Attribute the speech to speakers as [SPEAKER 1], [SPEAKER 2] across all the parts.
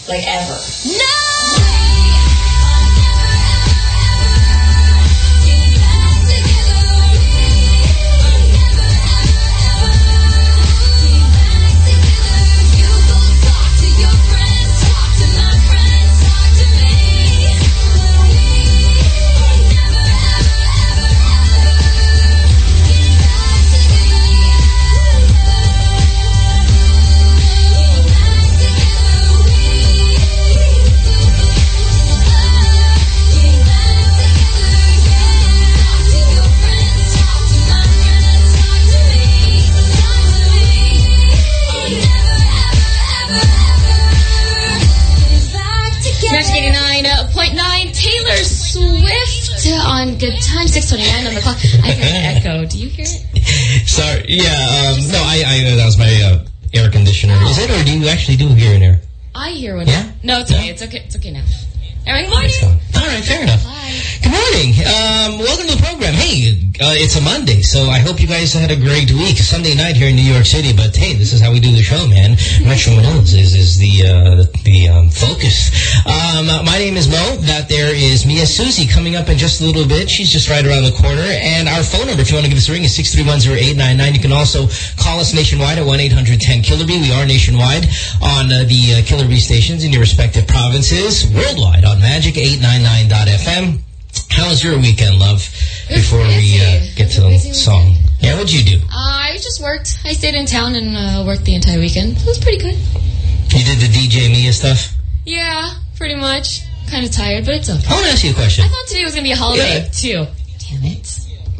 [SPEAKER 1] like ever.
[SPEAKER 2] No! On Good Time, 6:29 on the clock. I heard an echo. Do you hear it?
[SPEAKER 3] Sorry. Yeah. No, I know that was my air conditioner. Is it, or do you actually hear an air?
[SPEAKER 2] I hear one.
[SPEAKER 3] Yeah.
[SPEAKER 2] No, it's okay. No? It's okay. It's okay now. Good morning.
[SPEAKER 3] All right, fair enough.
[SPEAKER 2] Hi.
[SPEAKER 3] Good morning. Welcome to the program. Hey, it's a Monday, so I hope you guys had a great week. Sunday night here in New York City, but hey, this is how we do the show, man. Metro Manila is the focus. My name is Mo. That there is Mia Susie coming up in just a little bit. She's just right around the corner. And our phone number, if you want to give us a ring, is 631-0899. You can also call us nationwide at 1-800-10-KILLER-B. We are nationwide on the Killer Bee stations in your respective provinces, worldwide on Magic899.fm. How was your weekend, love? Before we get to the song. Yeah, what'd you do?
[SPEAKER 2] I just worked. I stayed in town and worked the entire weekend. It was pretty good.
[SPEAKER 3] You did the DJ Mia stuff?
[SPEAKER 2] Yeah, pretty much. Kind of tired, but it's okay.
[SPEAKER 3] I want to ask you a question.
[SPEAKER 2] I thought today was going to be a holiday, too. Damn it.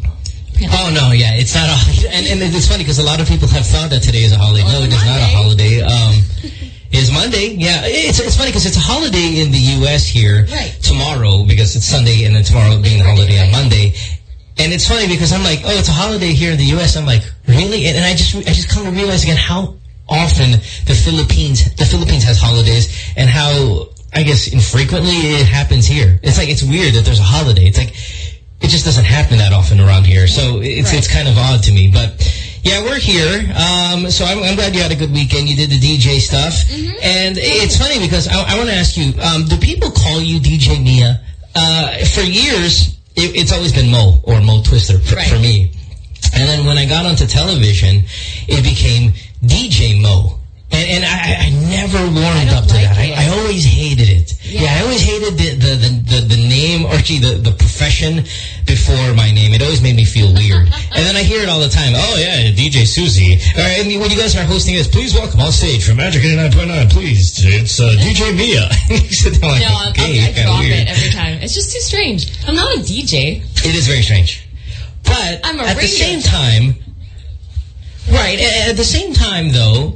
[SPEAKER 3] Oh, no, yeah, it's not a holiday. And it's funny because a lot of people have thought that today is a holiday. No, it is not a holiday. It's Monday. Yeah, it's funny because it's a holiday in the U.S. here tomorrow because it's Sunday and then tomorrow being a holiday on Monday. And it's funny because I'm like, oh, it's a holiday here in the U.S. I'm like, really? And I just come to realize again how often the Philippines has holidays and how, I guess, infrequently it happens here. It's like, it's weird that there's a holiday. It's like, it just doesn't happen that often around here. So it's kind of odd to me. But yeah, we're here. So I'm glad you had a good weekend. You did the DJ stuff. And it's funny because I want to ask you, do people call you DJ Mia? For years, it's always been Mo or Mo Twister for me. And then when I got onto television, it became DJ Mo. And I never warmed up to that. I always hated it. Yeah, I always hated the name, or actually the profession before my name. It always made me feel weird. And then I hear it all the time. Oh, yeah, DJ Susie. All right, and when you guys are hosting this, please welcome on stage from Magic 89.9, please. It's DJ Mia.
[SPEAKER 2] I drop it every time. It's just too strange. I'm not a DJ.
[SPEAKER 3] It is very strange. But at the same time... Right. At the same time, though,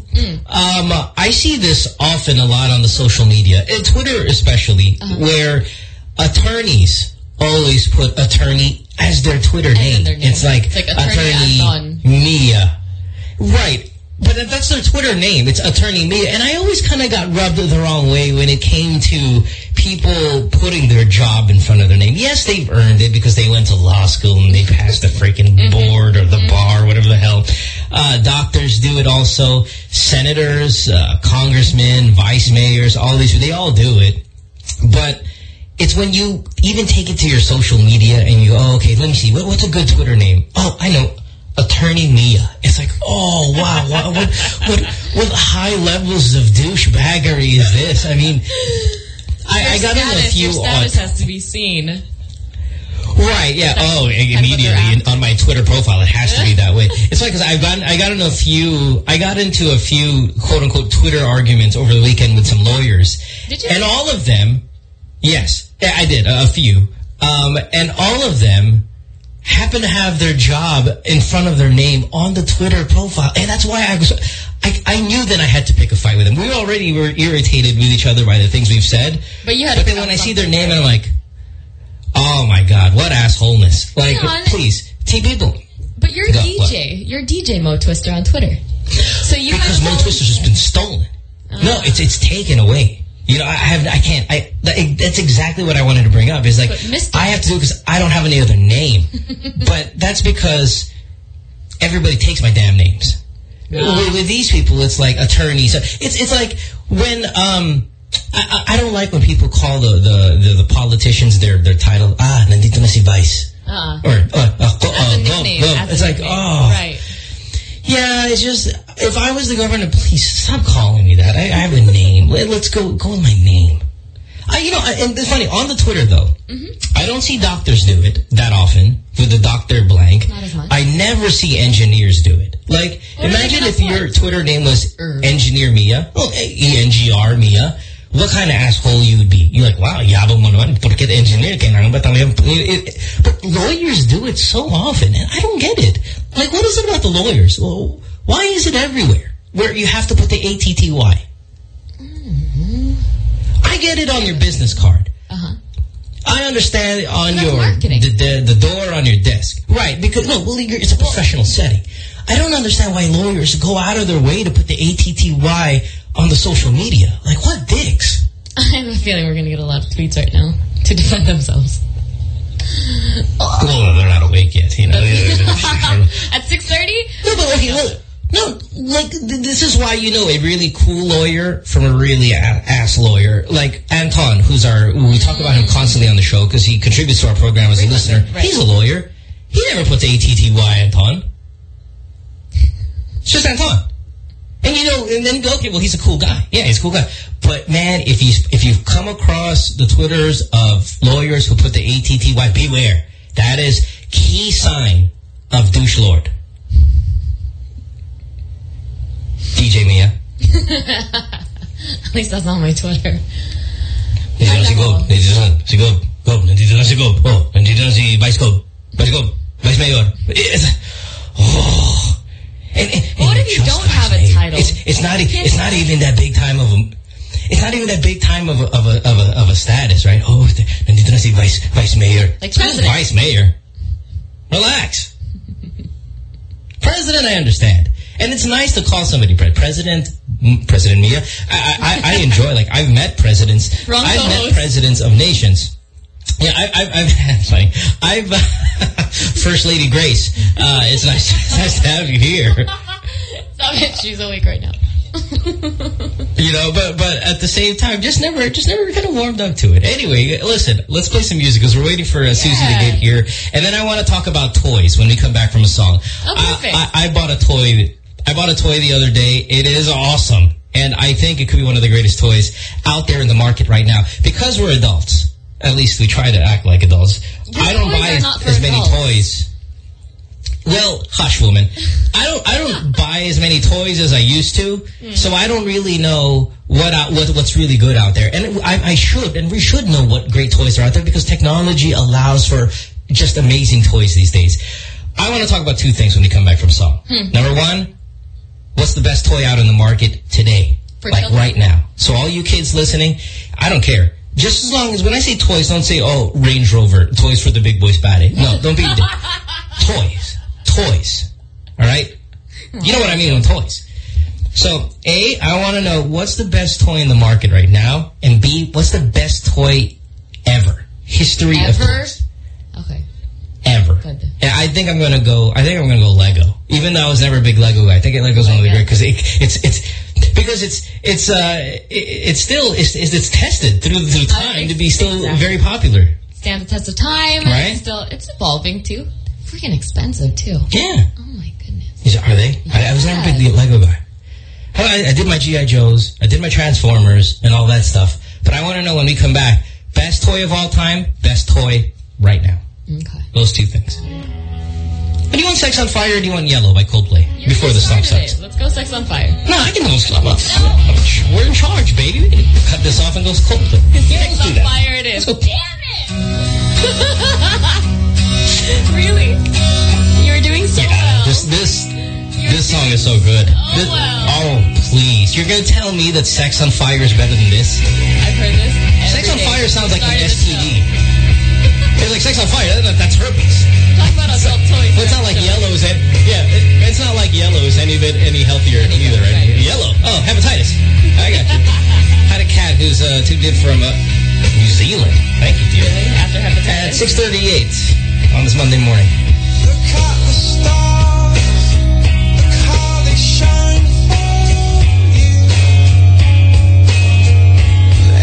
[SPEAKER 3] I see this often a lot on the social media, Twitter especially, where attorneys always put attorney as their Twitter name. It's like attorney Mia. Right. But that's their Twitter name. It's Attorney Mia. And I always kind of got rubbed the wrong way when it came to people putting their job in front of their name. Yes, they've earned it because they went to law school and they passed the freaking board or the bar, whatever the hell. Doctors do it also. Senators, congressmen, vice mayors, all these, they all do it. But it's when you even take it to your social media and you go, oh, okay, let me see. What's a good Twitter name? Oh, I know. Attorney Mia. It's like, oh, wow. What high levels of douchebaggery is this? I mean, I got into a few...
[SPEAKER 2] Your status has to be seen.
[SPEAKER 3] Right, yeah. Oh, immediately on my Twitter profile, it has to be that way. It's like, because I got into a few quote-unquote Twitter arguments over the weekend with some lawyers.
[SPEAKER 2] Did you?
[SPEAKER 3] And all of them, yes, I did, a few. And all of them happen to have their job in front of their name on the Twitter profile. And that's why I knew that I had to pick a fight with them. We already were irritated with each other by the things we've said.
[SPEAKER 2] But
[SPEAKER 3] then when I see their name, and I'm like, oh my God, what assholeness. Like, please, people.
[SPEAKER 2] But you're a DJ. You're DJ Mo Twister on Twiter. So you
[SPEAKER 3] because Mo Twister's just been stolen. No, it's taken away. You know, I can't. That's exactly what I wanted to bring up. Is like I have to do because I don't have any other name. But that's because everybody takes my damn names. With these people, it's like attorneys. It's like when I don't like when people call the politicians their title. Nandito na si Vice. Or Gov. It's like,
[SPEAKER 2] right.
[SPEAKER 3] Yeah, it's just, if I was the governor, please stop calling me that. I have a name. Let's go with my name. And it's funny, on the Twitter, though, I don't see doctors do it that often with the Dr. Blank.
[SPEAKER 2] Not as much.
[SPEAKER 3] I never see engineers do it. Like, imagine if your Twitter name was Engineer Mia, ENGR Mia. What kind of asshole you would be? You're like, wow, yabang mo naman. Porque the engineer, kailangan ba talaga? But lawyers do it so often, and I don't get it. Like, what is it about the lawyers? Well, why is it everywhere where you have to put the ATTY? I get it on your business card. I understand on your the door on your desk. Right, because it's a professional setting. I don't understand why lawyers go out of their way to put the ATTY on the social media. Like, what dicks?
[SPEAKER 2] I have a feeling we're going to get a lot of tweets right now to defend themselves.
[SPEAKER 3] Well, they're not awake yet, you know.
[SPEAKER 2] At 6:30?
[SPEAKER 3] No, but okay, look. No, like, this is why you know a really cool lawyer from a really ass lawyer. Like Anton, we talk about him constantly on the show because he contributes to our program as a listener. Right. He's a lawyer. He never puts ATTY, Anton. It's just Anton. And and then you go, okay, well, he's a cool guy. Yeah, he's a cool guy. But man, if you've come across the Twitters of lawyers who put the ATTY, beware. That is key sign of douche lord. DJ Mia.
[SPEAKER 2] At least that's not my Twitter.
[SPEAKER 3] Nandito na si Vice Mayor.
[SPEAKER 2] What if you don't have a title?
[SPEAKER 3] It's not even that big time of a. It's not even that big time of a status, right? Oh, nandito na si Vice Mayor.
[SPEAKER 2] Like president.
[SPEAKER 3] Vice Mayor. Relax. President, I understand. And it's nice to call somebody President Mia. I enjoy, like, I've met presidents. I've met presidents of nations. Yeah, I've First Lady Grace. It's nice to have you here.
[SPEAKER 2] Stop it. She's awake right now.
[SPEAKER 3] But at the same time, just never kind of warmed up to it. Anyway, listen, let's play some music because we're waiting for Susie to get here, and then I want to talk about toys when we come back from a song.
[SPEAKER 2] Oh, perfect.
[SPEAKER 3] I bought a toy. I bought a toy the other day. It is awesome, and I think it could be one of the greatest toys out there in the market right now because we're adults. At least we try to act like adults. I don't buy as many toys. Well, hush, woman. I don't buy as many toys as I used to, so I don't really know what's really good out there. And I should, and we should know what great toys are out there because technology allows for just amazing toys these days. I want to talk about two things when we come back from song. Number one, what's the best toy out in the market today? Right now. So all you kids listening, I don't care. Just as long as when I say toys, don't say, oh, Range Rover, toys for the big boys batty. No, don't be toys. All right? You know what I mean with toys. So, A, I want to know what's the best toy in the market right now, and B, what's the best toy ever? History of toys. Okay. Ever. Good. And I think I'm gonna go Lego. Even though I was never a big Lego guy, I think Lego's one of the great because it's tested through time to be still very popular.
[SPEAKER 2] Stand the test of time.
[SPEAKER 3] Right.
[SPEAKER 2] It's evolving too. Freaking expensive too.
[SPEAKER 3] Yeah.
[SPEAKER 2] Oh my goodness.
[SPEAKER 3] Are they? I was never a big Lego guy. I did my G.I. Joes, I did my Transformers and all that stuff. But I want to know when we come back, best toy of all time, best toy right now.
[SPEAKER 2] Okay.
[SPEAKER 3] Those two things. Do you want Sex on Fire or do you want Yellow by Coldplay? Before the song starts.
[SPEAKER 2] Let's go Sex on Fire.
[SPEAKER 3] No, I can go. We're in charge, baby. We can cut this off and go Coldplay.
[SPEAKER 2] Sex on Fire it is. Damn it! Really? You were doing so well. This song is so good. Oh, please. You're going to tell me that Sex on Fire is better than this? I've heard this.
[SPEAKER 3] Sex on Fire sounds like an STD. It's like Sex on Fire. That's herpes.
[SPEAKER 2] Talk about adult toys.
[SPEAKER 3] Well, it's not like Yellow is it's not like Yellow is any healthier either, right? Yellow. Oh, hepatitis. I got you. Had a cat who's tuned in from New Zealand. Thank you, dear.
[SPEAKER 2] Really? After hepatitis?
[SPEAKER 3] At 6:38 on this Monday morning.
[SPEAKER 1] Look at the stars. Look how they shine for you.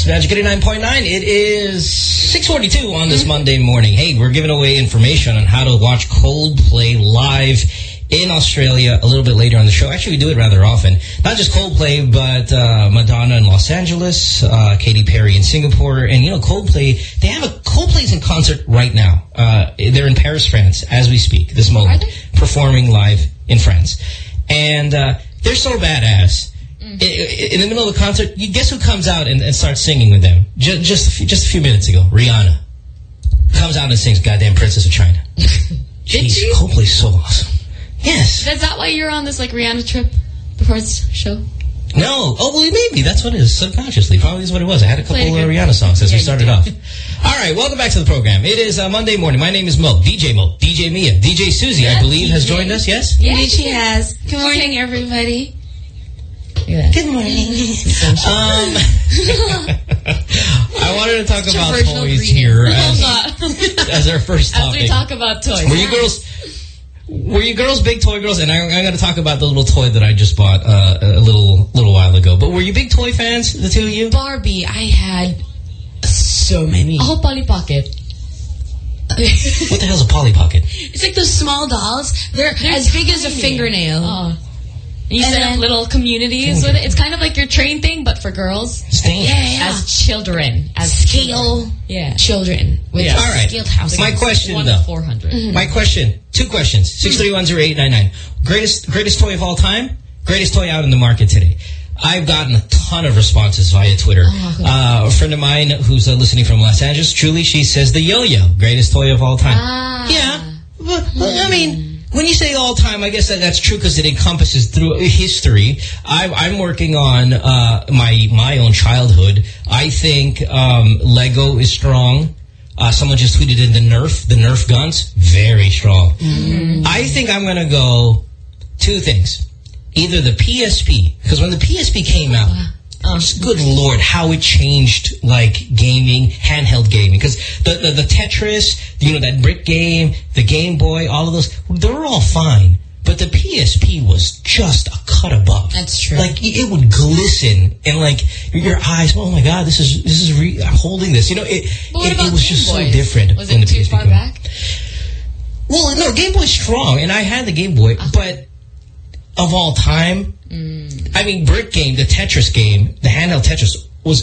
[SPEAKER 3] Magic 89.9. It is 6:42 on this Monday morning. Hey, we're giving away information on how to watch Coldplay live in Australia a little bit later on the show. Actually, we do it rather often. Not just Coldplay, but Madonna in Los Angeles, Katy Perry in Singapore. And, you know, Coldplay, Coldplay's in concert right now. They're in Paris, France, as we speak, this moment, performing live in France. And they're so badass. In the middle of the concert, you guess who comes out and starts singing with them? Just a few minutes ago, Rihanna comes out and sings "Goddamn Princess of China." Jeez, Coldplay's so awesome. Yes.
[SPEAKER 4] Is that why you're on this like Rihanna trip before its show?
[SPEAKER 3] No. Oh, well, maybe that's what it is. Subconsciously, probably is what it was. I had a couple of Rihanna songs as we started off. All right, welcome back to the program. It is Monday morning. My name is Mo, DJ Mia, DJ Susie, I believe, has joined us. Yes.
[SPEAKER 4] Yes, she has. Good morning, everybody.
[SPEAKER 5] Yeah. Good morning.
[SPEAKER 3] I wanted to talk about toys here as our first topic.
[SPEAKER 4] As we talk about toys.
[SPEAKER 3] Were you girls big toy girls? And I'm going to talk about the little toy that I just bought a little while ago. But were you big toy fans, the two of you?
[SPEAKER 5] Barbie, I had so many.
[SPEAKER 4] A whole Polly Pocket.
[SPEAKER 3] What the hell's a Polly Pocket?
[SPEAKER 5] It's like those small dolls. They're as big as a fingernail.
[SPEAKER 4] Oh. You set up little communities with it. It's kind of like your train thing, but for girls. As children. As
[SPEAKER 5] scale children.
[SPEAKER 4] With
[SPEAKER 3] All right.
[SPEAKER 5] Scaled houses.
[SPEAKER 3] My question,
[SPEAKER 4] 1
[SPEAKER 3] though.
[SPEAKER 4] to 400.
[SPEAKER 3] My question. 2 questions. 6310899. Greatest toy of all time? Greatest toy out in the market today? I've gotten a ton of responses via Twitter. A friend of mine who's listening from Los Angeles, Julie, she says the yo-yo. Greatest toy of all time. Yeah. Well, I mean... When you say all time, I guess that's true because it encompasses through history. I'm working on my own childhood. I think Lego is strong. Someone just tweeted in the Nerf guns, very strong. I think I'm going to go 2 things. Either the PSP, because when the PSP came out, good Lord, how it changed like gaming, handheld gaming. Because the Tetris, you know, that brick game, the Game Boy, all of those, they were all fine. But the PSP was just a cut above.
[SPEAKER 5] That's true.
[SPEAKER 3] Like it would glisten and like your eyes. Oh my God, this is I'm holding this. You know, it was just so different.
[SPEAKER 4] Was it too far back?
[SPEAKER 3] Well, no, Game Boy's strong, and I had the Game Boy, but of all time. I mean, brick game, the Tetris game, the handheld Tetris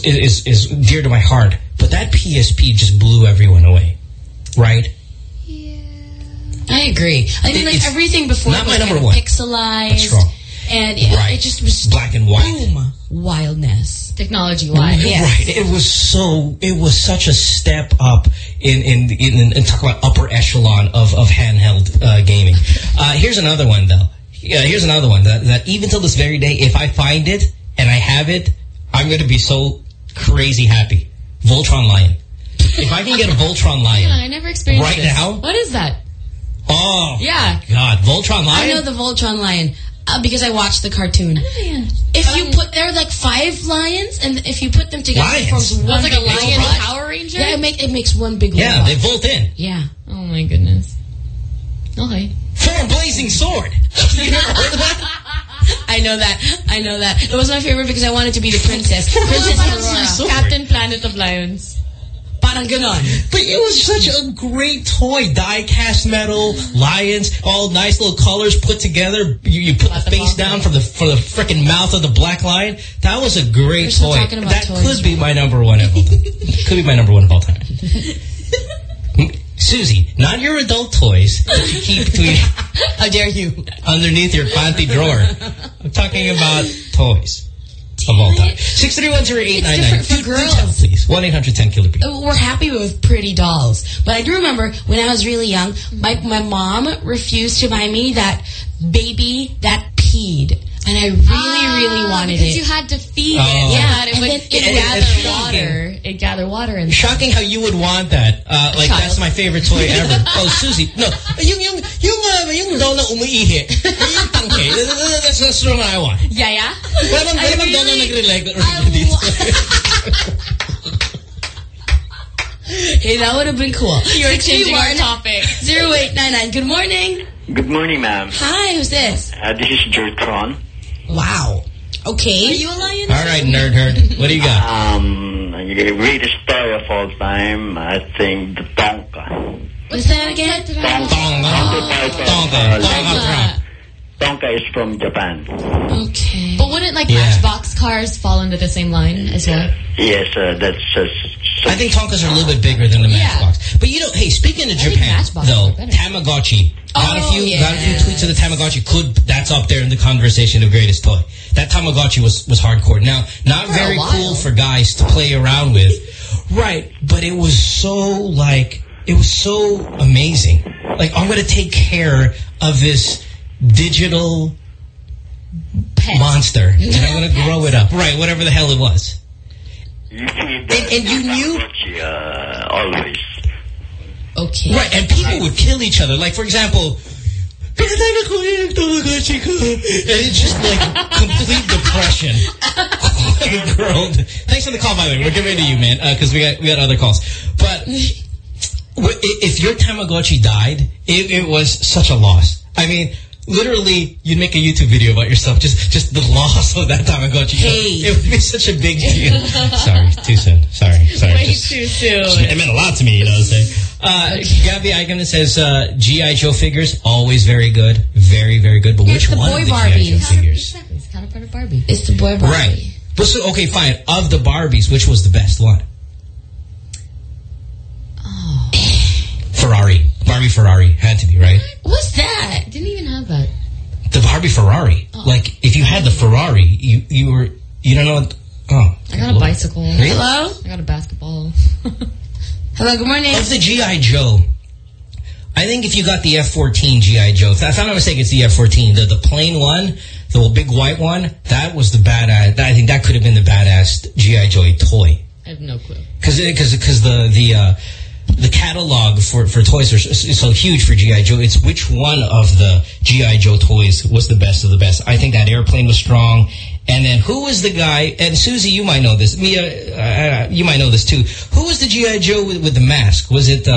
[SPEAKER 3] is dear to my heart. But that PSP just blew everyone away, right?
[SPEAKER 5] Yeah, I agree. I mean, like everything before
[SPEAKER 3] not
[SPEAKER 5] was
[SPEAKER 3] my number
[SPEAKER 5] kind of pixelized,
[SPEAKER 3] but strong.
[SPEAKER 5] And it just was
[SPEAKER 3] black and white.
[SPEAKER 5] Boom, wildness,
[SPEAKER 4] technology-wise.
[SPEAKER 5] Yes.
[SPEAKER 3] Right. It was such a step up in talk about upper echelon of handheld gaming. Here's another one though. Yeah, here's another one that even till this very day, if I find it and I have it, I'm going to be so crazy happy. Voltron Lion. If I can get a Voltron Lion,
[SPEAKER 4] I never experienced
[SPEAKER 3] right
[SPEAKER 4] this.
[SPEAKER 3] now.
[SPEAKER 4] What is that?
[SPEAKER 3] Oh,
[SPEAKER 4] yeah.
[SPEAKER 3] God, Voltron Lion.
[SPEAKER 5] I know the Voltron Lion because I watched the cartoon. If you put there are like 5 lions, and if you put them together, it forms one.
[SPEAKER 4] That's like a
[SPEAKER 5] big
[SPEAKER 4] lion
[SPEAKER 5] robot.
[SPEAKER 4] Power Ranger.
[SPEAKER 5] Yeah, it makes one big.
[SPEAKER 3] Yeah,
[SPEAKER 5] robot.
[SPEAKER 3] they volt in.
[SPEAKER 5] Yeah.
[SPEAKER 4] Oh my goodness. Okay.
[SPEAKER 3] For a blazing sword. You never heard of that?
[SPEAKER 5] I know that. It was my favorite because I wanted to be the princess. Princess Aurora.
[SPEAKER 4] Captain Planet of Lions.
[SPEAKER 5] Parang ganon.
[SPEAKER 3] But it was such a great toy. Die-cast metal, lions, all nice little colors put together. You put the face down for the frickin' mouth of the black lion. That was a great toy. That could be my number one of all time. Could be my number one of all time. Susie, not your adult toys that you keep between
[SPEAKER 5] how dare you
[SPEAKER 3] underneath your panty drawer. I'm talking about toys of all time. 6310899.
[SPEAKER 5] It's different for girls.
[SPEAKER 3] Please. 1-800-10-KILLER-B.
[SPEAKER 5] We're happy with pretty dolls. But I do remember when I was really young, my mom refused to buy me that baby that peed. And I really wanted it.
[SPEAKER 4] Because you had to feed it.
[SPEAKER 5] Yeah.
[SPEAKER 4] It would gather water. It gathered water. And
[SPEAKER 3] shocking how you would want that. Like, that's my favorite toy ever. Oh, Susie. No. Yung doll na umiihi. Yung tangke. That's the one I want.
[SPEAKER 4] Yeah?
[SPEAKER 3] Parang doll na nagre-leg.
[SPEAKER 5] Hey, that would have been cool.
[SPEAKER 4] You're changing our topic.
[SPEAKER 5] 0899. Good morning.
[SPEAKER 6] Good morning, ma'am.
[SPEAKER 5] Hi, who's this?
[SPEAKER 6] This is Jertron.
[SPEAKER 5] Wow. Okay.
[SPEAKER 4] Are you a lion?
[SPEAKER 3] All right, nerd herd. What do you got?
[SPEAKER 6] The greatest story of all time, I think, the Tonka.
[SPEAKER 5] What's that again?
[SPEAKER 6] Tonka is from Japan.
[SPEAKER 5] Okay.
[SPEAKER 4] But wouldn't like Matchbox cars fall into the same line as well?
[SPEAKER 6] Yes, that's just...
[SPEAKER 3] I think Tonkas are a little bit bigger than the Matchbox. But you know, hey, speaking of Japan, though, Tamagotchi. Got a few tweets of the Tamagotchi. That's up there in the conversation of greatest toy. That Tamagotchi was hardcore. Now, not very cool for guys to play around with. Right. But it was so amazing. Like, I'm going to take care of this digital monster. And I'm going to grow it up. Right, whatever the hell it was.
[SPEAKER 6] And you knew? Always.
[SPEAKER 5] Okay.
[SPEAKER 3] Right, and people would kill each other. Like, for example... And it's just like complete depression. Girl. Thanks for the call, by the way. We're getting ready to you, man, because we got other calls. But if your Tamagotchi died, it was such a loss. I mean, literally, you'd make a YouTube video about yourself, just the loss of that Tamagotchi.
[SPEAKER 5] Hey.
[SPEAKER 3] It would be such a big deal. Sorry, too soon. Sorry.
[SPEAKER 4] Way too soon.
[SPEAKER 3] It meant a lot to me, you know what I'm saying? Gabby Eichmann says, G.I. Joe figures, always very good. Very, very good. But which one of the G.I. Joe figures?
[SPEAKER 4] It's kind of part of Barbie.
[SPEAKER 5] It's the boy Barbie.
[SPEAKER 3] Right. But so, okay, fine. Of the Barbies, which was the best one?
[SPEAKER 4] Oh.
[SPEAKER 3] Ferrari. Barbie Ferrari. Had to be, right?
[SPEAKER 5] What's that?
[SPEAKER 4] Didn't even have that.
[SPEAKER 3] The Barbie Ferrari. Oh. Like, if you had the Ferrari, you don't know what... Oh.
[SPEAKER 4] I got a bicycle.
[SPEAKER 3] Really?
[SPEAKER 5] Hello?
[SPEAKER 4] I got a basketball.
[SPEAKER 5] Hello, good morning.
[SPEAKER 3] Of the G.I. Joe, I think if you got the F-14 G.I. Joe, if I'm not mistaken, it's the F-14, the plain one, the big white one, that was the badass. I think that could have been the badass G.I. Joe toy.
[SPEAKER 4] I have no clue.
[SPEAKER 3] Because the catalog for toys is so huge for G.I. Joe. It's which one of the G.I. Joe toys was the best of the best. I think that airplane was strong. And then who was the guy, and Susie, you might know this. Mia, you might know this too. Who was the G.I. Joe with the mask? Was it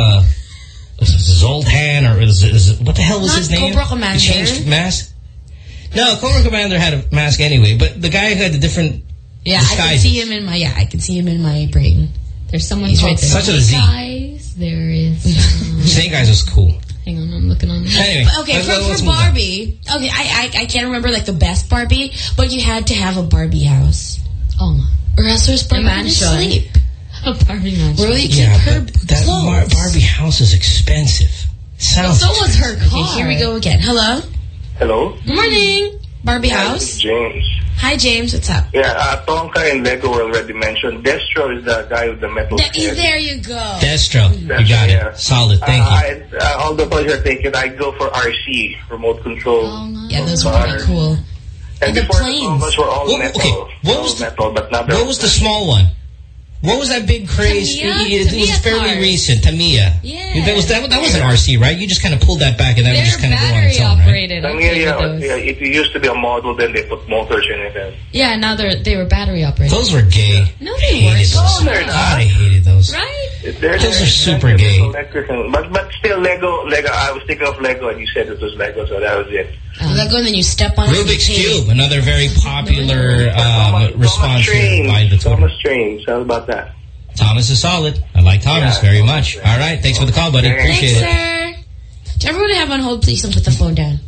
[SPEAKER 3] Zoltan, or what the hell was his name?
[SPEAKER 5] Cobra Commander.
[SPEAKER 3] He changed mask? No, Cobra Commander had a mask anyway, but the guy who had the different disguises.
[SPEAKER 5] I can see him in my brain.
[SPEAKER 4] There's someone called
[SPEAKER 3] Such a Z.
[SPEAKER 4] Eyes. There is...
[SPEAKER 3] Snake Eyes was cool.
[SPEAKER 4] Hang on, I'm looking on that.
[SPEAKER 3] Anyway,
[SPEAKER 5] okay, for Barbie, okay, I can't remember like the best Barbie, but you had to have a Barbie house.
[SPEAKER 4] Oh,
[SPEAKER 5] or else there's Barbie
[SPEAKER 4] mansion.
[SPEAKER 5] Sleep.
[SPEAKER 4] A Barbie mansion.
[SPEAKER 5] Where you keep her
[SPEAKER 3] that
[SPEAKER 5] clothes.
[SPEAKER 3] Barbie house is expensive.
[SPEAKER 4] So was her car.
[SPEAKER 5] Okay, here we go again. Hello.
[SPEAKER 6] Hello.
[SPEAKER 5] Good morning. Barbie house.
[SPEAKER 6] James.
[SPEAKER 5] Hi, James. What's up?
[SPEAKER 6] Yeah, Tonka and Lego were already mentioned. Destro is the guy with the metal head.
[SPEAKER 5] There you go.
[SPEAKER 3] Destro. You got it. Solid. Thank you.
[SPEAKER 6] All the toys are taken. I go for RC, remote control.
[SPEAKER 5] Yeah, those were pretty cool.
[SPEAKER 6] And
[SPEAKER 5] the
[SPEAKER 6] before
[SPEAKER 5] planes.
[SPEAKER 6] those were all metal.
[SPEAKER 3] Okay, what was the small one? What was that big craze? It was fairly recent. Tamiya.
[SPEAKER 4] Yeah.
[SPEAKER 3] That wasn't RC, right? You just kind of pulled that back and that would just kind of go on its own,
[SPEAKER 4] operated.
[SPEAKER 3] right?
[SPEAKER 6] Tamiya, it used to be a model, then they put motors in it.
[SPEAKER 4] Yeah, now they were battery operated.
[SPEAKER 3] Those were gay.
[SPEAKER 4] No, they weren't.
[SPEAKER 6] No, they're not.
[SPEAKER 3] I hated those.
[SPEAKER 4] Right?
[SPEAKER 3] Those are super gay.
[SPEAKER 6] But still, Lego. I was thinking of Lego, and you said it was Lego, so that was it.
[SPEAKER 5] Lego, and then you step on
[SPEAKER 3] Rubik's Cube, another very popular response by the Twitter.
[SPEAKER 6] Thomas Train. How about that?
[SPEAKER 3] Thomas is solid. I like Thomas very much. All right. Thanks for the call, buddy. Appreciate it.
[SPEAKER 5] Thanks, sir. To everyone have on hold, please don't put the phone down.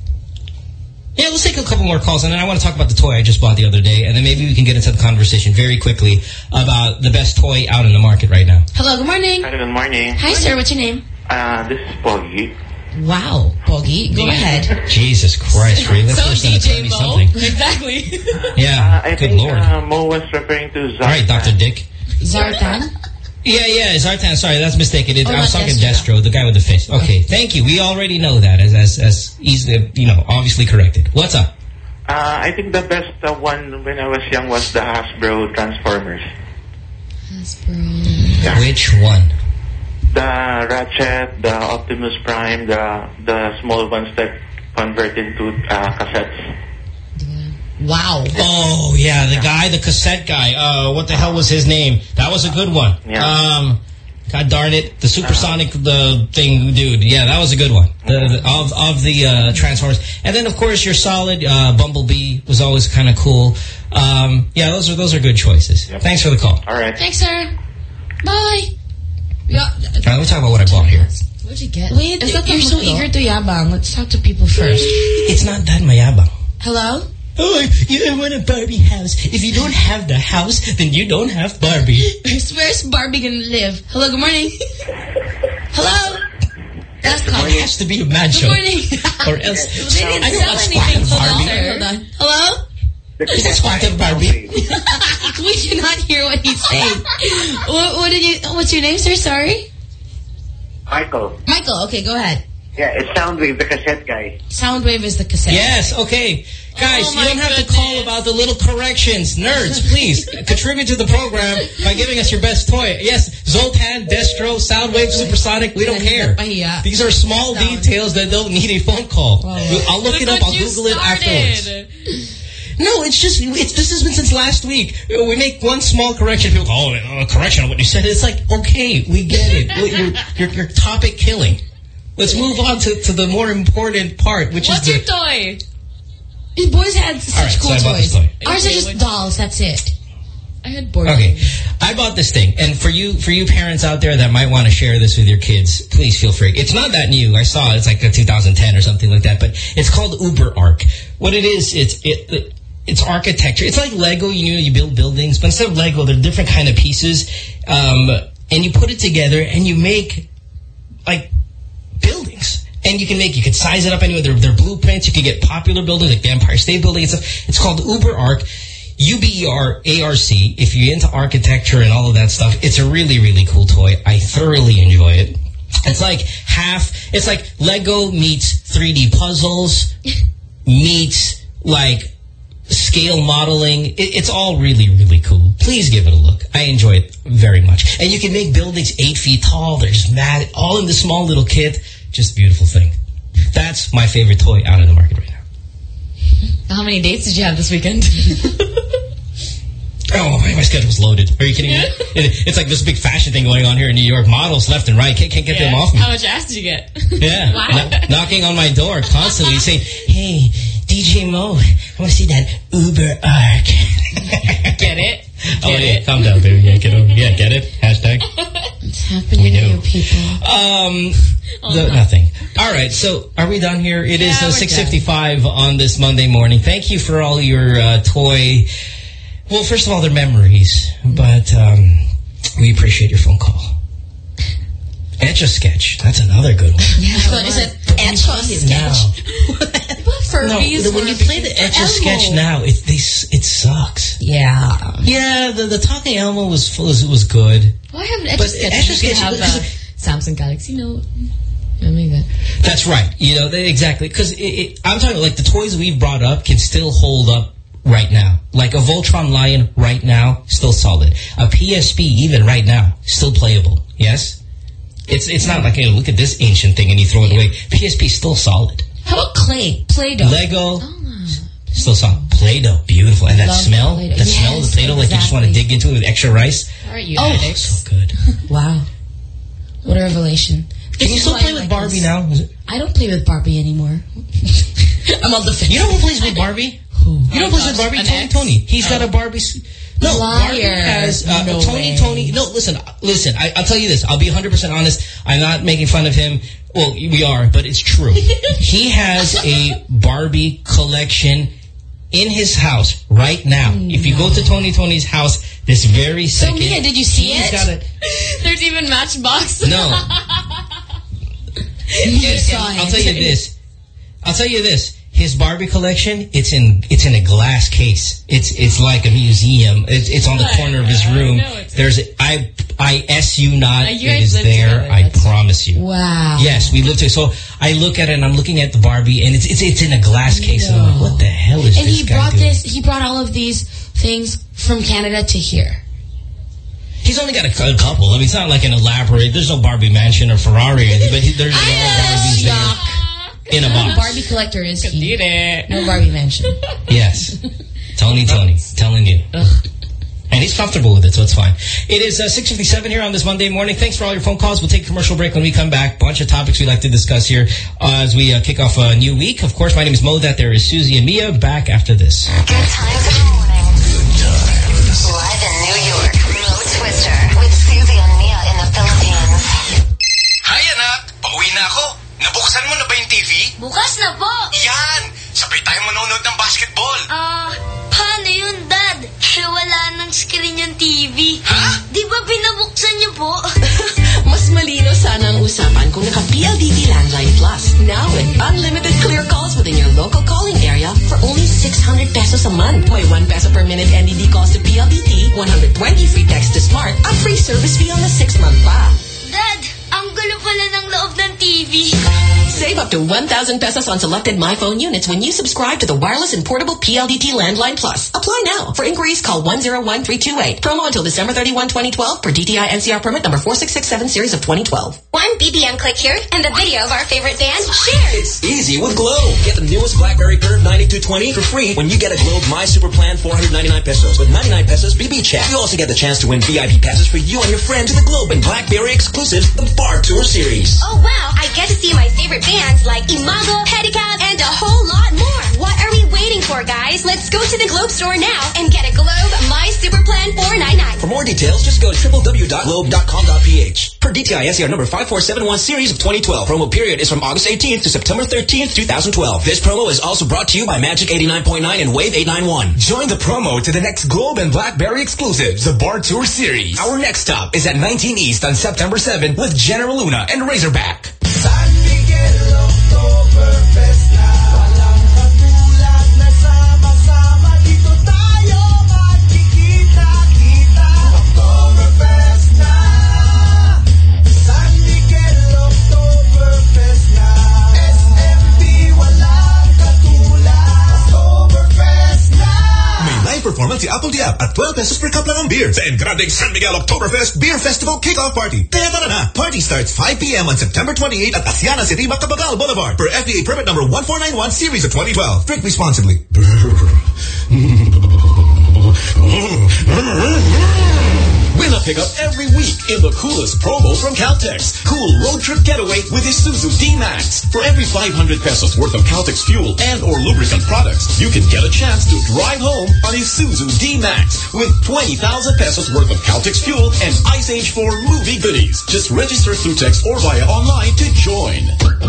[SPEAKER 3] Yeah, let's take a couple more calls, and then I want to talk about the toy I just bought the other day, and then maybe we can get into the conversation very quickly about the best toy out in the market right now.
[SPEAKER 5] Hello, good morning.
[SPEAKER 7] Hi, good morning.
[SPEAKER 5] Hi, sir. What's your name?
[SPEAKER 7] This is Poggy.
[SPEAKER 5] Wow, Poggy. Go ahead.
[SPEAKER 3] Jesus Christ, really? That's worse than a 20-something.
[SPEAKER 4] Exactly.
[SPEAKER 3] Yeah,
[SPEAKER 7] I
[SPEAKER 3] good
[SPEAKER 7] think,
[SPEAKER 3] Lord.
[SPEAKER 7] Mo was referring to Zartan.
[SPEAKER 3] All right, Dr. Dick.
[SPEAKER 5] Zartan?
[SPEAKER 3] Yeah, Zartan. Sorry, that's mistaken. I was talking
[SPEAKER 5] Destro.
[SPEAKER 3] Destro, the guy with the fist. Okay, thank you. We already know that as easily, obviously corrected. What's up?
[SPEAKER 7] I think the best one when I was young was the Hasbro Transformers.
[SPEAKER 4] Hasbro.
[SPEAKER 7] Yeah.
[SPEAKER 3] Which one?
[SPEAKER 7] The Ratchet, the Optimus Prime, the small ones that convert into cassettes.
[SPEAKER 5] Wow.
[SPEAKER 3] Oh, yeah, the cassette guy. What the hell was his name? That was a good one.
[SPEAKER 7] Yeah.
[SPEAKER 2] God darn it. The supersonic thing, dude. Yeah, that was a good one. Of the Transformers. And then, of course, your solid Bumblebee was always kind of cool. Yeah, those are good choices. Yep. Thanks for the call.
[SPEAKER 7] All right.
[SPEAKER 5] Thanks, sir. Bye.
[SPEAKER 2] Yeah. All right, let me talk about what I bought here.
[SPEAKER 4] What'd you get?
[SPEAKER 5] Wait, you're so eager to yabang. Let's talk to people first.
[SPEAKER 2] It's not that mayabang.
[SPEAKER 5] Hello?
[SPEAKER 2] Oh, you want a Barbie house. If you don't have the house, then you don't have Barbie.
[SPEAKER 5] Where's Barbie gonna live? Hello, good morning. Hello? That's called.
[SPEAKER 2] It has to be a mansion.
[SPEAKER 5] Good morning.
[SPEAKER 2] Or else.
[SPEAKER 4] They didn't sell anything.
[SPEAKER 5] Hold on. Hello?
[SPEAKER 2] Is that squatted Barbie?
[SPEAKER 5] We cannot hear what he's saying. What's your name, sir? Sorry?
[SPEAKER 6] Michael.
[SPEAKER 5] Michael, okay, go ahead.
[SPEAKER 6] Yeah, it's Soundwave, the cassette guy.
[SPEAKER 5] Soundwave is the cassette.
[SPEAKER 2] Yes, okay. Guys,
[SPEAKER 4] Oh
[SPEAKER 2] you don't have to call about the little corrections. Nerds, please, contribute to the program by giving us your best toy. Yes, Zoltan, Destro, Soundwave, Supersonic, we don't care. These are small details that don't need a phone call. I'll look it up, I'll Google it afterwards. No, it's just, this has been since last week. We make one small correction. People go, oh, correction on what you said. It's like, okay, we get it. You're topic killing. Let's move on to the more important part, which
[SPEAKER 4] What's
[SPEAKER 2] is
[SPEAKER 4] your toy?
[SPEAKER 5] These boys had such cool toys.
[SPEAKER 2] Toy.
[SPEAKER 5] Ours are just dolls, that's it.
[SPEAKER 4] I had board
[SPEAKER 2] Okay, I bought this thing, and for you parents out there that might want to share this with your kids, please feel free. It's not that new. I saw it's like a 2010 or something like that, but it's called Uber Arc. What it is, it's architecture. It's like Lego. You build buildings, but instead of Lego, they're different kind of pieces, and you put it together and you make like buildings. And you can size it up anyway. They're blueprints. You can get popular buildings like the Empire State Building and stuff. It's called Uber Arc, UBERARC. If you're into architecture and all of that stuff, it's a really, really cool toy. I thoroughly enjoy it. It's like Lego meets 3D puzzles, meets like scale modeling. It's all really, really cool. Please give it a look. I enjoy it very much. And you can make buildings 8 feet tall. They're just mad, all in this small little kit. Just a beautiful thing. That's my favorite toy out in the market right now.
[SPEAKER 4] How many dates did you have this weekend?
[SPEAKER 2] Oh, my schedule's loaded. Are you kidding me? It's like this big fashion thing going on here in New York. Models left and right. Can't get them off me.
[SPEAKER 4] How much ass did you get?
[SPEAKER 2] Yeah.
[SPEAKER 4] Wow.
[SPEAKER 2] Knocking on my door constantly saying, hey, DJ Mo, I want to see that Uber Arc.
[SPEAKER 4] Get it?
[SPEAKER 2] Oh, yeah. Calm down, baby. Yeah, get over. Yeah, get it? Hashtag.
[SPEAKER 5] What's happening to you people?
[SPEAKER 2] Nothing. All right, so are we done here? It is 6:55 on this Monday morning. Thank you for all your toy. Well, first of all, they're memories, but we appreciate your phone call. Etch-a-Sketch. That's another good one.
[SPEAKER 5] Yeah, what is it? Etch-a-Sketch.
[SPEAKER 2] No, when you play the Etch-a-Sketch now, it sucks.
[SPEAKER 5] Yeah.
[SPEAKER 2] Yeah, the Talking Elmo was good.
[SPEAKER 4] Well, I have an Etch-a-Sketch. You have a Samsung Galaxy Note.
[SPEAKER 2] That's right. You know, exactly. Because I'm talking like the toys we've brought up can still hold up right now. Like a Voltron Lion right now, still solid. A PSP even right now, still playable. Yes? It's not like, hey, look at this ancient thing and you throw it away. PSP still solid.
[SPEAKER 5] How about Play-Doh?
[SPEAKER 2] Lego, still solid. Play-Doh, beautiful. And that smell, smell of the Play-Doh, like you just want to dig into it with extra rice.
[SPEAKER 4] All right, you
[SPEAKER 2] so good.
[SPEAKER 5] Wow. What a revelation.
[SPEAKER 2] Can you still play with Barbie now?
[SPEAKER 5] I don't play with Barbie anymore. I'm on the fence.
[SPEAKER 2] You know who plays with Barbie? Who? You know who plays with Barbie? Tony. He's got a Barbie... No, Barbie has Tony. No, listen. I'll tell you this. I'll be 100% honest. I'm not making fun of him. Well, we are, but it's true. He has a Barbie collection in his house right now. If you go to Tony's house this very second,
[SPEAKER 5] Mia, did you see it?
[SPEAKER 4] There's even Matchbox.
[SPEAKER 2] No. I'll tell you this. His Barbie collection, it's in a glass case. It's like a museum. It's on the corner of his room. There's I S you not. It is there. I promise you.
[SPEAKER 5] Wow.
[SPEAKER 2] Yes, we live together. So I look at it and I'm looking at the Barbie and it's in a glass case. And I'm like, what the hell is this guy doing?
[SPEAKER 5] He brought all of these things from Canada to here.
[SPEAKER 2] He's only got a couple. I mean, it's not like an elaborate. There's no Barbie mansion or Ferrari, but there's all Barbies there. In a box.
[SPEAKER 5] Barbie collector is he. No Barbie mansion.
[SPEAKER 2] Yes. Tony, telling you.
[SPEAKER 5] Ugh.
[SPEAKER 2] And he's comfortable with it, so it's fine. It is 6:57 here on this Monday morning. Thanks for all your phone calls. We'll take a commercial break when we come back. Bunch of topics we'd like to discuss here as we kick off a new week. Of course, my name is Mo. That there is Susie and Mia. Back after this.
[SPEAKER 8] Good times in the morning. Good times. Live in New York. Mo Twister with Susie and Mia in the Philippines.
[SPEAKER 9] Hi, anak. Pauwi na ako. Nabuksan mo na ba yung TV?
[SPEAKER 10] Bukas na po.
[SPEAKER 9] Yan! Sabay tayo manonood ng basketball.
[SPEAKER 10] Paano yun, Dad? Wala ng screen yung TV.
[SPEAKER 9] Ha?
[SPEAKER 10] Di ba pinabuksan niyo po?
[SPEAKER 11] Mas malino sana ang usapan kung naka-PLDT Landline Plus. Now with unlimited clear calls within your local calling area for only 600 pesos a month. May 1 peso per minute NDD calls to PLDT, 120 free text to Smart, at free service fee on the 6-month pa.
[SPEAKER 10] Dad, ang gulo pala ng loob ng TV.
[SPEAKER 11] Save up to 1,000 pesos on selected MyPhone units when you subscribe to the wireless and portable PLDT Landline Plus. Apply now. For inquiries, call 101-328. Promo until December 31, 2012 per DTI NCR permit number 4667 series of 2012.
[SPEAKER 8] One BBM click here and the video of our favorite band shared.
[SPEAKER 12] It's easy with Globe. Get the newest BlackBerry Curve 9220 for free when you get a Globe My Super Plan 499 pesos with 99 pesos BB Chat. You also get the chance to win VIP passes for you and your friend to the Globe and BlackBerry exclusives, the Bar Tour Series.
[SPEAKER 8] Oh wow, I get to see my favorite bands like Imago, Pedicab, and a whole lot more. What are we waiting for, guys? Let's go to the Globe store now and get a Globe My Super Plan 499.
[SPEAKER 12] For more details, just go to www.globe.com.ph. Per DTI NCR number 5471 series of 2012. Promo period is from August 18th to September 13th, 2012. This promo is also brought to you by Magic 89.9 and Wave 891.
[SPEAKER 13] Join the promo to the next Globe and BlackBerry exclusives, the Bar Tour Series. Our next stop is at 19 East on September 7th with General Luna and Razorback.
[SPEAKER 1] San Miguel Oktoberfest na walang katulad na sama-sama dito tayo magkikita-kita. Oktoberfest na San Miguel Oktoberfest na SMB walang katulad. Oktoberfest na
[SPEAKER 14] May live performance si Apple the App at 12 pesos per cup lang ang beer sa Engrading San Miguel Oktoberfest Beer Festival Kickoff Party. Kaya tara na! Party starts 5 p.m. on September 28 at Asiana City, Macapagal Boulevard per FDA permit number 1491 series of 2012. Drink responsibly.
[SPEAKER 15] Win a pickup every week in the coolest promo from Caltex. Cool road trip getaway with Isuzu D-Max. For every 500 pesos worth of Caltex fuel and or lubricant products, you can get a chance to drive home on Isuzu D-Max with 20,000 pesos worth of Caltex fuel and Ice Age 4 movie goodies. Just register through text or via online to join.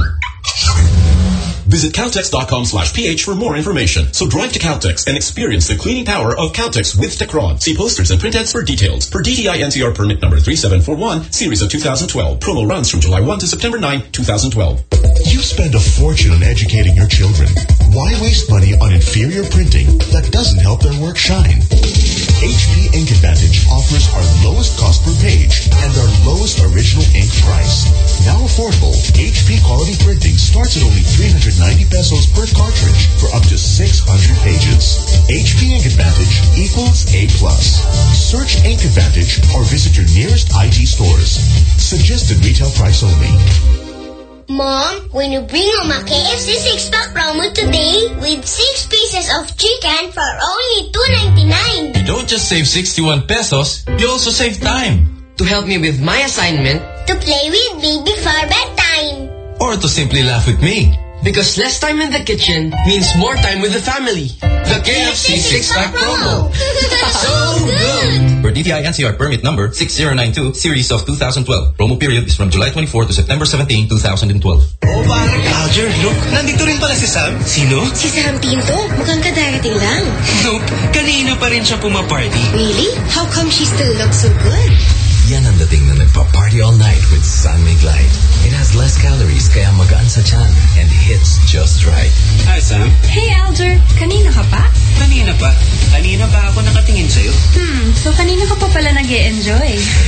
[SPEAKER 15] Visit Caltex.com/ph for more information. So drive to Caltex and experience the cleaning power of Caltex with Tecron. See posters and print ads for details. Per DTI NCR permit number 3741, series of 2012. Promo runs from July 1 to September 9, 2012.
[SPEAKER 14] You spend a fortune on educating your children. Why waste money on inferior printing that doesn't help their work shine? HP Ink Advantage offers our lowest cost per page and our lowest original ink price. Now affordable, HP quality printing starts at only 390 pesos per cartridge for up to 600 pages. HP Ink Advantage equals A+. Search Ink Advantage or visit your nearest IT stores. Suggested retail price only.
[SPEAKER 10] Mom, when you bring home a KFC 6-pack promo today with 6 pieces of chicken for only $2.99.
[SPEAKER 16] You don't just save 61 pesos, you also save time.
[SPEAKER 11] To help me with my assignment.
[SPEAKER 10] To play with me before bedtime.
[SPEAKER 16] Or to simply laugh with me.
[SPEAKER 11] Because less time in the kitchen means more time with the family.
[SPEAKER 16] The KFC 6-pack promo.
[SPEAKER 11] So good!
[SPEAKER 17] For DTI NCR permit number 6092, series of 2012. Promo period is from July 24 to September 17, 2012.
[SPEAKER 9] Oh, parang Alger, look, nandito rin pala si Sam. Sino?
[SPEAKER 10] Si Sam Pinto. Mukhang kadarating lang.
[SPEAKER 9] Nope, kanina pa rin siya pumaparty.
[SPEAKER 10] Really? How come she still looks so good?
[SPEAKER 18] Yan ang dating na nagpa-party all night with San Mig Light. It has less calories kaya magaan sa tiyan and hits just right.
[SPEAKER 9] Hi, Sam.
[SPEAKER 19] Hey, Alger. Kanina ka pa?
[SPEAKER 9] Kanina pa. Kanina pa ako nakatingin sa'yo.
[SPEAKER 19] So kanina ka pa pala nag-e-enjoy.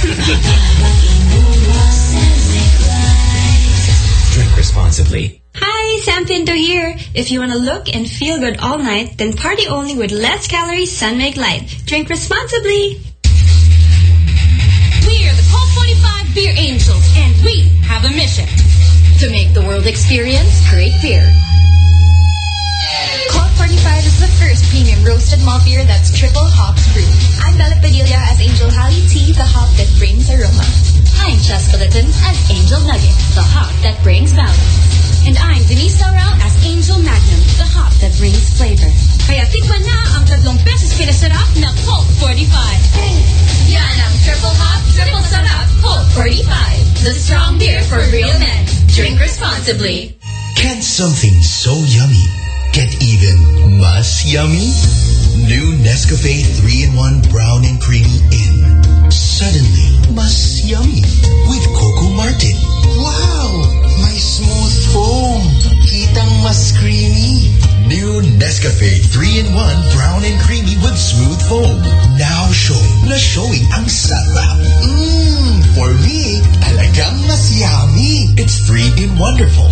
[SPEAKER 18] Drink responsibly.
[SPEAKER 19] Hi, Sam Pinto here. If you want to look and feel good all night, then party only with less calories San Mig Light. Drink responsibly.
[SPEAKER 20] We're the Colt 45 Beer Angels, and we have a mission to make the world experience great beer.
[SPEAKER 19] Colt 45 is the first
[SPEAKER 21] Blackberry's premium roasted malt beer that's triple hops brewed. I'm Bella Padilla as Angel Hali Tea, the hop that brings aroma.
[SPEAKER 20] I'm Cheska Litton as Angel Nugget, the hop that brings balance. And I'm Denise Laurel as Angel Magnum, the hop that brings flavor. Kaya tikman na ang 3 pesos pinasarap na Colt 45. Yan ang triple hop, triple sarap Colt 45. The strong beer for real men. Drink responsibly.
[SPEAKER 14] Can something so yummy get even mas yummy? New Nescafe 3-in-1 Brown and Creamy in. Suddenly, mas yummy with Coco Martin. Wow! My smooth foam. Kitang mas creamy. New Nescafe 3-in-1 Brown and Creamy with smooth foam. Now showing ang sarap. For me, talagang mas yummy. It's 3-in wonderful.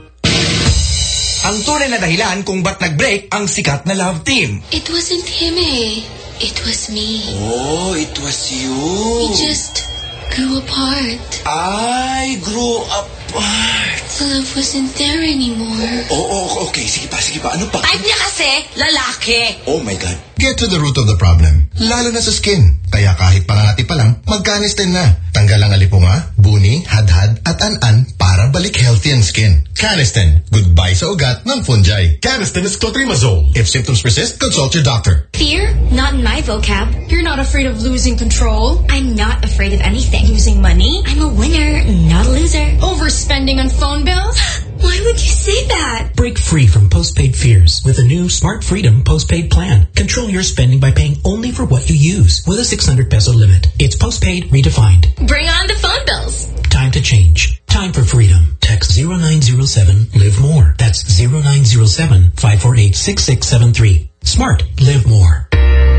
[SPEAKER 13] Ang tunay na dahilan kung ba't nag-break ang sikat na love team.
[SPEAKER 5] It wasn't him eh. It was me.
[SPEAKER 13] Oh, it was you.
[SPEAKER 5] We just grew apart.
[SPEAKER 13] I grew apart.
[SPEAKER 5] The love wasn't there anymore.
[SPEAKER 13] Oh, okay. Sige pa. Ano pa?
[SPEAKER 5] Type niya kasi, lalaki.
[SPEAKER 13] Oh my God.
[SPEAKER 14] Get to the root of the problem, lalo na sa skin. Kaya kahit pangangati pa lang, mag-Canesten na. Tanggal ang alipunga, buni, hadhad, at an-an para balik healthy ang skin. Canesten, goodbye sa ugat ng fungi. Canesten is clotrimazole. If symptoms persist, consult your doctor.
[SPEAKER 21] Fear? Not in my vocab. You're not afraid of losing control. I'm not afraid of anything. Losing money? I'm a winner, not a loser. Overspending on phone bills? Why would you say that?
[SPEAKER 22] Break free from postpaid fears with a new Smart Freedom postpaid plan. Control your spending by paying only for what you use with a 600 peso limit. It's postpaid redefined.
[SPEAKER 21] Bring on the phone bills.
[SPEAKER 22] Time to change. Time for freedom. Text 0907 live more. That's 0907 548 6673. Smart, live more.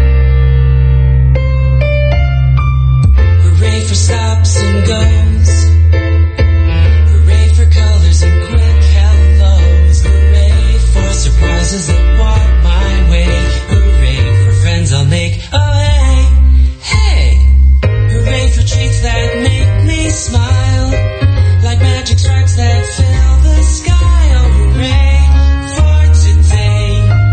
[SPEAKER 1] Hooray for stops and goes. Hooray for colors and quick hellos. Hooray for surprises that walk my way. Hooray for friends I'll make. Oh hey, hey. Hooray for treats that make me smile. Like magic strikes that fill the sky. Oh hooray for today.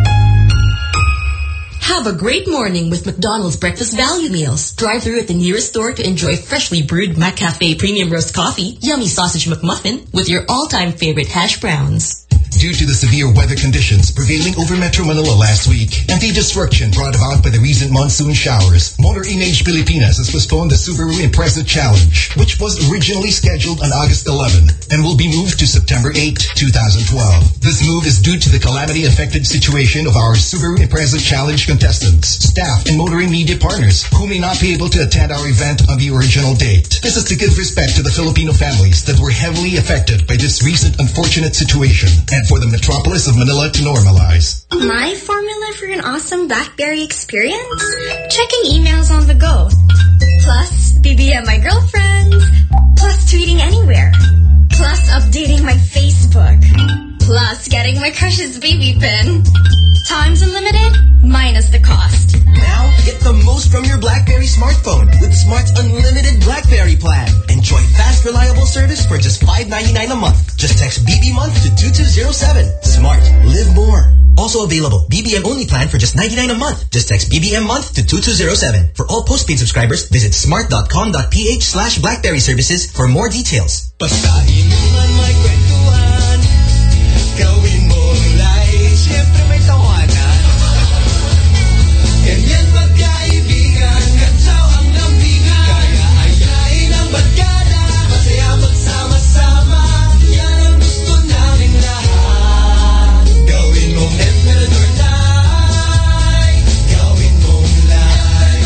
[SPEAKER 11] Have a great morning with McDonald's breakfast value meals. Drive through at the nearest store to enjoy freshly brewed McCafe premium roast coffee, yummy sausage McMuffin with your all-time favorite hash browns.
[SPEAKER 14] Due to the severe weather conditions prevailing over Metro Manila last week and the disruption brought about by the recent monsoon showers, Motor Image Pilipinas has postponed the Subaru Impreza Challenge, which was originally scheduled on August 11 and will be moved to September 8, 2012. This move is due to the calamity-affected situation of our Subaru Impreza Challenge contestants, staff, and motoring media partners who may not be able to attend our event on the original date. This is to give respect to the Filipino families that were heavily affected by this recent unfortunate situation and for the metropolis of Manila to normalize.
[SPEAKER 21] My formula for an awesome BlackBerry experience? Checking emails on the go. Plus, BBM my girlfriends. Plus, tweeting anywhere. Plus, updating my Facebook. Plus, getting my crush's baby pin. Times unlimited, minus the cost.
[SPEAKER 12] Now, get the most from your BlackBerry smartphone with Smart's unlimited BlackBerry plan. Enjoy fast, reliable service for just $5.99 a month. Just text BB month to 2207. Smart, live more. Also available, BBM only plan for just $99 a month. Just text BBM month to 2207. For all postpaid subscribers, visit smart.com.ph/BlackBerry services for more details.
[SPEAKER 1] Basta inuman may kwentuhan, gawin mong light. Siyempre may tawanan. Ganyan magkaibigan, katsaw ang lambingan. Kaya ayain ang barkada, masaya magsama-sama. Yan ang gusto namin lahat. Gawin mong Emperador Light. Gawin mong light.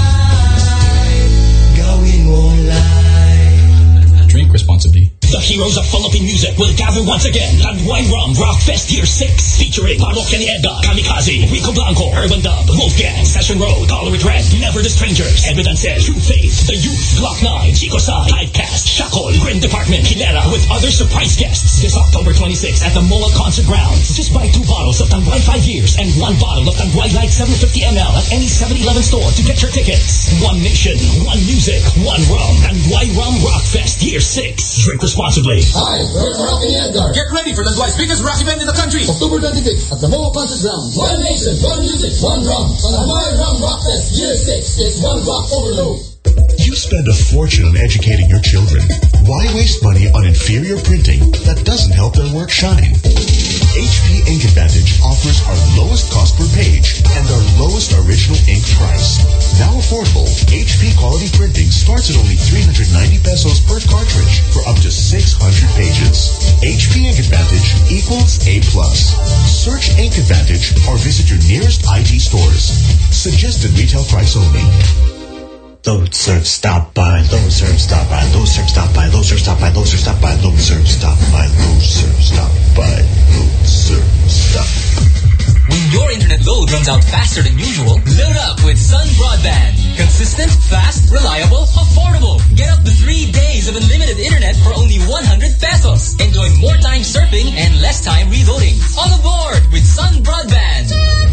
[SPEAKER 1] Gawin mong light.
[SPEAKER 15] Drink responsibly. The heroes of Philippine music will gather once again. Tanduay Rum Rock Fest Year 6 featuring Parokya ni Edgar, Kamikaze, Rico Blanco, Urban Dub, Wolfgang, Session Road, Color With Red, Never the Strangers, Evidences, True Faith, The Youth, Glock 9, Chico Sai, Typecast, Shakol, Grin Department, Hilera, with other surprise guests this October 26 at the MOA Concert Grounds. Just buy 2 bottles of Tanduay 5 years and 1 bottle of Tanduay Light 750 ml at any 7-Eleven store to get your tickets. One nation, one music, one rum. Tanduay Rum Rock Fest Year 6. Drink responsibly. responsibly.
[SPEAKER 3] Hi, we're Rocky Edgar.
[SPEAKER 15] Get ready for the Dwight's biggest rock event in the country.
[SPEAKER 3] October 26th at the Moa Concert Ground. One nation, one music, one rum. Panamoy Rum Rock Fest Year 6. It's one rock overload.
[SPEAKER 14] You spend a fortune on educating your children. Why waste money on inferior printing that doesn't help their work shine? HP Ink Advantage offers our lowest cost per page and our lowest original ink price. Now affordable, HP quality printing starts at only 390 pesos per cartridge for up to 600 pages. HP Ink Advantage equals A+. Search Ink Advantage or visit your nearest IT stores. Suggested retail price only.
[SPEAKER 7] Load serve stop by, load serve stop by, load serve stop by, load serve stop by, load serve stop by, load serve stop by, load serve stop by, load serve stop.
[SPEAKER 12] When your internet load runs out faster than usual, load up with Sun Broadband. Consistent, fast, reliable, affordable. Get up to 3 days of unlimited internet for only 100 pesos. Enjoy more time surfing and less time reloading. On the board with Sun Broadband.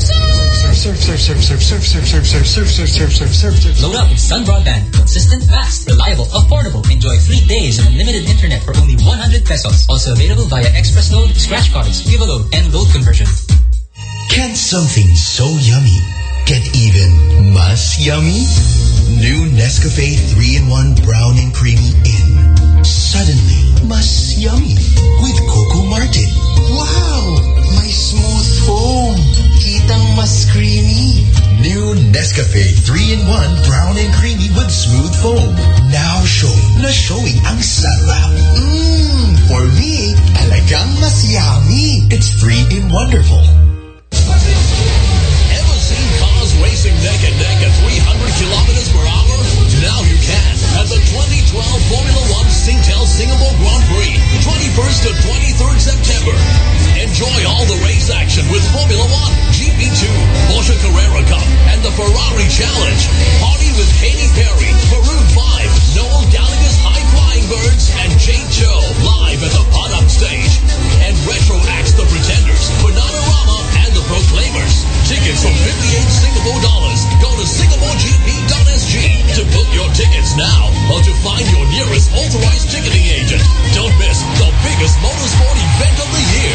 [SPEAKER 12] Load up with Sun Broadband. Consistent, fast, reliable, affordable. Enjoy 3 days of unlimited internet for only 100 pesos. Also available via Express Load, Scratch Cards, Give a Load, and Load Conversion.
[SPEAKER 7] Can something so yummy get even mas yummy? New Nescafe 3-in-1 Brown and Creamy in. Suddenly, mas yummy with Coco Martin. Wow! My smooth foam. Kitang mas creamy. New Nescafe 3-in-1 Brown and Creamy with smooth foam. Now showing ang sarap. For me, talagang mas yummy. It's 3-in-wonderful.
[SPEAKER 15] Ever seen cars racing neck and neck at 300 kilometers per hour? Now you can at the 2012 Formula One Singtel Singapore Grand Prix, 21st to 23rd September. Enjoy all the race action with Formula One, GP2, Porsche Carrera Cup, and the Ferrari Challenge. Party with Katy Perry, Maroon 5, Noel Gallagher's High Flying Birds, and Jade Cho live at the Padang stage. And retro acts The Pretenders, Bananarama, and the Proclaimers. Tickets from 58 Singapore dollars. Go to singaporegp.sg to book your tickets now or to find your nearest authorized ticketing agent. Don't miss the biggest motorsport event of the year.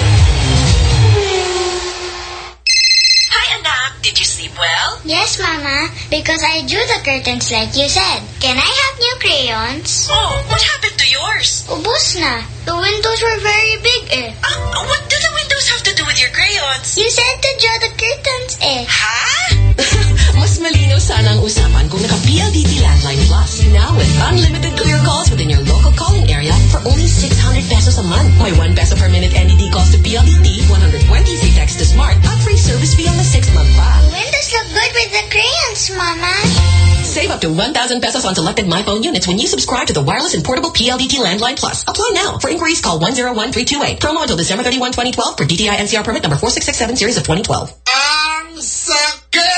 [SPEAKER 11] Hi, anak. Did you sleep well?
[SPEAKER 10] Yes, Mama, because I drew the curtains like you said. Can I have new crayons?
[SPEAKER 11] Oh, what happened to yours?
[SPEAKER 10] Ubus na. The windows were very big eh.
[SPEAKER 11] What do the windows have to do with your crayons?
[SPEAKER 10] You said to draw the curtains eh.
[SPEAKER 11] Mas malinaw sana ang usapan kung naka-PLDT Landline Plus. Now with unlimited clear calls within your local calling area for only 600 pesos a month. May 1 peso per minute NED calls to PLDT, 120 text to Smart, at free service fee on the 6-month plan.
[SPEAKER 10] The windows look good with the crayons, Mama.
[SPEAKER 11] Save up to 1,000 pesos on selected MyPhone units when you subscribe to the wireless and portable PLDT Landline Plus. Apply now. For inquiries, call 101328. Promo until December 31, 2012 for DTI NCR permit number 4667 series of 2012.
[SPEAKER 9] Ang sakit!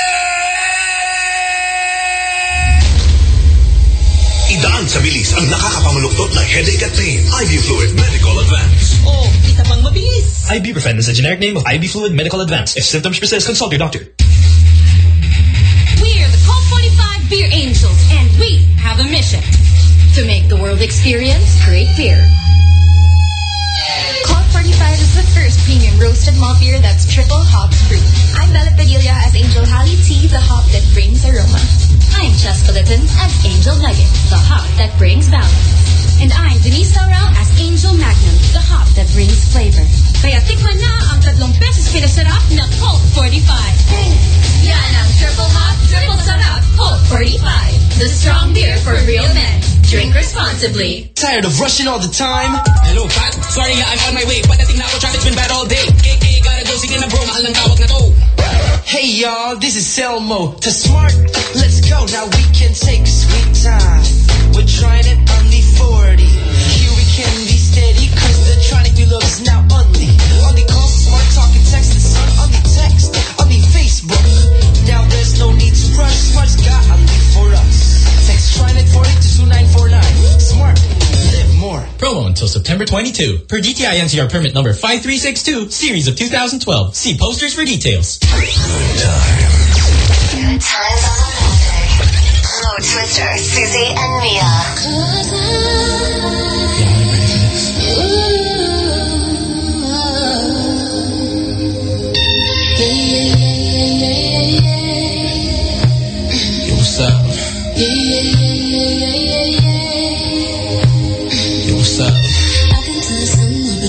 [SPEAKER 15] Idaan sa bilis ang nakakapamaluktot na headache at pain. IV Fluid Medical Advance.
[SPEAKER 11] Oh, isa pang mabilis.
[SPEAKER 12] Ibuprofen is the generic name of IV Fluid Medical Advance. If symptoms persist, consult your doctor.
[SPEAKER 20] We're the Colt 45 Beer Angels, and we have a mission to make the world experience great beer.
[SPEAKER 21] Colt 45 is the first premium roasted malt beer that's triple hops free. I'm Bella Padilla as Angel Halley Tea, the hop that brings aroma.
[SPEAKER 20] I'm Jessica Litton as Angel Nugget, the hop that brings balance. And I'm Denise Laurel as Angel Magnum, the hop that brings flavor. Kaya tikman na ang 3 pesos pinasarap na Colt 45. Yan ang triple hop, triple sarap, Colt 45. The strong beer for real men. Drink responsibly.
[SPEAKER 2] Tired of rushing all the time? Hello, Pat. Sorry, I'm on my way. Patating na ako, traffic's been bad all day. KK, gotta go. Sige na bro, mahal ng tawag na to. Hey y'all, this is Selmo. To Smart, let's go. Now we can take sweet time. We're trying it on the 40. Here we can be steady, cause the tronic we love is now only. Only call Smart, talk and text the son. Only text, only Facebook. Now there's no need to rush. Smart's got only for us. Text TRINET 40 to 2949. Smart, live more.
[SPEAKER 12] Promo until September 22. Per DTI NCR permit number 5362, series of 2012. See posters for details.
[SPEAKER 8] Good times on the Pacific. Mo Twister, Susie, and Mia.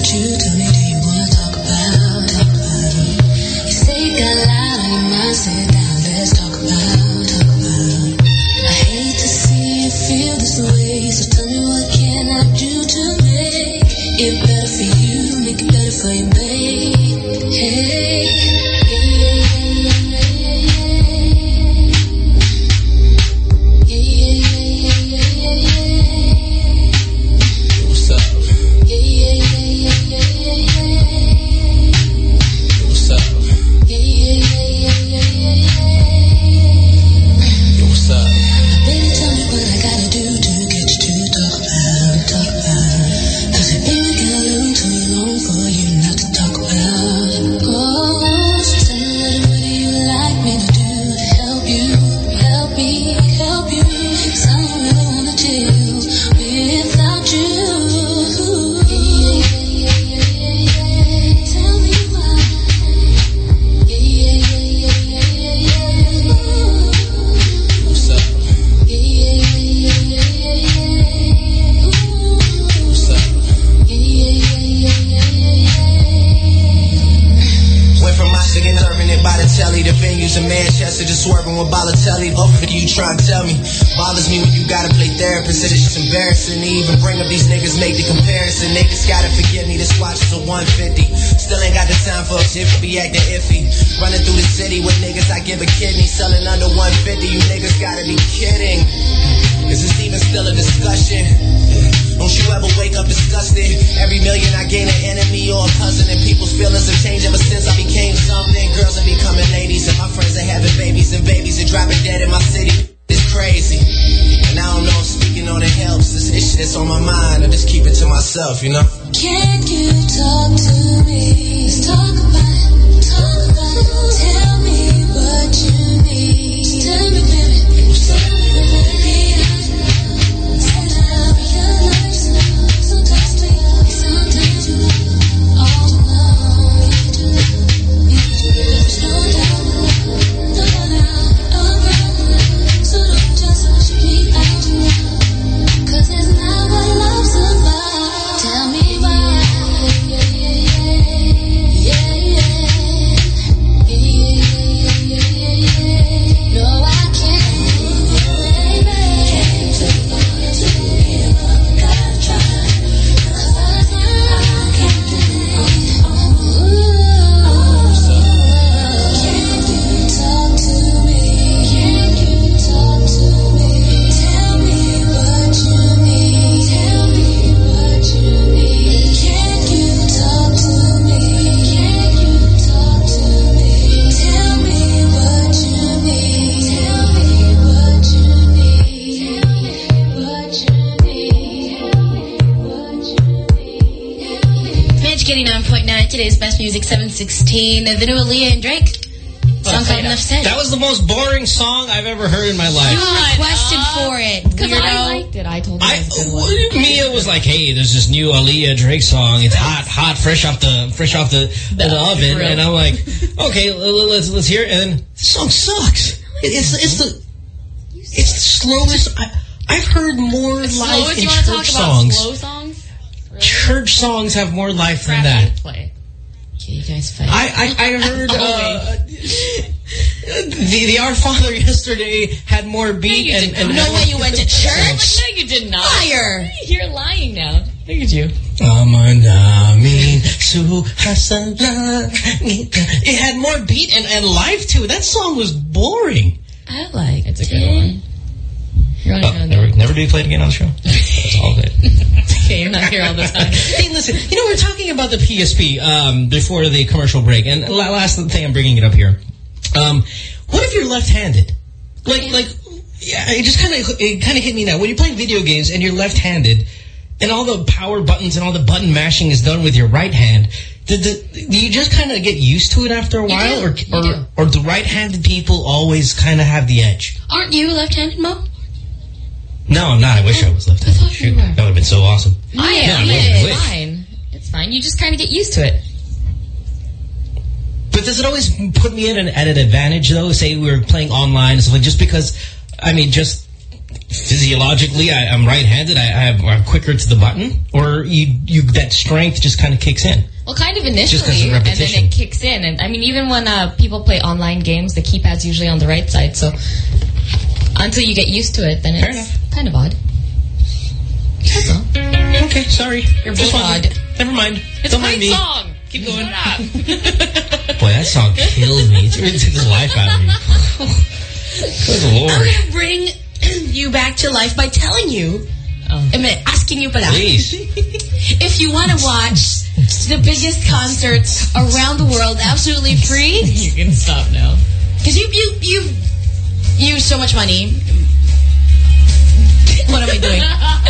[SPEAKER 1] you. Tell me, do you wanna talk about? You say you got a lot on your mind. Sit down, let's talk about. I hate to see you feel this way, so tell me what can I do to make it better for you, make it better for you, babe. Hey.
[SPEAKER 4] In Manchester, just swerving with Balotelli. Both of you trying to tell me. Bothers me when you gotta play therapist. It's just embarrassing to even bring up these niggas, make the comparison. Niggas gotta forgive me, this watch is a 150. Still ain't got the time for a shit to be acting iffy. Running through the city with niggas, I give a kidney. Selling under 150, you niggas gotta be kidding. Is this even still a discussion? Don't you ever wake up disgusted? Every million I gain an enemy or a cousin, and people's feelings have changed ever since I became something. Girls are becoming ladies, and my friends are having babies, and babies are dropping dead in my city. It's crazy. And I don't know if speaking on it helps. This shit that's on my mind, I just keep it to myself, you know?
[SPEAKER 1] Can you talk to me? Let's talk about it. Tell me what you need. Tell me, baby.
[SPEAKER 5] Today's best music, 716. The new Aaliyah and Drake. Song called Enough Said.
[SPEAKER 2] That was the most boring song I've ever heard in my life.
[SPEAKER 5] You requested for it.
[SPEAKER 6] Because I liked it. I told you it was a good one.
[SPEAKER 2] Mia was like, hey, there's this new Aaliyah Drake song. It's hot, fresh off the oven. And I'm like, okay, let's hear it. And then the song sucks. It's the slowest. I've heard more life in church songs.
[SPEAKER 6] Slow songs? Really?
[SPEAKER 2] Church songs have more life than that.
[SPEAKER 6] Play.
[SPEAKER 5] You guys fight.
[SPEAKER 2] I heard the Our Father yesterday had more beat and
[SPEAKER 5] no way you went to church.
[SPEAKER 6] No, you did not.
[SPEAKER 5] Liar.
[SPEAKER 6] You're lying now. Look at you.
[SPEAKER 2] It had more beat and life to it. That song was boring.
[SPEAKER 5] I like it.
[SPEAKER 6] It's a good one.
[SPEAKER 2] Never do you play it again on the show? That's all good.
[SPEAKER 6] Okay, you're not here all the time.
[SPEAKER 2] Hey, listen, we're talking about the PSP before the commercial break, and last thing I'm bringing it up here. What if you're left-handed? Yeah, it kind of hit me now. When you're playing video games and you're left-handed, and all the power buttons and all the button mashing is done with your right hand, do you just kind of get used to it after a while, or do right-handed people always kind of have the edge?
[SPEAKER 5] Aren't you left-handed, Mo?
[SPEAKER 2] No, I'm not. I wish I was left-handed.
[SPEAKER 5] I thought you were.
[SPEAKER 2] That would have been so awesome.
[SPEAKER 6] I am. It's fine. It's fine. You just kind of get used to it.
[SPEAKER 2] But does it always put me at an advantage, though? Say we were playing online and stuff like, just because, I mean, just physiologically I'm right-handed, I'm quicker to the button, or you that strength just kind of kicks in?
[SPEAKER 6] Well, kind of initially,
[SPEAKER 2] just because of
[SPEAKER 6] and then
[SPEAKER 2] repetition.
[SPEAKER 6] it kicks in. And I mean, even when people play online games, the keypad's usually on the right side. So until you get used to it, then it's kind of odd. That's all.
[SPEAKER 2] Okay, sorry.
[SPEAKER 6] You're both odd.
[SPEAKER 2] Never mind.
[SPEAKER 6] It's
[SPEAKER 2] Don't
[SPEAKER 6] a
[SPEAKER 2] mind
[SPEAKER 6] great
[SPEAKER 2] me.
[SPEAKER 6] song.
[SPEAKER 2] Keep going. Boy, that song killed me. It took the life out of me. Good Lord.
[SPEAKER 5] I'm going to bring you back to life by telling you, asking you pala.
[SPEAKER 2] Please.
[SPEAKER 5] If you want to watch the biggest concerts around the world absolutely free.
[SPEAKER 6] You can stop now.
[SPEAKER 5] Because you've used so much money. What am I doing?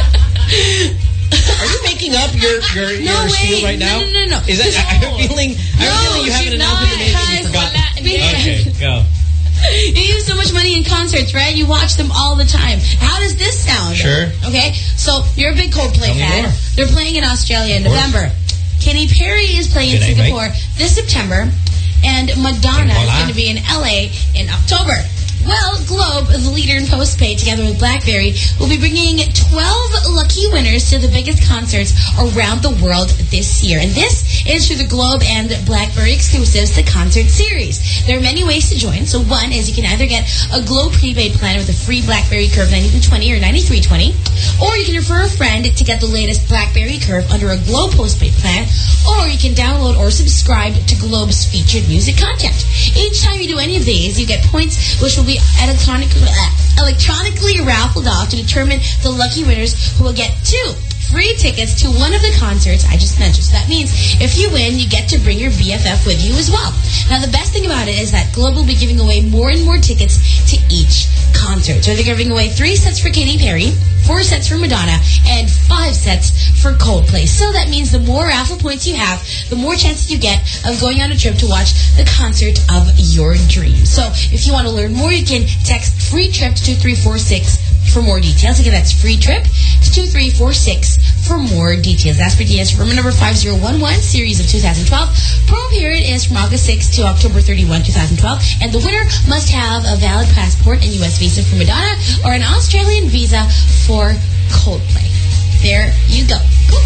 [SPEAKER 2] Are you making up your spiel right now?
[SPEAKER 5] No.
[SPEAKER 2] Is that, I have a feeling you haven't announced it and you forgot. Okay, go.
[SPEAKER 5] You use so much money in concerts, right? You watch them all the time. How does this sound?
[SPEAKER 2] Sure.
[SPEAKER 5] Okay, so you're a big Coldplay fan.
[SPEAKER 2] More.
[SPEAKER 5] They're playing in Australia in November. Katy Perry is playing in Singapore this September. And Madonna is going to be in LA in October. Well, Globe, the leader in postpaid, together with BlackBerry, will be bringing 12 lucky winners to the biggest concerts around the world this year. And this is through the Globe and BlackBerry exclusives, the concert series. There are many ways to join. So one is you can either get a Globe prepaid plan with a free BlackBerry Curve 9220 or 9320, or you can refer a friend to get the latest BlackBerry Curve under a Globe postpaid plan, or you can download or subscribe to Globe's featured music content. Each time you do any of these, you get points which will be electronically raffled off to determine the lucky winners who will get 2 free tickets to one of the concerts I just mentioned. So that means if you win, you get to bring your BFF with you as well. Now, the best thing about it is that Globe will be giving away more and more tickets to each concert. So they're giving away 3 sets for Katy Perry, 4 sets for Madonna, and 5 sets for Coldplay. So that means the more raffle points you have, the more chances you get of going on a trip to watch the concert of your dreams. So if you want to learn more, you can text free trip to 2346 for more details. Again, that's free trip to 2346 for more details. That's for DS room number 5011, series of 2012. Promo period is from August 6 to October 31, 2012. And the winner must have a valid passport and U.S. visa for Madonna or an Australian visa for Coldplay. There you go. Cool.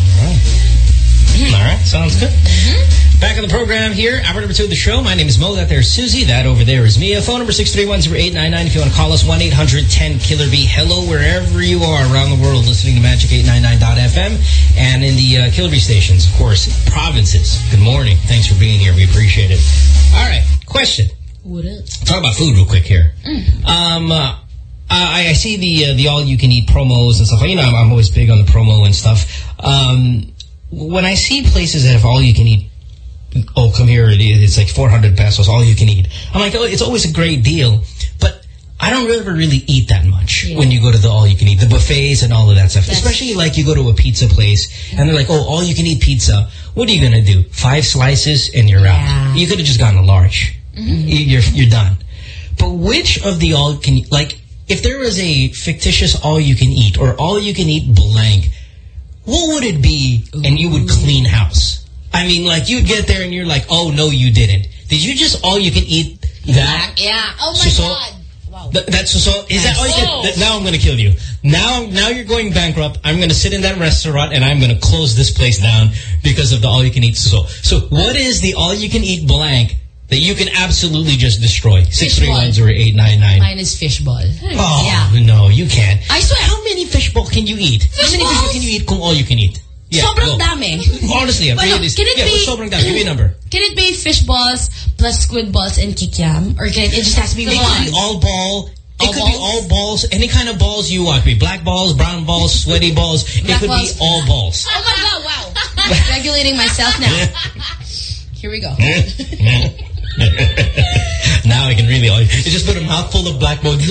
[SPEAKER 2] All right, sounds good. Back on the program here, hour number 2 of the show. My name is Mo. That there's Susie. That over there is Mia. Phone number 631-0899. If you want to call us, 1-800-10-KILLER-B. Hello, wherever you are around the world listening to Magic899.fm and in the Killer Bee stations, of course, provinces. Good morning. Thanks for being here. We appreciate it. All right, question.
[SPEAKER 5] What up?
[SPEAKER 2] Talk about food real quick here. I see the all-you-can-eat promos and stuff. You know, I'm always big on the promo and stuff. When I see places that have all-you-can-eat, oh, come here, it's like 400 pesos, all you can eat. I'm like, oh, it's always a great deal. But I don't ever really eat that much when you go to the all-you-can-eat, the buffets and all of that stuff. Especially like you go to a pizza place and they're like, oh, all-you-can-eat pizza. What are you going to do? 5 slices and you're out. You could have just gotten a large. You're done. But which of the all-you-can-eat, like, if there was a fictitious all-you-can-eat or all-you-can-eat blank, what would it be and you would clean house? I mean, like, you'd get there and you're like, oh, no, you didn't. Did you just all-you-can-eat that?
[SPEAKER 5] Yeah. Oh, my God. Wow.
[SPEAKER 2] That's so. Is that all you can? Now I'm going to kill you. Now you're going bankrupt. I'm going to sit in that restaurant and I'm going to close this place down because of the all-you-can-eat. So what is the all-you-can-eat blank that you can absolutely just destroy? 631-0899.
[SPEAKER 5] Mine is fishball.
[SPEAKER 2] Oh,
[SPEAKER 5] yeah.
[SPEAKER 2] No, you can't.
[SPEAKER 5] I swear.
[SPEAKER 2] How many fishball can you eat? How many fishball can you eat kung all-you-can-eat? Yeah,
[SPEAKER 5] sobrang dami.
[SPEAKER 2] Honestly, I'm really
[SPEAKER 5] can it be
[SPEAKER 2] sobrang dami? Give me a number.
[SPEAKER 5] Can it be fish balls plus squid balls and kikiam? Or can it just has to be one?
[SPEAKER 2] It could be all ball. It could be all balls. Any kind of balls you want. It could be black balls, brown balls, sweaty balls. It could be all balls.
[SPEAKER 5] Oh my God, wow. Regulating myself now. Here we go.
[SPEAKER 2] Now I can really... You just put a mouthful of black balls.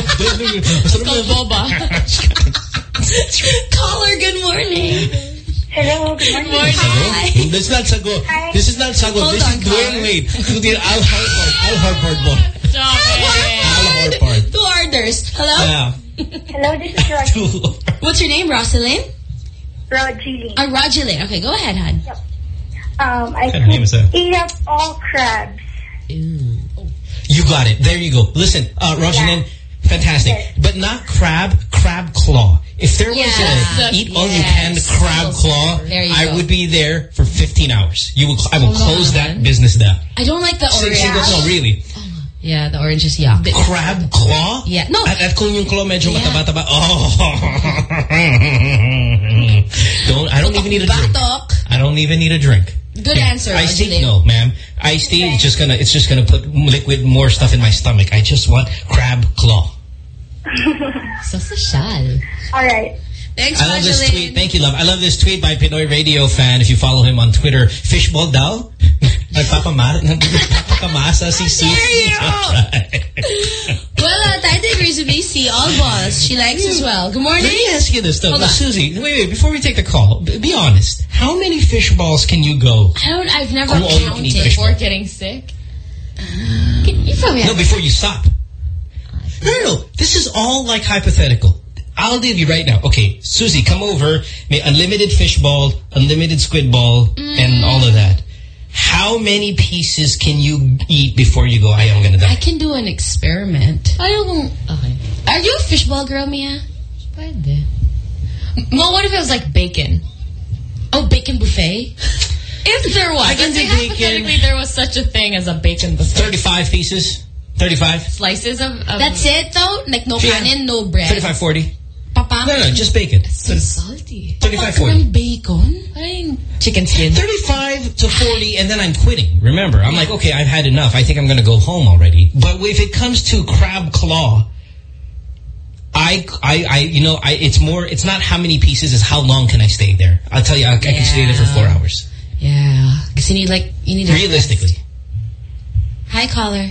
[SPEAKER 5] Caller, good morning.
[SPEAKER 10] Hello, good morning.
[SPEAKER 5] Hi.
[SPEAKER 2] This is not Sago.
[SPEAKER 5] Hi.
[SPEAKER 2] This is not Sago. This is Dwayne Wade. Al Harvard boy. Al Harvard.
[SPEAKER 5] 2 orders. Hello?
[SPEAKER 2] Yeah.
[SPEAKER 10] Hello, this is Rosie.
[SPEAKER 5] What's your name, Rosalind?
[SPEAKER 10] Rogeline.
[SPEAKER 5] Rogeline. Okay, go ahead, hon.
[SPEAKER 10] Yep. I
[SPEAKER 2] could
[SPEAKER 10] eat up all crabs.
[SPEAKER 2] You got it. There you go. Listen, Rogeline, Fantastic. But not crab claw. If there was an eat-all-you-can crab claw, I would be there for 15 hours. I will close that business down.
[SPEAKER 5] I don't like the orange.
[SPEAKER 2] No, really.
[SPEAKER 5] Yeah, the orange is yuck.
[SPEAKER 2] Crab claw?
[SPEAKER 5] Yeah. No.
[SPEAKER 2] At kung yung claw medyo mataba-taba. Oh. I don't even need a drink. I don't even need a drink.
[SPEAKER 5] Good answer.
[SPEAKER 2] Iced tea? No, ma'am. Iced tea is just gonna put more stuff in my stomach. I just want crab claw.
[SPEAKER 6] So social.
[SPEAKER 21] All right.
[SPEAKER 5] Thanks,
[SPEAKER 2] I love this tweet. Thank you, love. I love this tweet by Pinoy Radio Fan. If you follow him on Twitter, fishball daw. Nagpapakamasa si Susie.
[SPEAKER 5] Well, Taita agrees with me. See all balls. She likes as well. Good morning.
[SPEAKER 2] Let me ask you this, though. Susie, wait. Before we take the call, be honest. How many fish balls can you go?
[SPEAKER 5] I've never counted.
[SPEAKER 6] Before getting sick? You probably have.
[SPEAKER 2] No, before you stop. No. This is all like hypothetical. I'll give you right now. Okay, Susie, come over. May unlimited fish ball, unlimited squid ball, and all of that. How many pieces can you eat before you go, I'm going to die?
[SPEAKER 5] I can do an experiment.
[SPEAKER 6] Okay.
[SPEAKER 5] Are you a fishball girl, Mia?
[SPEAKER 6] Pwede. Well, what if it was like bacon?
[SPEAKER 5] Oh, bacon buffet?
[SPEAKER 6] If there was.
[SPEAKER 2] I can do bacon.
[SPEAKER 6] Hypothetically, there was such a thing as a bacon buffet.
[SPEAKER 2] 35 pieces? 35?
[SPEAKER 6] Slices of
[SPEAKER 5] That's it, though? Like no kanin, no bread?
[SPEAKER 2] 35, 40.
[SPEAKER 5] Papa?
[SPEAKER 2] No, just bacon.
[SPEAKER 6] It's so salty.
[SPEAKER 2] 35, 40.
[SPEAKER 5] Bacon?
[SPEAKER 6] Chicken skin.
[SPEAKER 2] 35 to 40, and then I'm quitting. Remember, I'm like, okay, I've had enough. I think I'm going to go home already. But if it comes to crab claw, it's not how many pieces, it's how long can I stay there. I'll tell you, I can stay there for 4 hours.
[SPEAKER 5] Yeah. Because you need
[SPEAKER 2] realistically.
[SPEAKER 5] Hi, caller.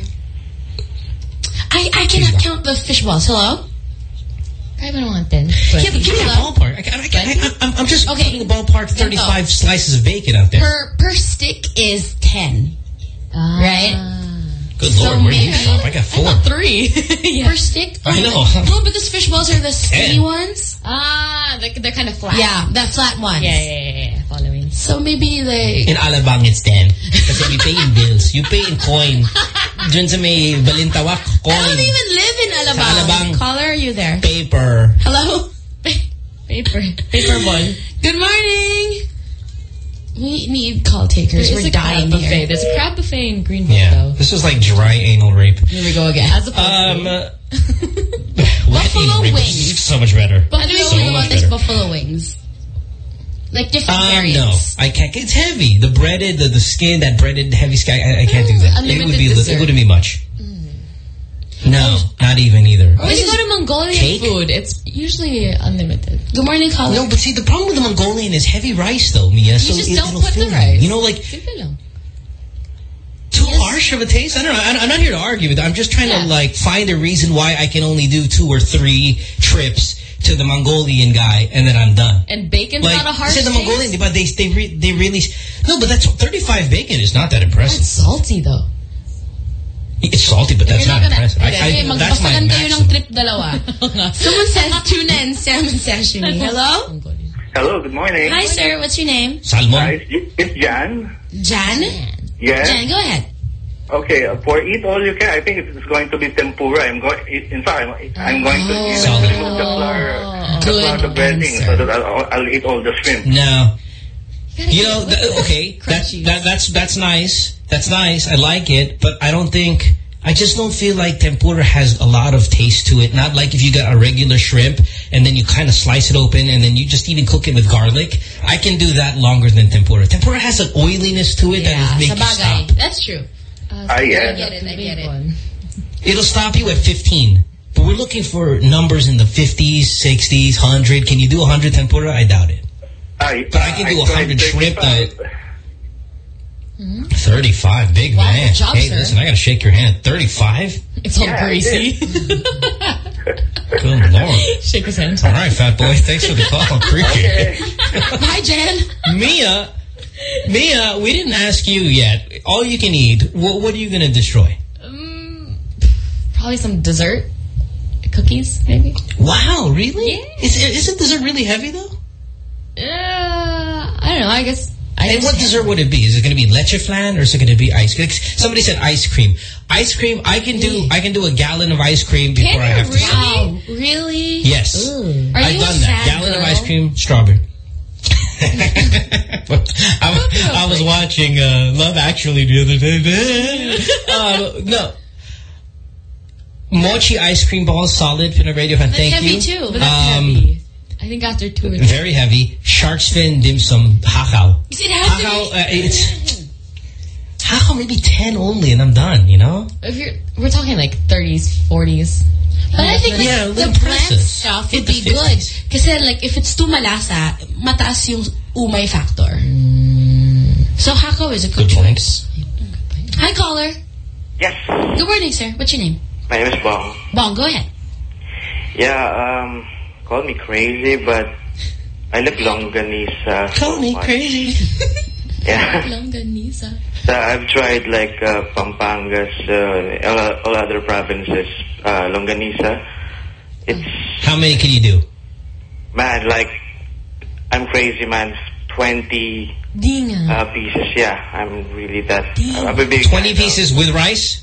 [SPEAKER 5] I cannot count the fish balls. Hello?
[SPEAKER 6] I don't want 10.
[SPEAKER 2] Give me a ballpark. I'm just putting a ballpark 35 slices of bacon out there.
[SPEAKER 5] Per stick is 10. Right?
[SPEAKER 2] Good Lord, where do you shop? I got 4.
[SPEAKER 6] I got 3.
[SPEAKER 5] Per stick?
[SPEAKER 2] I know.
[SPEAKER 5] No, because fish balls are the skinny ones.
[SPEAKER 6] They're kind of flat.
[SPEAKER 5] Yeah, the flat ones.
[SPEAKER 6] Yeah. Following.
[SPEAKER 5] So maybe like...
[SPEAKER 2] In Alabang, it's 10. Kasi we pay in bills. You pay in coin. Dun sa may Balintawak, coin.
[SPEAKER 5] I don't even live in Alabang. Caller, are you there?
[SPEAKER 2] Paper.
[SPEAKER 5] Hello?
[SPEAKER 6] Paper ball.
[SPEAKER 5] Good morning. We need call takers. We're dying here.
[SPEAKER 6] There's a crab buffet in Greenville, though.
[SPEAKER 2] This is like dry anal rape.
[SPEAKER 5] Here we go again.
[SPEAKER 6] As opposed
[SPEAKER 5] Buffalo wings.
[SPEAKER 2] It's so much better.
[SPEAKER 5] How do we feel about this buffalo wings? Like different variants.
[SPEAKER 2] No, I can't. It's heavy. The breaded, the skin, that breaded heavy skin. I can't do that. It wouldn't be much. No, not even either.
[SPEAKER 6] When you go to Mongolian food, it's usually unlimited.
[SPEAKER 5] Good morning, caller.
[SPEAKER 2] No, but see, the problem with the Mongolian is heavy rice, though, Mia.
[SPEAKER 6] So just don't put the rice.
[SPEAKER 2] You know, like... Too harsh of a taste? I don't know. I'm not here to argue with it. I'm just trying to, like, find a reason why I can only do 2 or 3 trips to the Mongolian guy, and then I'm done.
[SPEAKER 6] And bacon's not a harsh
[SPEAKER 2] taste? The Mongolian, but they really... No, but that's 35 bacon is not that impressive.
[SPEAKER 6] It's salty, though.
[SPEAKER 2] It's salty, but that's not impressive. That's my maximum.
[SPEAKER 5] Trip dalawa. Someone says tuna and salmon sashimi. Hello?
[SPEAKER 16] Hello, good morning.
[SPEAKER 5] Hi, sir. What's your name?
[SPEAKER 2] Salmon.
[SPEAKER 16] It's Jan.
[SPEAKER 5] Jan?
[SPEAKER 16] Yes.
[SPEAKER 5] Jan, go ahead.
[SPEAKER 16] Okay, for eat all you can, I think it's going to be tempura. I'm going to remove the breading so that I'll eat all the shrimp.
[SPEAKER 2] No. You know, okay, that's nice. That's nice. I like it, but I just don't feel like tempura has a lot of taste to it. Not like if you got a regular shrimp and then you kind of slice it open and then you just even cook it with garlic. I can do that longer than tempura. Tempura has an oiliness to it that makes you stop.
[SPEAKER 5] That's true.
[SPEAKER 16] I get
[SPEAKER 5] it.
[SPEAKER 2] It'll stop you at 15. But we're looking for numbers in the 50s, 60s, 100. Can you do 100 tempura? I doubt it. But I can do 100 shrimp. 35, big man.
[SPEAKER 5] Job,
[SPEAKER 2] hey,
[SPEAKER 5] sir.
[SPEAKER 2] Listen, I got to shake your hand. 35?
[SPEAKER 6] It's all greasy.
[SPEAKER 2] Good Lord.
[SPEAKER 6] Shake his hand.
[SPEAKER 2] All right, fat boy. Thanks for the call. Appreciate it.
[SPEAKER 5] Hi, Jan.
[SPEAKER 2] Mia, we didn't ask you yet. All you can eat, what are you going to destroy?
[SPEAKER 6] Probably some dessert. Cookies, maybe.
[SPEAKER 2] Wow, really?
[SPEAKER 6] Yeah.
[SPEAKER 2] Isn't dessert really heavy, though?
[SPEAKER 6] I don't know. I guess
[SPEAKER 2] And what dessert would it be? Is it going to be leche flan or is it going to be ice cream? Somebody said ice cream. Ice cream, I can do a gallon of ice cream before I have to sleep.
[SPEAKER 5] Wow, really?
[SPEAKER 2] Yes. I've done that. Gallon of ice cream, strawberry. I was watching Love Actually the other day. No. Mochi ice cream balls, solid. Pinner Radio fan, thank you.
[SPEAKER 6] That's heavy too. But that's heavy. I think after 2 or 3.
[SPEAKER 2] Very heavy. Shark's fin, dim sum, hakao.
[SPEAKER 5] Is it has
[SPEAKER 2] it's hakao maybe 10 only and I'm done, you know?
[SPEAKER 6] We're talking like 30s, 40s.
[SPEAKER 5] But I think the bland stuff would be good. Because like if it's too malasa, mataas yung umay factor. So hakao is a good choice. Hi, caller.
[SPEAKER 16] Yes.
[SPEAKER 5] Good morning, sir. What's your name?
[SPEAKER 16] My name is Bong.
[SPEAKER 5] Bong, go ahead.
[SPEAKER 16] Yeah, call me crazy, but I love longanisa.
[SPEAKER 2] Call me crazy.
[SPEAKER 16] Yeah.
[SPEAKER 6] Longanisa.
[SPEAKER 16] So I've tried like Pampangas, all other provinces, longanisa. It's
[SPEAKER 2] how many can you do?
[SPEAKER 16] Man, like I'm crazy, man. 20 pieces. Yeah, I'm really that. I'm a big
[SPEAKER 2] 20 pieces with rice.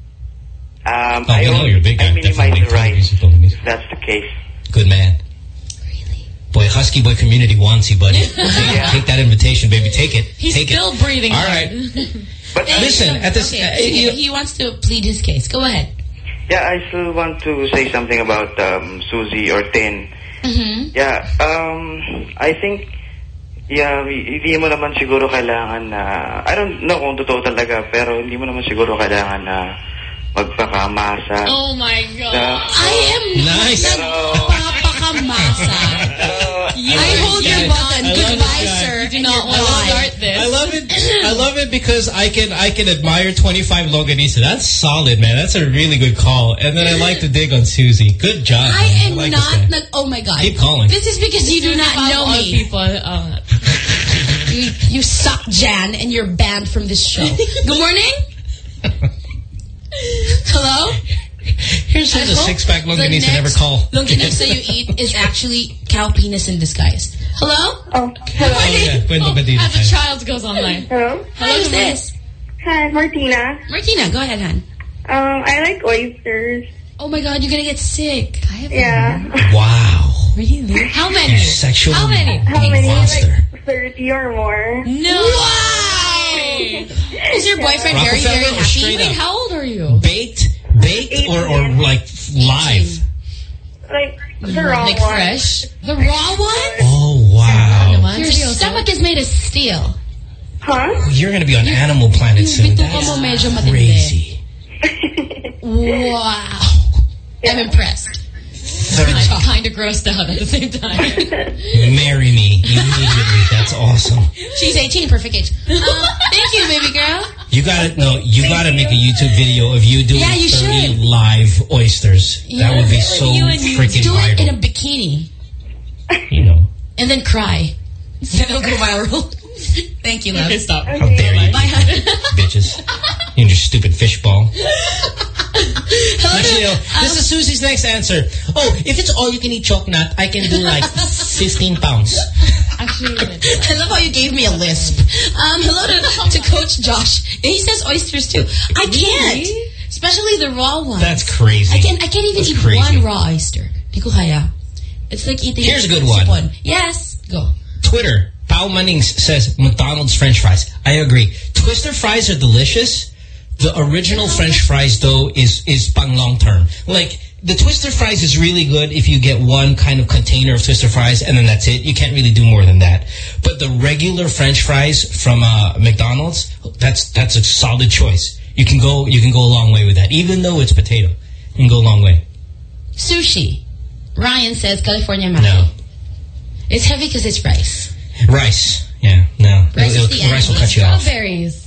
[SPEAKER 16] I
[SPEAKER 2] know you're a big guy.
[SPEAKER 16] I minimize the rice. If that's the case.
[SPEAKER 2] Good man. Really? Boy, Husky Boy community wants you, buddy. Take that invitation, baby. Take it.
[SPEAKER 6] He's still breathing.
[SPEAKER 2] All right.
[SPEAKER 16] But
[SPEAKER 2] listen, at this,
[SPEAKER 5] he wants to plead his case. Go ahead.
[SPEAKER 16] Yeah, I still want to say something about Suzy or Tin. Yeah, I think, hindi mo naman siguro kailangan na, I don't know kung totoo talaga, pero hindi mo naman siguro kailangan na magpakamasa.
[SPEAKER 6] Oh my God.
[SPEAKER 5] I am
[SPEAKER 2] nice.
[SPEAKER 5] Nagpapakamasa. I hold your button. Goodbye, sir.
[SPEAKER 6] You do not want to start this.
[SPEAKER 2] I love it because I can admire 25 longanisa. That's solid, man. That's a really good call. And then I like to dig on Suzy. Good job.
[SPEAKER 5] I am not oh my God.
[SPEAKER 2] Keep calling.
[SPEAKER 5] This is because you do not know me.
[SPEAKER 6] People,
[SPEAKER 5] you suck, Jan, and you're banned from this show. Good morning. Hello?
[SPEAKER 2] Here's a six-pack longanisa never call.
[SPEAKER 5] Longanisa you eat is actually cow penis in disguise. Hello?
[SPEAKER 17] Oh, hello.
[SPEAKER 6] As a child goes online.
[SPEAKER 17] Hello?
[SPEAKER 5] Hello, who's this?
[SPEAKER 17] Hi, Martina.
[SPEAKER 5] Martina, go ahead, hon.
[SPEAKER 17] I like oysters.
[SPEAKER 5] Oh my God, you're gonna get sick.
[SPEAKER 17] Yeah.
[SPEAKER 2] Wow.
[SPEAKER 6] Really? How many?
[SPEAKER 2] You sexual
[SPEAKER 17] How many?
[SPEAKER 2] monster.
[SPEAKER 17] Like 30 or more.
[SPEAKER 6] No.
[SPEAKER 5] Wow. Is your boyfriend very, very happy?
[SPEAKER 6] Wait, how old are you?
[SPEAKER 2] Baked or like live?
[SPEAKER 17] Like the raw
[SPEAKER 6] like
[SPEAKER 17] one.
[SPEAKER 6] fresh?
[SPEAKER 5] The raw one?
[SPEAKER 2] Oh, wow.
[SPEAKER 5] Your stomach is made of steel.
[SPEAKER 17] Huh?
[SPEAKER 2] You're going to be on Animal Planet soon. That's crazy.
[SPEAKER 5] Wow. I'm impressed.
[SPEAKER 6] I'm kind of grossed out at the same time.
[SPEAKER 2] Marry me immediately. That's awesome.
[SPEAKER 5] She's 18, perfect age. Thank you, baby girl.
[SPEAKER 2] You gotta make a YouTube video of you doing 30
[SPEAKER 5] should.
[SPEAKER 2] live oysters.
[SPEAKER 5] Yeah.
[SPEAKER 2] That would be so freaking
[SPEAKER 5] Do
[SPEAKER 2] viral.
[SPEAKER 5] it in a bikini.
[SPEAKER 2] You know.
[SPEAKER 5] And then cry. Then it'll go viral. Thank you, love.
[SPEAKER 6] Okay, stop.
[SPEAKER 2] How dare you,
[SPEAKER 5] Bye, honey.
[SPEAKER 2] bitches. You and your stupid fishball.
[SPEAKER 5] Hello,
[SPEAKER 2] Actually, this is Susie's next answer. Oh, if it's all you can eat chocolate, I can do like 15 pounds.
[SPEAKER 6] Actually,
[SPEAKER 5] I love how you gave me a lisp. Hello to Coach Josh. And he says oysters too. I can't. Especially the raw ones.
[SPEAKER 2] That's crazy.
[SPEAKER 5] I can't even eat one raw oyster. Di ko kaya. It's like eating
[SPEAKER 2] Here's a good one.
[SPEAKER 5] Yes. Go.
[SPEAKER 2] Twitter. Pao Mannings says McDonald's French fries. I agree. Twister fries are delicious. The original French fries, though, is pang long term. Like, the Twister fries is really good if you get one kind of container of Twister fries and then that's it. You can't really do more than that. But the regular French fries from McDonald's, that's a solid choice. You can go a long way with that. Even though it's potato, you can go a long way.
[SPEAKER 5] Sushi. Ryan says California maki.
[SPEAKER 2] No.
[SPEAKER 5] It's heavy because it's rice.
[SPEAKER 2] Rice. Yeah, no. Rice will cut you off.
[SPEAKER 6] Strawberries.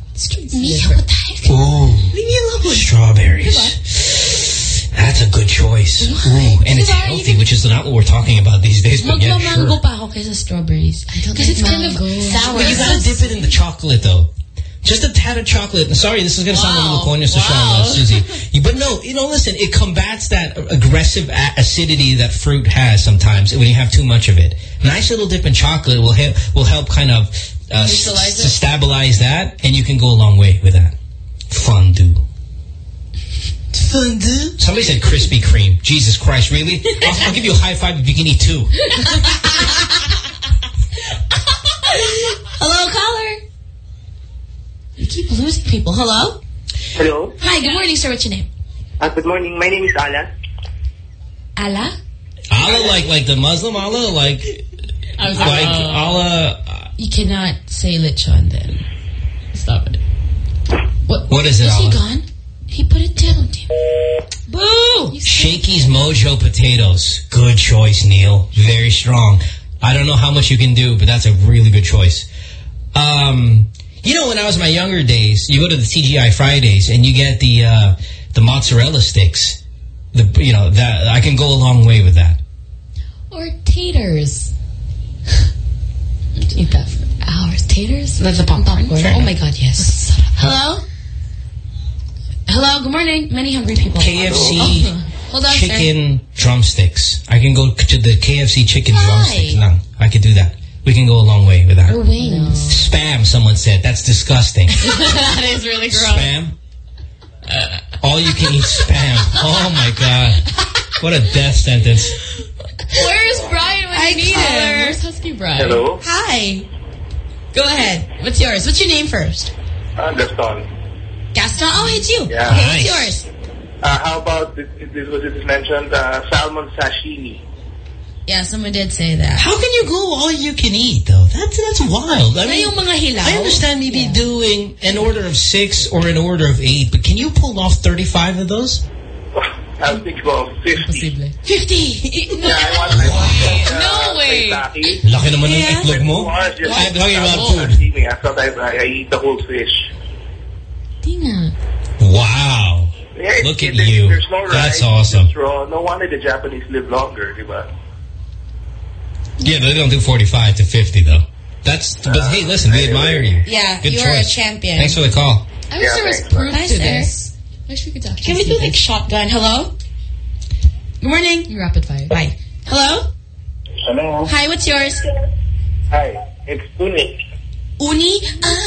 [SPEAKER 2] Ooh.
[SPEAKER 5] Leave me alone.
[SPEAKER 2] Strawberries. That's a good choice. Ooh, and it's healthy, which is not what we're talking about these days. But yeah,
[SPEAKER 5] mango
[SPEAKER 2] sure.
[SPEAKER 5] pa ako kaysa strawberries. Because it's kind of sour.
[SPEAKER 2] But you gotta dip it in the chocolate, though. Just a tad of chocolate. Sorry, this is going to sound a little cornish to Susie. But no, listen, it combats that aggressive acidity that fruit has sometimes when you have too much of it. Nice little dip in chocolate will help kind of to stabilize that, and you can go a long way with that. Fondue. Fondue? Somebody said Krispy Kreme. Jesus Christ, really? I'll give you a high five if you can eat 2.
[SPEAKER 5] Hello, caller. You keep losing people. Hello?
[SPEAKER 18] Hello.
[SPEAKER 5] Hi, good morning, sir. What's your name?
[SPEAKER 18] Good morning. My name is Ala.
[SPEAKER 5] Allah?
[SPEAKER 2] Allah, like the Muslim Allah? Like Allah...
[SPEAKER 5] You cannot say lechon then. Stop it.
[SPEAKER 2] What is it,
[SPEAKER 5] Allah? Is he
[SPEAKER 2] Allah?
[SPEAKER 5] gone? He put it down, Tim. Boo!
[SPEAKER 2] Shakey's Mojo Potatoes. Good choice, Neil. Very strong. I don't know how much you can do, but that's a really good choice. You know, when I was in my younger days, you go to the TGI Fridays and you get the mozzarella sticks. That I can go a long way with that.
[SPEAKER 6] Or taters. Eat that for hours. Taters?
[SPEAKER 5] That's the popcorn. Oh my God, yes. Hello? Hello, good morning. Many hungry people.
[SPEAKER 2] KFC
[SPEAKER 5] Hold on,
[SPEAKER 2] chicken drumsticks. I can go to the KFC chicken drumsticks. No, I could do that. We can go a long way with that.
[SPEAKER 5] Or wings.
[SPEAKER 2] Spam, someone said. That's disgusting.
[SPEAKER 6] That is really gross.
[SPEAKER 2] Spam? All you can eat spam. Oh my God. What a death sentence.
[SPEAKER 6] Where's Brian when you need him? Where's Husky Brian?
[SPEAKER 18] Hello.
[SPEAKER 5] Hi. Go ahead. What's yours? What's your name first?
[SPEAKER 18] Gaston.
[SPEAKER 5] Gaston? Oh, it's you.
[SPEAKER 18] Yeah.
[SPEAKER 5] Okay,
[SPEAKER 18] Nice.
[SPEAKER 5] what's yours?
[SPEAKER 18] How about, this was it mentioned, salmon sashimi?
[SPEAKER 5] Yeah, someone did say that.
[SPEAKER 2] How can you go all you can eat, though? That's wild. I mean,
[SPEAKER 5] yung mga hilaw.
[SPEAKER 2] I understand maybe doing an order of 6 or an order of 8, but can you pull off 35 of those?
[SPEAKER 18] I was thinking about 50.
[SPEAKER 5] 50?
[SPEAKER 18] Yeah, I want
[SPEAKER 6] no way.
[SPEAKER 2] Laki naman ng itlog mo. I'm talking about food.
[SPEAKER 18] I thought I eat the whole fish.
[SPEAKER 2] Wow.
[SPEAKER 18] Yeah,
[SPEAKER 2] Look at you.
[SPEAKER 18] There's no
[SPEAKER 2] That's
[SPEAKER 18] rice,
[SPEAKER 2] awesome.
[SPEAKER 18] it's raw. No wonder the Japanese live longer, diba?
[SPEAKER 2] Yeah, they don't do 45 to 50, though. But hey, listen, we admire you.
[SPEAKER 5] Yeah,
[SPEAKER 2] Good
[SPEAKER 5] you're
[SPEAKER 2] choice.
[SPEAKER 5] a champion.
[SPEAKER 2] Thanks for the call.
[SPEAKER 6] I wish there was proof
[SPEAKER 5] Hi,
[SPEAKER 6] to
[SPEAKER 5] sir.
[SPEAKER 6] this. I wish we could talk to
[SPEAKER 5] Can we do like shotgun? Hello? Good morning.
[SPEAKER 6] Rapid fire.
[SPEAKER 5] Bye. Hello?
[SPEAKER 18] Hello.
[SPEAKER 5] Hi, what's yours?
[SPEAKER 18] Hi, it's Uni.
[SPEAKER 5] Uni?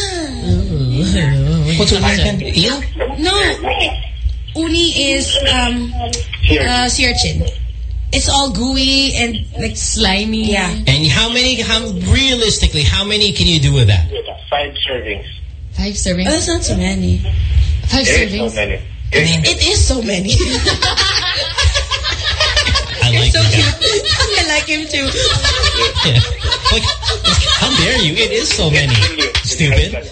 [SPEAKER 2] What's with that? Eel?
[SPEAKER 5] No. Uni is sea urchin. It's all gooey and like slimy. Yeah.
[SPEAKER 2] And realistically, how many can you do with that?
[SPEAKER 18] 5 servings.
[SPEAKER 6] 5 servings?
[SPEAKER 5] Oh, that's not so many.
[SPEAKER 6] 5 servings?
[SPEAKER 18] So many.
[SPEAKER 5] It is so many.
[SPEAKER 2] I like
[SPEAKER 5] so
[SPEAKER 2] that.
[SPEAKER 5] cute. I like him too.
[SPEAKER 2] Yeah. Like, how dare you? It is so many. Stupid.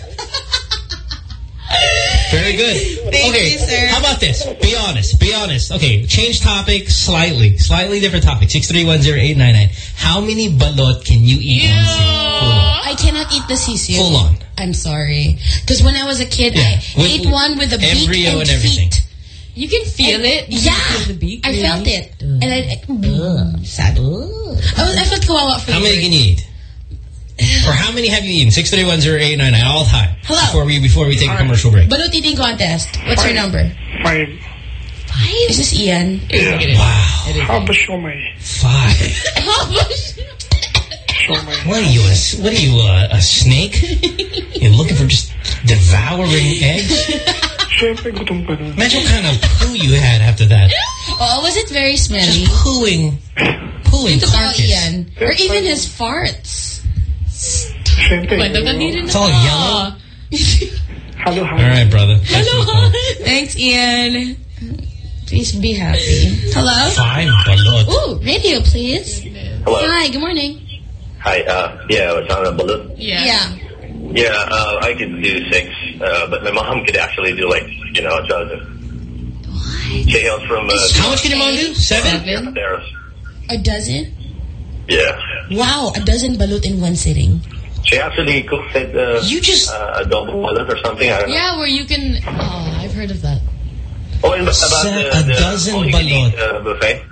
[SPEAKER 2] Very good.
[SPEAKER 5] Thank you, sir.
[SPEAKER 2] How about this? Be honest. Okay, change topic slightly. Slightly different topic. 6310899. How many balot can you eat on
[SPEAKER 5] I cannot eat the sisig.
[SPEAKER 2] Full on.
[SPEAKER 5] I'm sorry. Because when I was a kid, I ate one with the beak
[SPEAKER 2] embryo and
[SPEAKER 5] feet.
[SPEAKER 2] everything.
[SPEAKER 6] You can feel it.
[SPEAKER 5] Yeah.
[SPEAKER 6] Feel the beak,
[SPEAKER 5] I
[SPEAKER 6] really?
[SPEAKER 5] felt it. And sad. I felt kawawa for
[SPEAKER 2] How many can you eat? Or how many have you eaten? 6310899 all time.
[SPEAKER 5] Hello.
[SPEAKER 2] Before we take a commercial break.
[SPEAKER 5] Balot eating contest. What's your number?
[SPEAKER 18] 5.
[SPEAKER 5] 5? Is this Ian?
[SPEAKER 2] Wow.
[SPEAKER 18] How about shumai?
[SPEAKER 2] 5. What are you, a snake? You're looking for just devouring eggs? Imagine what kind of poo you had after that.
[SPEAKER 5] Oh, was it very smelly?
[SPEAKER 2] Just pooing carcass.
[SPEAKER 5] Ian. Or even his farts.
[SPEAKER 2] It's all yellow. All right, brother.
[SPEAKER 5] Hello. Thanks, Ian. Please be happy. Hello?
[SPEAKER 2] 5 balot.
[SPEAKER 5] Ooh, radio, please.
[SPEAKER 19] Hello.
[SPEAKER 5] Hi, good morning.
[SPEAKER 19] Hi, yeah, it's on a balloon.
[SPEAKER 5] Yeah.
[SPEAKER 19] Yeah, I could do 6, but my mom could actually do like, a dozen. What? She hails from...
[SPEAKER 2] how much can your mom do? 7?
[SPEAKER 5] A dozen?
[SPEAKER 19] Yeah.
[SPEAKER 5] Wow, a dozen balut in one sitting.
[SPEAKER 19] She actually cooks at adobo balut or something, I don't know.
[SPEAKER 6] Yeah, where you can... Oh, I've heard of that.
[SPEAKER 19] Oh, and about
[SPEAKER 2] a dozen
[SPEAKER 19] balot buffet.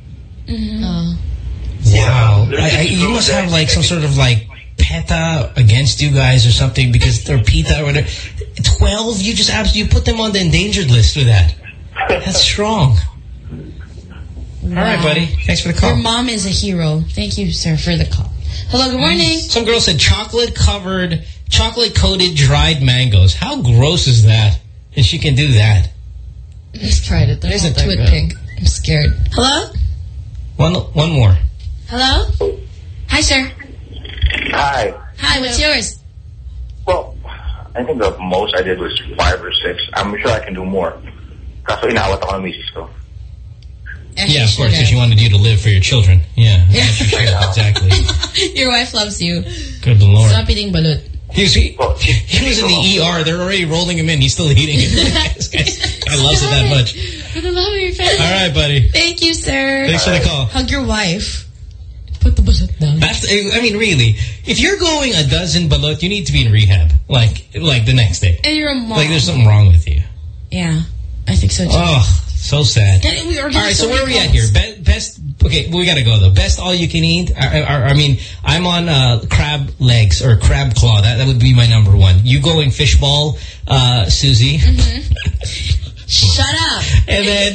[SPEAKER 2] Wow. You must have like some sort of like PETA against you guys or something or PETA or whatever. 12, you put them on the endangered list with that. That's strong.
[SPEAKER 5] Wow.
[SPEAKER 2] All right, buddy. Thanks for the call.
[SPEAKER 5] Your mom is a hero. Thank you, sir, for the call. Hello, good morning.
[SPEAKER 2] Some girl said chocolate-coated dried mangoes. How gross is that? And she can do that.
[SPEAKER 6] I just tried it. There's a twig. I'm scared.
[SPEAKER 5] Hello?
[SPEAKER 2] One more.
[SPEAKER 5] Hello? Hi, sir.
[SPEAKER 18] Hi.
[SPEAKER 5] Hi, what's yours?
[SPEAKER 18] Well, I think the most I did was 5 or 6. I'm sure I can do more. Kaso inaawat ako ng misis ko.
[SPEAKER 2] Yeah, of course, because she wanted you to live for your children. Yeah, exactly.
[SPEAKER 5] Your wife loves you.
[SPEAKER 2] Good Lord.
[SPEAKER 5] Stop eating balut.
[SPEAKER 2] He was in the ER. They're already rolling him in. He's still eating it. This guy loves it that much.
[SPEAKER 5] For the love of your family.
[SPEAKER 2] All right, buddy.
[SPEAKER 5] Thank you, sir.
[SPEAKER 2] Thanks for the call.
[SPEAKER 5] Hug your wife. Put the balut down.
[SPEAKER 2] I mean, really, if you're going a dozen balut, you need to be in rehab, like the next day.
[SPEAKER 5] And you're a mom.
[SPEAKER 2] Like there's something wrong with you.
[SPEAKER 5] Yeah, I think so too.
[SPEAKER 2] Oh, so sad.
[SPEAKER 5] All
[SPEAKER 2] right, so where are we at here? Best. Okay, we got to go though. Best all you can eat. I mean, I'm on crab legs or crab claw. That would be my number one. You going fishball, Susie?
[SPEAKER 5] Shut up.
[SPEAKER 2] And then.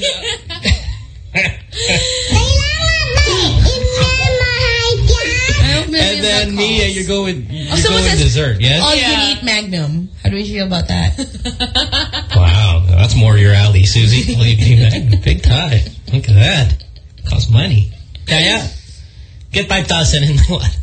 [SPEAKER 2] And then Mia, you're going dessert, yes?
[SPEAKER 5] All you can eat Magnum. How do we feel about that?
[SPEAKER 2] Wow, that's more your alley, Susie. All you can eat Magnum. Big time. Look at that. Costs money. Yeah. Get 5,000 and what?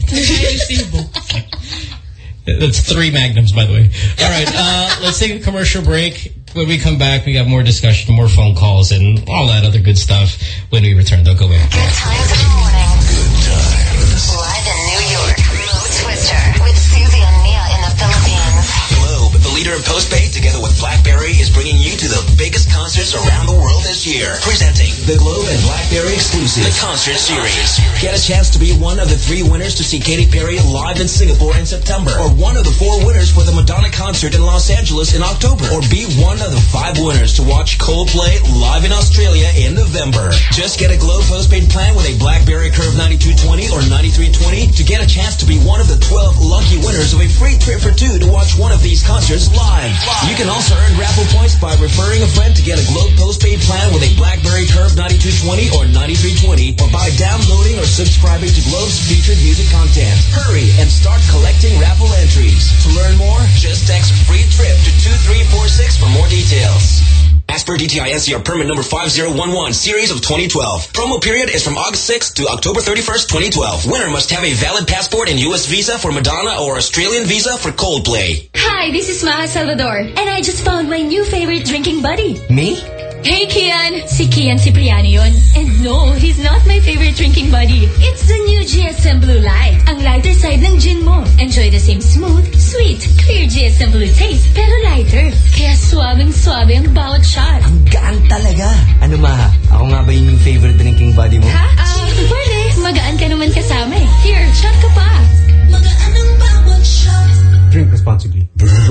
[SPEAKER 2] That's 3 Magnums, by the way. All right, let's take a commercial break. When we come back, we got more discussion, more phone calls, and all that other good stuff when we return. Don't go away.
[SPEAKER 8] Good times in the morning. Good times. Live in New York, Mo Twister with Susie and Mia in the Philippines.
[SPEAKER 12] Globe, the leader in postpaid, together with BlackBerry, is bringing you to the biggest concerts around the world this year. Presenting the Globe and BlackBerry exclusive, the Concert Series. Get a chance to be one of the 3 winners to see Katy Perry live in Singapore in September, or one of the 4 winners for the Madonna concert in Los Angeles in October, or be one of the 5 winners to watch Coldplay live in Australia in November. Just get a Globe postpaid plan with a BlackBerry Curve 9220 or 9320 to get a chance to be one of the 12 lucky winners of a free trip for 2 to watch one of these concerts live. You can also earn raffle points by referring a friend to get a Globe postpaid plan with a BlackBerry Curve 9220 or 9320, or by downloading or subscribing to Globe's featured music content. Hurry and start collecting raffle entries. To learn more, just text free trip to 2346 for more details. As per DTI NCR permit number 5011, series of 2012. Promo period is from August 6th to October 31st, 2012. Winner must have a valid passport and U.S. visa for Madonna or Australian visa for Coldplay.
[SPEAKER 20] Hi, this is Maha Salvador, and I just found my new favorite drinking buddy.
[SPEAKER 12] Me?
[SPEAKER 20] Hey, Kian. Si Kian Cipriano yun. And no, he's not my favorite drinking buddy. It's the new GSM Blue Light. Ang lighter side ng gin mo. Enjoy the same smooth, sweet, clear GSM Blue taste, pero lighter. Kaya swabing-swabe ang bawat shot.
[SPEAKER 12] Ang gaan talaga. Ano Maha? Ako nga ba yung favorite drinking buddy mo?
[SPEAKER 20] Ha? Pwede. Magaan ka naman kasama eh. Here, shot ka pa.
[SPEAKER 1] Magaan ang bawat shot.
[SPEAKER 12] Drink responsibly.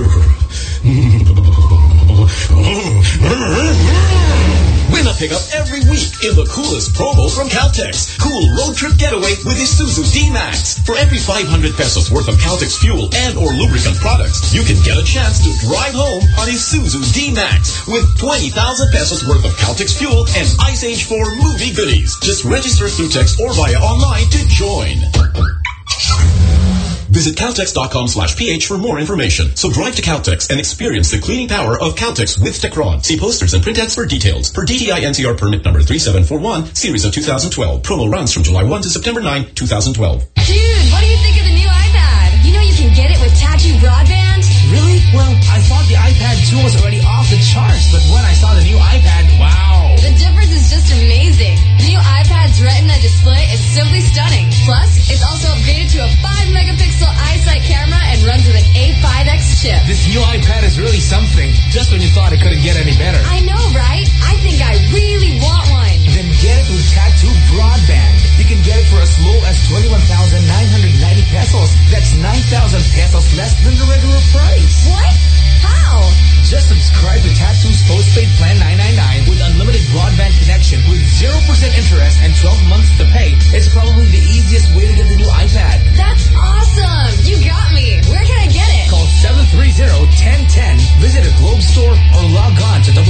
[SPEAKER 15] Win a pickup every week in the coolest promo from Caltex. Cool road trip getaway with Isuzu D-Max. For every 500 pesos worth of Caltex fuel and or lubricant products, you can get a chance to drive home on Isuzu D-Max with 20,000 pesos worth of Caltex fuel and Ice Age 4 movie goodies. Just register through text or via online to join. Visit Caltex.com/ph for more information. So drive to Caltex and experience the cleaning power of Caltex with Techron. See posters and print ads for details. Per DTI NCR permit number 3741, series of 2012. Promo runs from July 1 to September 9, 2012.
[SPEAKER 20] Dude, what do you think of the new iPad? You know you can get it with Tattoo Broadband?
[SPEAKER 13] Really? Well, I thought the iPad 2 was already off the charts, but when I saw the new iPad, wow.
[SPEAKER 20] The difference is just amazing. The new iPad's Retina display is simply stunning. Plus, it's also upgraded to a 5-megapixel iSight camera and runs with an A5X chip.
[SPEAKER 13] This new iPad is really something, just when you thought it couldn't get any better.
[SPEAKER 20] I know, right? I think I really want one.
[SPEAKER 13] Then get it with Tattoo Broadband. You can get it for as low as 21,990 pesos. That's 9,000 pesos less than the regular price.
[SPEAKER 20] What? How?
[SPEAKER 13] Just subscribe to Tattoo's postpaid plan 999 with unlimited broadband connection with 0% interest and 12 months to pay. It's probably the easiest way to get the new iPad.
[SPEAKER 20] That's awesome! You got me. Where can I get it?
[SPEAKER 13] Call 730-1010. Visit a Globe store or log on to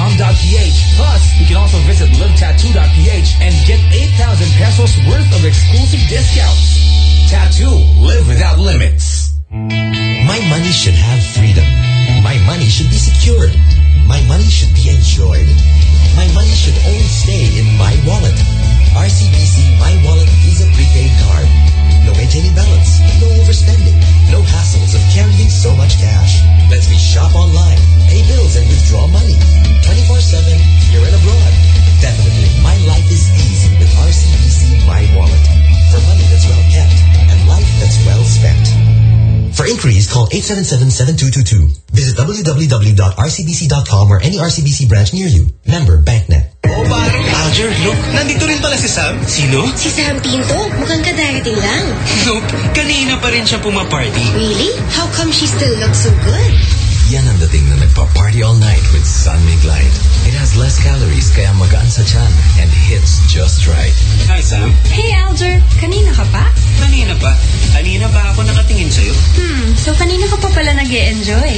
[SPEAKER 13] www.tattoo.globe.com.ph. Plus, you can also visit livetattoo.ph and get 8,000 pesos worth of exclusive do live without limits.
[SPEAKER 7] My money should have freedom. My money should be secured. My money should be enjoyed. My money should only stay in my wallet. RCBC My Wallet Visa Prepaid Card. No maintaining balance, no overspending, no hassles of carrying so much cash. Lets me shop online, pay bills and withdraw money. 24/7, here and abroad. Definitely, my life is easy with RCBC My Wallet. For money that's well kept and life that's well spent. For inquiries, call 877-7222. Visit www.rcbc.com or any RCBC branch near you. Member BankNet.
[SPEAKER 3] Oh, parang Alger, look. Nandito rin pala si Sam. Sino?
[SPEAKER 21] Si Sam Pinto. Mukhang kadarating lang.
[SPEAKER 3] Look, kanina pa rin siya pumaparty.
[SPEAKER 21] Really? How come she still looks so good?
[SPEAKER 22] Yan ang dating na nagpa-party all night with Sunmig Light. It has less calories kaya magaan sa tiyan and hits just right.
[SPEAKER 3] Hi, Sam.
[SPEAKER 21] Hey, Alger. Kanina ka pa?
[SPEAKER 3] Kanina pa? Kanina ba ako nakatingin sa'yo?
[SPEAKER 21] So kanina ka pa pala nag-e-enjoy.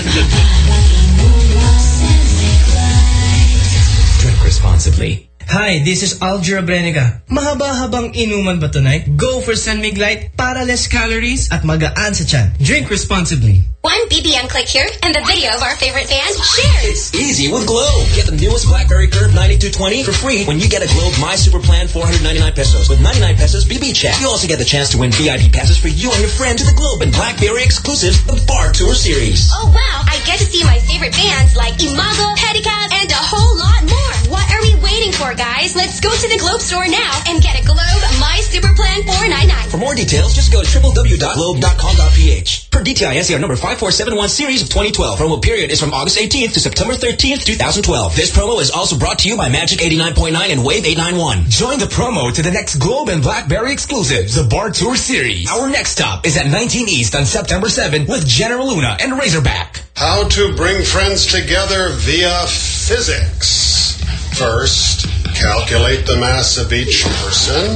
[SPEAKER 22] Drink responsibly.
[SPEAKER 2] Hi, this is Alger Abrenica. Mahaba-habang inuman ba tonight? Go for Sunmig Light para less calories at magaan sa tiyan. Drink responsibly.
[SPEAKER 8] One BBM click here, and the video of our favorite band shared.
[SPEAKER 12] It's easy with Globe. Get the newest BlackBerry Curve 9220 for free when you get a Globe My Super Plan 499 pesos. With 99 pesos BB Chat. You also get the chance to win VIP passes for you and your friend to the Globe and BlackBerry exclusives, the Bar Tour Series.
[SPEAKER 8] Oh wow, I get to see my favorite bands like Imago, Pedicab, and a whole lot more. What are we waiting for, guys? Let's go to the Globe store now and get a Globe My Super Plan 499.
[SPEAKER 12] For more details, just go to www.globe.com.ph. Per DTI SCR number 5471 series of 2012. Promo period is from August 18th to September 13th, 2012. This promo is also brought to you by Magic 89.9 and Wave 891.
[SPEAKER 13] Join the promo to the next Globe and BlackBerry exclusives, the Bar Tour Series. Our next stop is at 19 East on September 7th with General Luna and Razorback.
[SPEAKER 23] How to bring friends together via physics. First, calculate the mass of each person.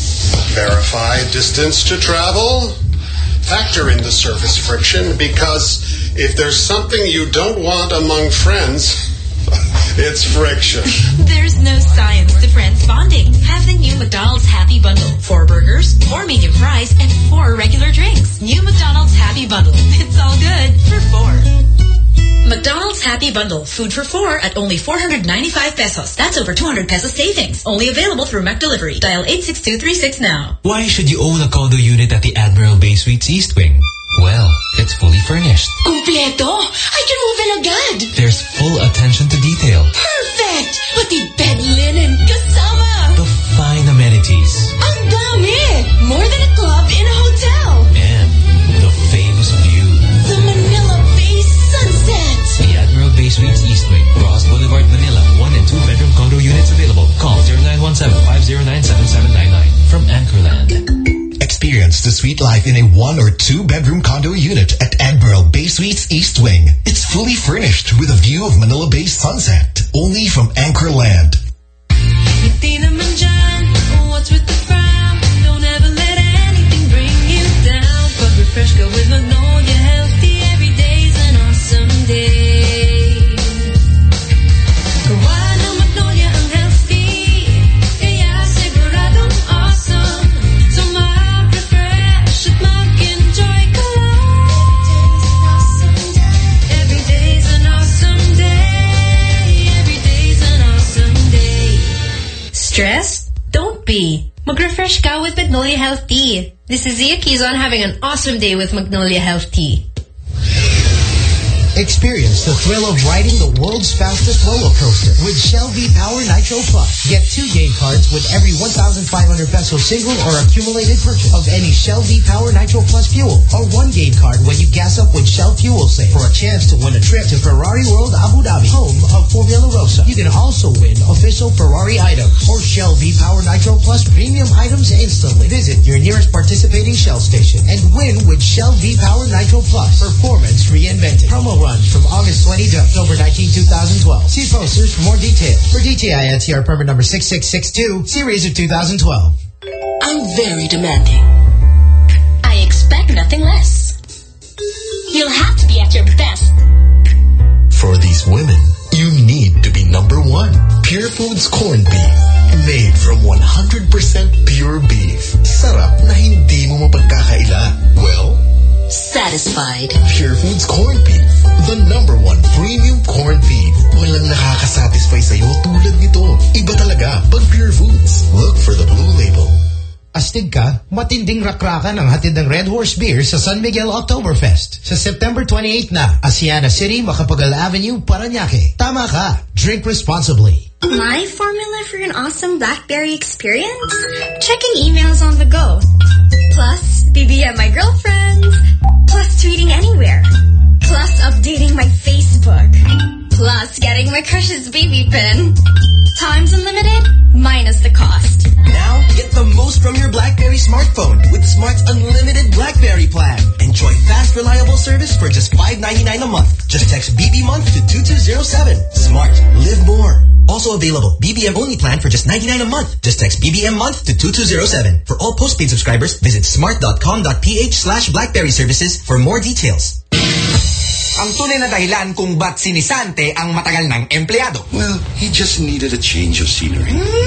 [SPEAKER 23] Verify distance to travel. Factor in the surface friction, because if there's something you don't want among friends, it's friction.
[SPEAKER 24] There's no science to friends bonding. Have the new McDonald's Happy Bundle. 4 burgers, 4 medium fries, and 4 regular drinks. New McDonald's Happy Bundle. It's all good for 4. McDonald's Happy Bundle. Food for 4 at only 495 pesos. That's over 200 pesos savings. Only available through McDelivery. Dial 86236 now.
[SPEAKER 22] Why should you own a condo unit at the Admiral Bay Suites East Wing? Well, it's fully furnished.
[SPEAKER 11] Completo? I can move in agad.
[SPEAKER 22] There's full attention to detail.
[SPEAKER 11] Perfect! Pati bed linen kasama.
[SPEAKER 22] The fine amenities.
[SPEAKER 11] Ang dami! More than a club in a hotel.
[SPEAKER 22] And the famous view.
[SPEAKER 11] The Manila Bay sunset.
[SPEAKER 22] The Admiral Bay Suites East Wing, Ross Boulevard, Manila. 1 and 2 bedroom condo units available. Call 0917-509-7799 from Anchorland.
[SPEAKER 7] Experience the sweet life in a 1 or 2 bedroom condo unit at Admiral Bay Suites East Wing. It's fully furnished with a view of Manila Bay sunset. Only from Anchorland.
[SPEAKER 1] What's with the frown? Don't ever let anything bring you down. But refresh, go with Magnolia Healthy. Every day's an awesome day. Gawa ng Magnolia ang healthy. Kaya siguradong awesome. So mag-refresh at mag-enjoy ka lang. Every day's an awesome day. Every day's an awesome day. Stressed? Don't be. Mag-refresh ka with Magnolia Health Tea. This is Zia Kizon having an awesome day with Magnolia Health Tea.
[SPEAKER 25] Experience the thrill of riding the world's fastest roller coaster with Shell V-Power Nitro Plus. Get 2 game cards with every 1,500 peso single or accumulated purchase of any Shell V-Power Nitro Plus fuel, or 1 game card when you gas up with Shell Fuel Save for a chance to win a trip to Ferrari World Abu Dhabi, home of Formula Rosa. You can also win official Ferrari items or Shell V-Power Nitro Plus premium items instantly. Visit your nearest participating Shell station and win with Shell V-Power Nitro Plus. Performance reinvented. Promo runs from August 20 to October 19, 2012. See posters for more details. For DTI NCR permit number 6662, series of 2012.
[SPEAKER 11] I'm very demanding.
[SPEAKER 24] I expect nothing less.
[SPEAKER 11] You'll have to be at your best.
[SPEAKER 7] For these women, you need to be number 1. Pure Foods Corned Beef. Made from 100% pure beef. Sarap na hindi mo mapagkakaila. Well,
[SPEAKER 11] satisfied.
[SPEAKER 7] Pure Foods corned beef. The #1 premium corned beef. Walang nakakasatisfy sa'yo tulad nito. Iba talaga pag Pure Foods. Look for the blue label.
[SPEAKER 25] Astig ka, matinding rakrakan ang hatid ng Red Horse Beer sa San Miguel Oktoberfest. Sa September 28 na, Asiana City, Macapagal Avenue, Parañaque. Tama ka. Drink responsibly.
[SPEAKER 21] My formula for an awesome BlackBerry experience? Checking emails on the go. Plus, BBM my girlfriends. Plus, tweeting anywhere. Plus, updating my Facebook. Plus, getting my crush's baby pin. Times unlimited, minus the cost.
[SPEAKER 12] Now, get the most from your BlackBerry smartphone with Smart's unlimited BlackBerry plan. Enjoy fast, reliable service for just $5.99 a month. Just text BB month to 2207. Smart. Live more. Also available, BBM only plan for just $99 a month. Just text BBM month to 2207. For all postpaid subscribers, visit smart.com.ph/BlackBerry services for more details.
[SPEAKER 13] Ang tunay na dahilan kung ba't sinisante ang matagal ng empleyado.
[SPEAKER 4] Well, he just needed a change of scenery.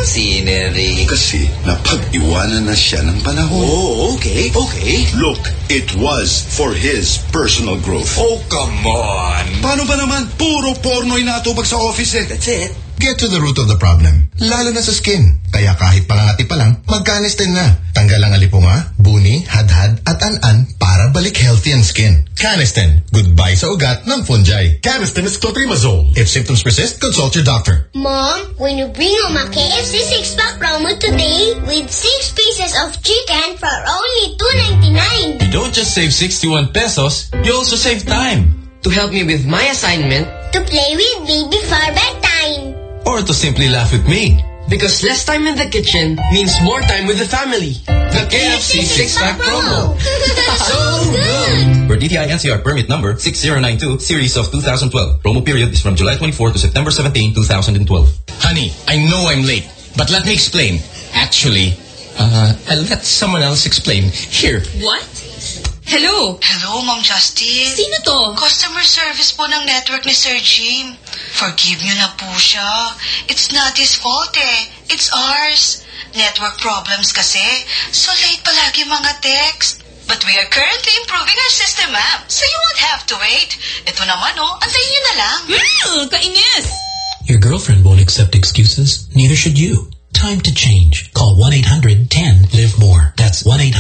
[SPEAKER 13] Scenery?
[SPEAKER 4] Kasi napag-iwanan na siya ng panahon.
[SPEAKER 13] Oh, okay.
[SPEAKER 4] Look, it was for his personal growth.
[SPEAKER 13] Oh, come on.
[SPEAKER 4] Paano ba naman? Puro porno'y natubag sa office eh.
[SPEAKER 13] That's it.
[SPEAKER 7] Get to the root of the problem. Lalo na sa skin. Kaya kahit pangangati pa lang, mag-Canesten na. Tanggal ang alipunga, buni, hadhad, at an-an para balik healthy ang skin. Canesten. Goodbye sa ugat ng fungi. Canesten is clotrimazole. If symptoms persist, consult your doctor.
[SPEAKER 9] Mom, when you bring home a KFC 6-pack promo today with 6 pieces of chicken for only $2.99.
[SPEAKER 10] You don't just save 61 pesos, you also save time.
[SPEAKER 14] To help me with my assignment.
[SPEAKER 9] To play with me before bedtime.
[SPEAKER 10] Or to simply laugh with me.
[SPEAKER 14] Because less time in the kitchen means more time with the family.
[SPEAKER 10] The KFC 6-pack promo.
[SPEAKER 9] So good.
[SPEAKER 22] For DTI NCR permit number 6092 series of 2012. Promo period is from July 24 to September 17, 2012.
[SPEAKER 13] Honey, I know I'm late, but let me explain. Actually, I'll let someone else explain. Here.
[SPEAKER 16] What? Hello?
[SPEAKER 26] Hello, Ma'am Justin.
[SPEAKER 16] Sino to?
[SPEAKER 26] Customer service po ng network ni Sir Jim. Forgive niyo na po siya. It's not his fault eh. It's ours. Network problems kasi. So late palagi mga text. But we are currently improving our system, ma'am. So you won't have to wait. Ito naman antayin niyo na lang.
[SPEAKER 16] Kainis!
[SPEAKER 27] Your girlfriend won't accept excuses. Neither should you. Time to change. Call 1-800-10-LIVE-MORE. That's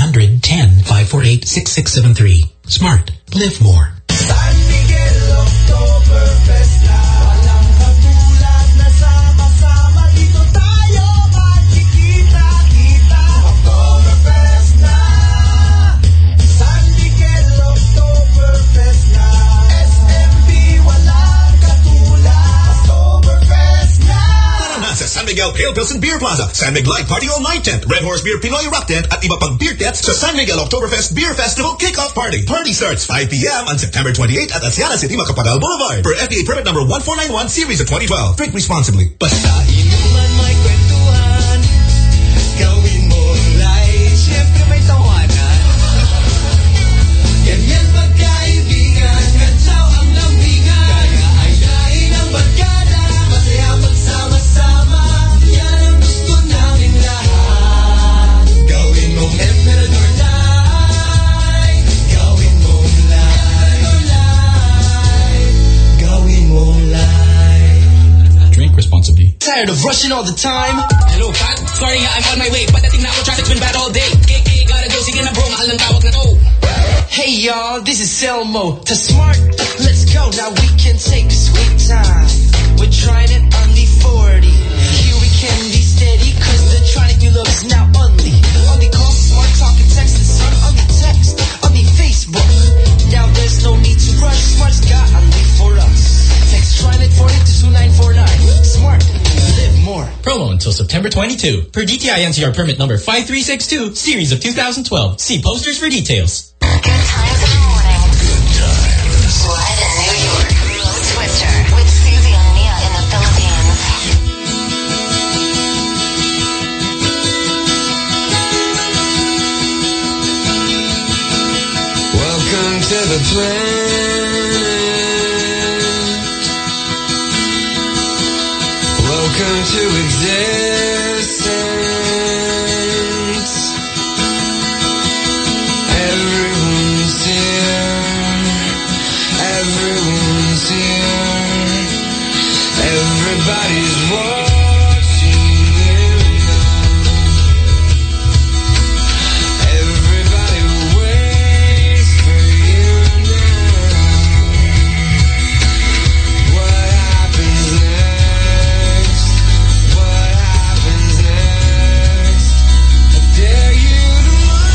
[SPEAKER 27] 1-800-10-548-6673. Smart. Live more.
[SPEAKER 1] San Miguel Oktoberfest na walang katulad na sama-sama dito tayo magkikita-kita. Oktoberfest na San Miguel Oktoberfest na SMB walang katulad. Oktoberfest na
[SPEAKER 15] Tara na sa San Miguel Pale Pilsen Beer Plaza, San Mig Light Party All Night Tent, Red Horse Beer Pinoy Rock Tent at iba pang beer tents sa San Miguel Oktoberfest Beer Festival Kickoff Party. Party starts 5 p.m. on September 28 at Asiana City, Macapagal Boulevard. For FDA permit number 1491 series of 2012. Drink responsibly.
[SPEAKER 1] Basta inuman may kwentuhan, gawin mo light, syempre may tawanan. Ganyan pagkaibigan, kantsaw ang lambingan. Kaya-ayain ang barkada, masaya magsama-sama. Yan ang gusto namin lahat. Gawin mong Emperador Light, gawin mong light, gawin mong light.
[SPEAKER 22] Drink responsibly.
[SPEAKER 2] Tired of rushing all the time? Hello, Pat. Sorry nga, I'm on my way. Pagdating na ako, traffic's been bad all day. KK, gotta go. Sige na bro, mahal ng tawag na to.
[SPEAKER 1] Hey y'all, this is Selmo. To Smart, let's go. Now we can take sweet time. We're trying it on the 40. Here we can be steady, cause the Tronic new love is now only. Only call Smart, talk and text the sun on the text, on the Facebook. Now there's no need to rush. Smart's got only for us. Text Tronic 40 to 2949. Smart, live more.
[SPEAKER 2] Promo until September 22. Per DTI NCR permit number 5362, series of 2012. See posters for details.
[SPEAKER 24] Live in New York, Mo Twister with Susie and Mia in the Philippines.
[SPEAKER 1] Welcome to the planet. Welcome to existence. Everybody's watching you now. Everybody waits for you now. What happens next? What happens next? I dare you to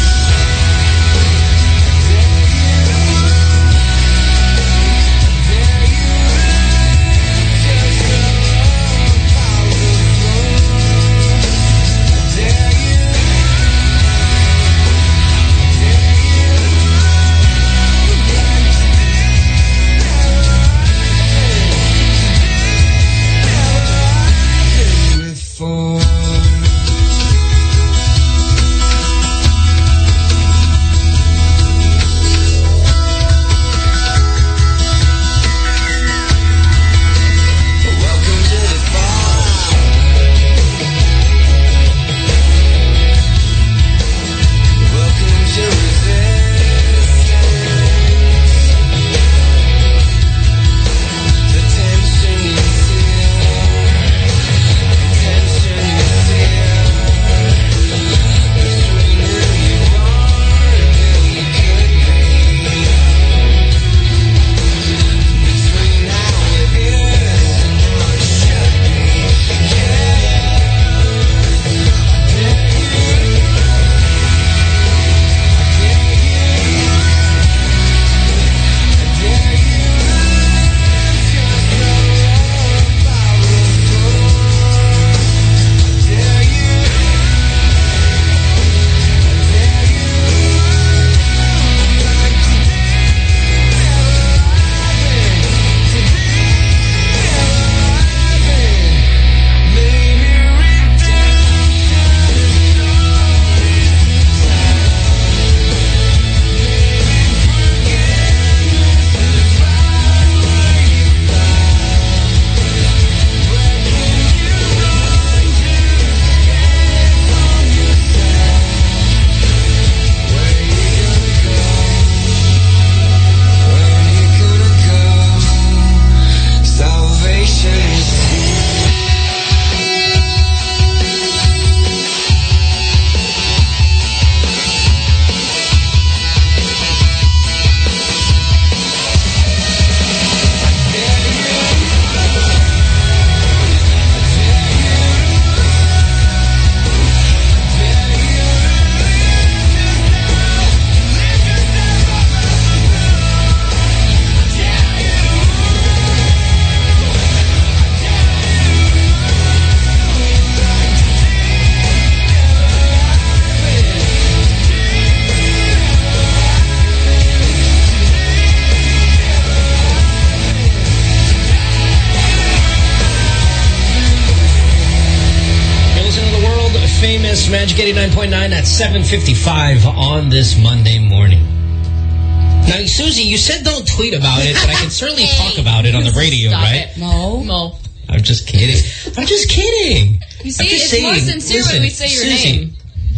[SPEAKER 2] Magic 89.9 at 7:55 on this Monday morning. Now, Susie, you said don't tweet about it, but I can certainly talk about it on the radio, right?
[SPEAKER 3] No.
[SPEAKER 2] I'm just kidding. I'm just kidding.
[SPEAKER 3] You see, it's more sincere when we say your name.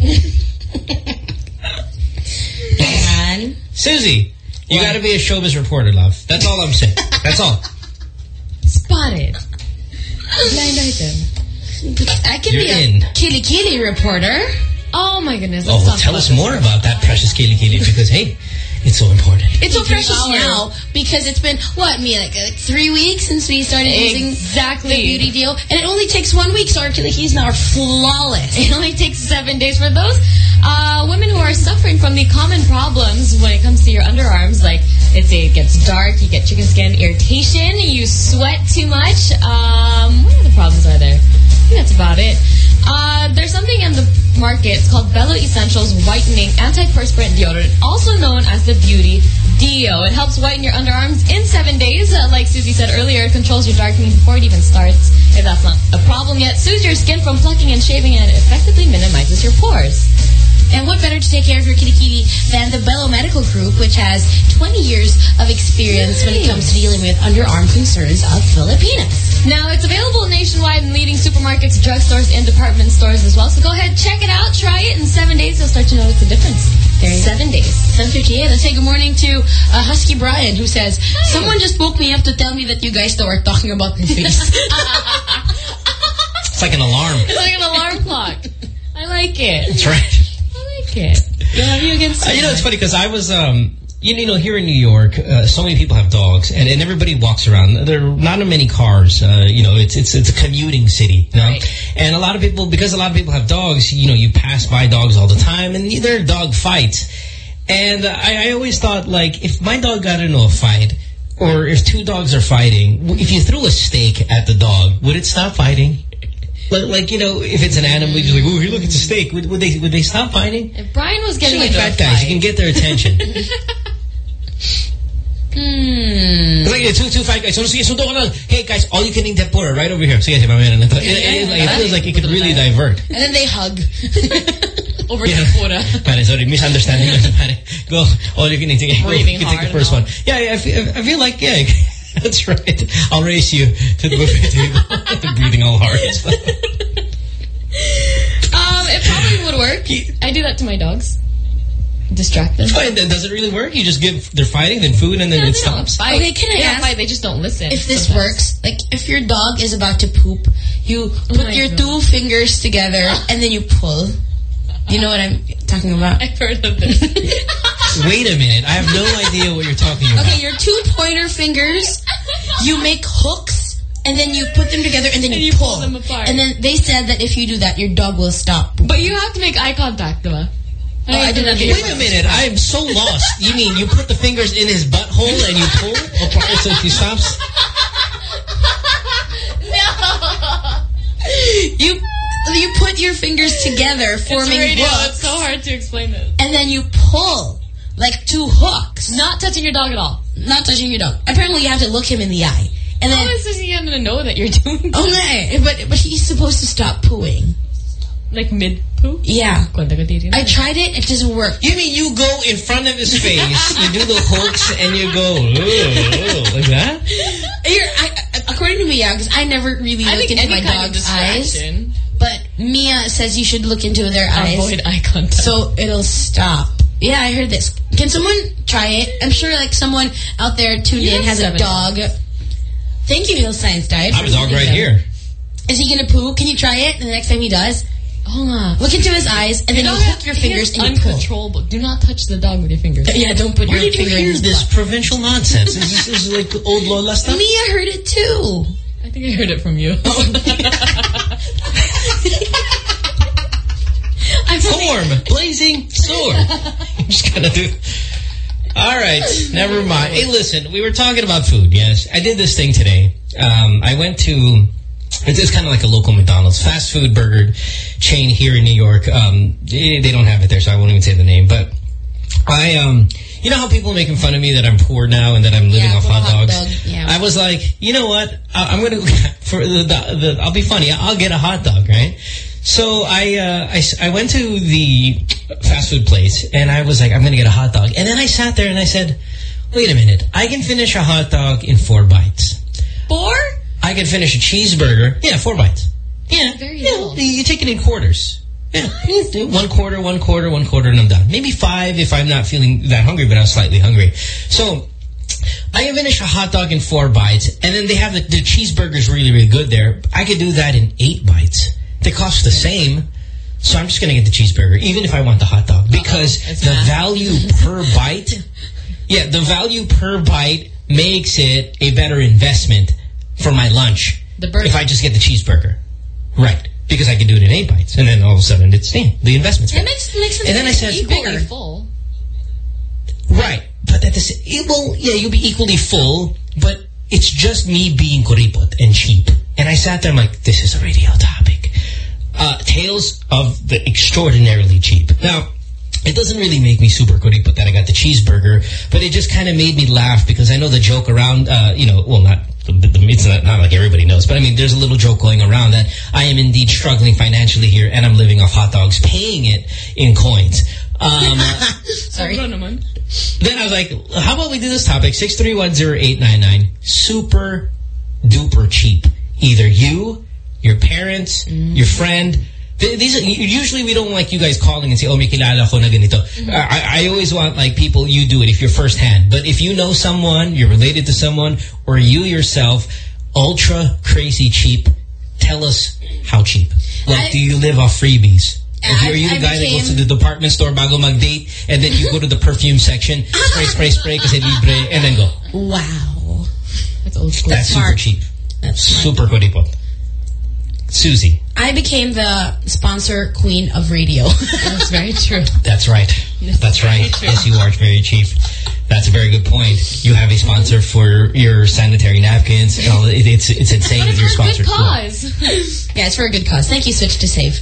[SPEAKER 2] Susie, you got to be a showbiz reporter, love. That's all I'm saying. That's all.
[SPEAKER 3] Spotted. Blind item. I can be a Kili reporter. Oh my goodness.
[SPEAKER 2] Oh, well, tell us more about that precious Kili because, hey, it's so important.
[SPEAKER 3] It's so precious now because it's been, like 3 weeks since we started using the beauty deal. And it only takes 1 week, so our Kilikis now are flawless. It only takes 7 days for those women who are suffering from the common problems when it comes to your underarms, like it gets dark, you get chicken skin irritation, you sweat too much. What other problems are there? I think that's about it. There's something in the market. It's called Bello Essentials Whitening Antiperspirant Deodorant, also known as the Beauty Deo. It helps whiten your underarms in 7 days. Like Susie said earlier, it controls your darkening before it even starts. If that's not a problem yet, soothes your skin from plucking and shaving, and it effectively minimizes your pores. And what better to take care of your kitty than the Bello Medical Group, which has 20 years of experience when it comes to dealing with underarm concerns of Filipinas. Now, it's available nationwide in leading supermarkets, drugstores, and department stores as well. So go ahead, check it out, try it. In 7 days, you'll start to notice the difference. 7 days. 7:58. Let's say good morning to Husky Brian, who says, someone just woke me up to tell me that you guys were talking about my face.
[SPEAKER 2] like an alarm.
[SPEAKER 5] It's like an alarm clock. I like it.
[SPEAKER 2] That's right.
[SPEAKER 5] I like it. Have you against
[SPEAKER 2] you know, it's funny because I was, you know, here in New York, so many people have dogs, and everybody walks around. There are not many cars. You know, it's a commuting city. You know? Right. And a lot of people, because a lot of people have dogs, you know, you pass by dogs all the time, and there are dog fights. And I always thought, like, if my dog got into a fight, or if two dogs are fighting, if you threw a steak at the dog, would it stop fighting? Like, you know, if it's an animal, you're like, oh, here, look, it's a steak. Would they stop fighting?
[SPEAKER 5] If Brian was getting
[SPEAKER 2] into fat guys, you can get their attention. Like, two fat guys. Hey, guys, all you can eat tempura right over here. It feels like it could really divert.
[SPEAKER 3] And then they hug.
[SPEAKER 5] Over tempura.
[SPEAKER 2] Pare, sorry, misunderstanding. Go, all you can eat.
[SPEAKER 5] Breathing
[SPEAKER 2] you
[SPEAKER 5] hard.
[SPEAKER 2] Take the first one. Yeah, I feel like, yeah, that's right. I'll race you to the buffet table. Breathing all hard.
[SPEAKER 5] It probably would work. I do that to my dogs. Distract them.
[SPEAKER 2] Oh, does it really work? You just they're fighting, then food, and then it stops?
[SPEAKER 3] Okay, can I ask?
[SPEAKER 5] Fight, they just don't listen.
[SPEAKER 3] If this works, like if your dog is about to poop, you put your two fingers together and then you pull. You know what I'm talking about?
[SPEAKER 5] I've heard of this.
[SPEAKER 2] Wait a minute. I have no idea what you're talking about.
[SPEAKER 3] Okay, your two pointer fingers, you make hooks, and then you put them together, and then you pull
[SPEAKER 5] them apart.
[SPEAKER 3] And then they said that if you do that, your dog will stop pooping.
[SPEAKER 5] But you have to make eye contact, though.
[SPEAKER 3] I didn't.
[SPEAKER 2] Wait a minute. I am so lost. You mean you put the fingers in his butthole and you pull apart so he stops?
[SPEAKER 3] No. You put your fingers together, forming hooks.
[SPEAKER 5] It's so hard to explain this.
[SPEAKER 3] And then you pull, like two hooks.
[SPEAKER 5] Not touching your dog at all.
[SPEAKER 3] Not touching your dog. Apparently you have to look him in the eye. And then,
[SPEAKER 5] how is he going to know that you're doing that?
[SPEAKER 3] Okay, but he's supposed to stop pooing.
[SPEAKER 5] Like mid-poo?
[SPEAKER 3] Yeah. I tried it. It doesn't work.
[SPEAKER 2] You mean you go in front of his face, you do the hooks, and you go, ooh, like that?
[SPEAKER 3] According to me, yeah, because I never really looked into my dog's eyes. But Mia says you should look into their eyes.
[SPEAKER 5] Avoid eye contact.
[SPEAKER 3] So it'll stop. Yeah, I heard this. Can someone try it? I'm sure like someone out there tuned in has a dog. Thank you, Real Science Diet.
[SPEAKER 2] I have a dog right here.
[SPEAKER 3] Is he going to poo? Can you try it? And the next time he does, hold on. Look into his eyes, and then you hook your fingers and you pull.
[SPEAKER 5] Uncontrollable. Do not touch the dog with your fingers.
[SPEAKER 3] Yeah, don't put your finger in his butt.
[SPEAKER 2] Where did you hear this provincial nonsense? Is this like old Lola stuff?
[SPEAKER 3] Mia heard it too.
[SPEAKER 5] I think I heard it from you.
[SPEAKER 2] Form, blazing sword. I'm just gonna do. All right, never mind. Hey, listen, we were talking about food. Yes, I did this thing today. I went to. It's kind of like a local McDonald's fast food burger chain here in New York. They don't have it there, so I won't even say the name. But you know how people are making fun of me that I'm poor now and that I'm living off hot dogs?
[SPEAKER 3] Yeah.
[SPEAKER 2] I was like, you know what? I'm going to, for I'll be funny. I'll get a hot dog, right? So I went to the fast food place and I was like, I'm going to get a hot dog. And then I sat there and I said, wait a minute. I can finish a hot dog in 4 bites.
[SPEAKER 5] 4?
[SPEAKER 2] I can finish a cheeseburger. Yeah, 4 bites. Yeah.
[SPEAKER 5] Very little.
[SPEAKER 2] You take it in quarters. Yeah. 1 quarter, 1 quarter, 1 quarter, and I'm done. Maybe 5 if I'm not feeling that hungry, but I'm slightly hungry. So I can finish a hot dog in 4 bites, and then they have the cheeseburgers really, really good there. I could do that in 8 bites. They cost the same, so I'm just going to get the cheeseburger, even if I want the hot dog, because the value per bite, yeah, the value per bite makes it a better investment for my lunch if I just get the cheeseburger. Right. Because I can do it in 8 bites. And then all of a sudden it's the investment's
[SPEAKER 3] It makes sense.
[SPEAKER 2] And then I said,
[SPEAKER 5] equally full.
[SPEAKER 2] Right. But you'll be equally full, but it's just me being kuripot and cheap. And I sat there, I'm like, this is a radio topic. Tales of the extraordinarily cheap. Now, it doesn't really make me super kuripot that I got the cheeseburger, but it just kind of made me laugh because I know the joke around, it's not like everybody knows, but I mean, there's a little joke going around that I am indeed struggling financially here and I'm living off hot dogs, paying it in coins.
[SPEAKER 3] Sorry.
[SPEAKER 2] Then I was like, how about we do this topic, 6310899, super duper cheap. Either you, your parents, your friend. Usually we don't like you guys calling and say, oh, may kilala ko na ganito. I always want like people, you do it if you're first hand. But if you know someone, you're related to someone, or you yourself, ultra crazy cheap, tell us how cheap. Like, do you live off freebies? Are you the guy that goes to the department store bago mag-date and then you go to the perfume section, spray kasi libre, and then go?
[SPEAKER 3] Wow. That's old school.
[SPEAKER 2] That's super cheap. That's super kuripot. Susie.
[SPEAKER 3] I became the sponsor queen of radio.
[SPEAKER 5] That's very true.
[SPEAKER 2] That's right. That's right. Yes, you are very cheap. That's a very good point. You have a sponsor for your sanitary napkins. It's insane that you're sponsored.
[SPEAKER 5] But it's for a good cause.
[SPEAKER 3] Yeah, it's for a good cause. Thank you, Switch to Save.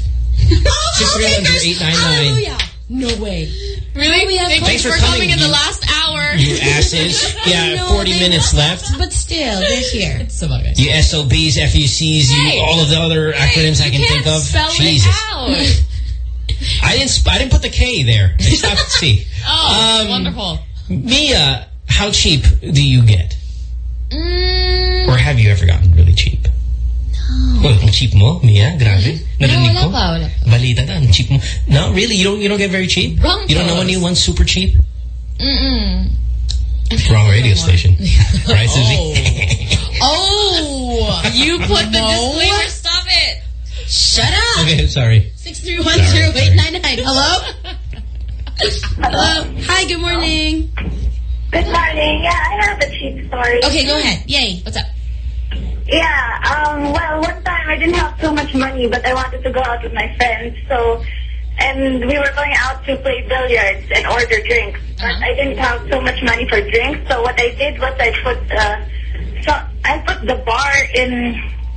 [SPEAKER 2] 63899.
[SPEAKER 3] No way.
[SPEAKER 5] Really?
[SPEAKER 2] Thanks for
[SPEAKER 5] coming in the last hour.
[SPEAKER 2] You asses. Yeah, 40 minutes left.
[SPEAKER 3] But still, they're here.
[SPEAKER 5] It's so good.
[SPEAKER 2] You SOBs, FUCs, all of the other acronyms I can think of.
[SPEAKER 5] Spell
[SPEAKER 2] Jesus.
[SPEAKER 5] it out.
[SPEAKER 2] I didn't put the K there. I stopped at C.
[SPEAKER 5] Oh, wonderful.
[SPEAKER 2] Mia, how cheap do you get? Or have you ever gotten really cheap?
[SPEAKER 3] No.
[SPEAKER 2] Well, cheap mo, Mia? Grabe. Narinig ko.
[SPEAKER 5] Wala pa.
[SPEAKER 2] Balita ka, cheap mo. No, really? You don't get very cheap?
[SPEAKER 5] Wrong.
[SPEAKER 2] You don't know anyone super cheap?
[SPEAKER 5] Wrong
[SPEAKER 2] radio station. Right, Susie?
[SPEAKER 5] Oh, you put the disclaimer. Stop it.
[SPEAKER 3] Shut up.
[SPEAKER 2] Okay, sorry.
[SPEAKER 3] 6310899. Hello? Hello. Hi, good morning.
[SPEAKER 6] Good morning. Yeah, I have a cheap story.
[SPEAKER 3] Okay, go ahead. Yay. What's up?
[SPEAKER 6] Yeah, well, one time I didn't have so much money, but I wanted to go out with my friends. And we were going out to play billiards and order drinks. But I didn't have so much money for drinks. So what I did was I put the bar in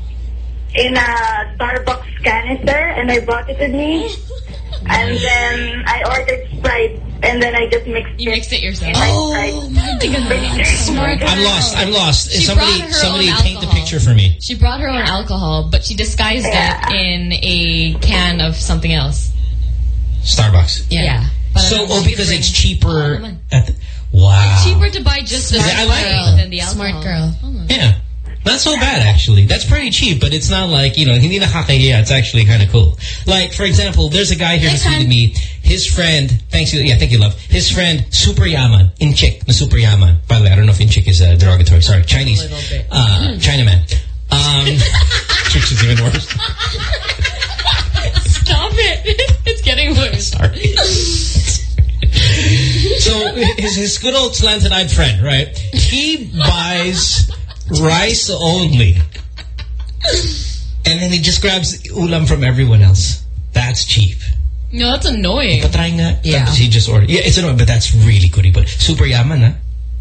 [SPEAKER 6] a Starbucks canister, and I brought it with me. And then I ordered Sprite, and then I just mixed it.
[SPEAKER 5] You mixed it yourself?
[SPEAKER 6] Oh,
[SPEAKER 5] my God.
[SPEAKER 2] I'm lost. Somebody paint the picture for me.
[SPEAKER 5] She brought her own alcohol, but she disguised it in a can of something else.
[SPEAKER 2] Starbucks.
[SPEAKER 5] Yeah.
[SPEAKER 2] Because it's cheaper. Wow.
[SPEAKER 5] It's cheaper to buy just the Sprite than the alcohol.
[SPEAKER 3] Smart girl.
[SPEAKER 2] Yeah. Not so bad, actually. That's pretty cheap, but it's not like, hindi nakakahiya. It's actually kind of cool. Like, for example, there's a guy here who tweeted me, his friend, thank you, love. His friend, super yaman, inchik, na super yaman. By the way, I don't know if inchik is derogatory. Sorry, Chinese.
[SPEAKER 5] A little bit.
[SPEAKER 2] Chinaman. Chicks is even worse.
[SPEAKER 5] Stop it. It's getting worse.
[SPEAKER 2] Sorry. So, his good old slanted-eyed friend, right? He buys rice only. And then he just grabs ulam from everyone else. That's cheap.
[SPEAKER 5] No, that's annoying.
[SPEAKER 2] Patry nga.
[SPEAKER 3] Yeah.
[SPEAKER 2] He just ordered. Yeah, it's annoying, but that's really good. But super yaman, huh?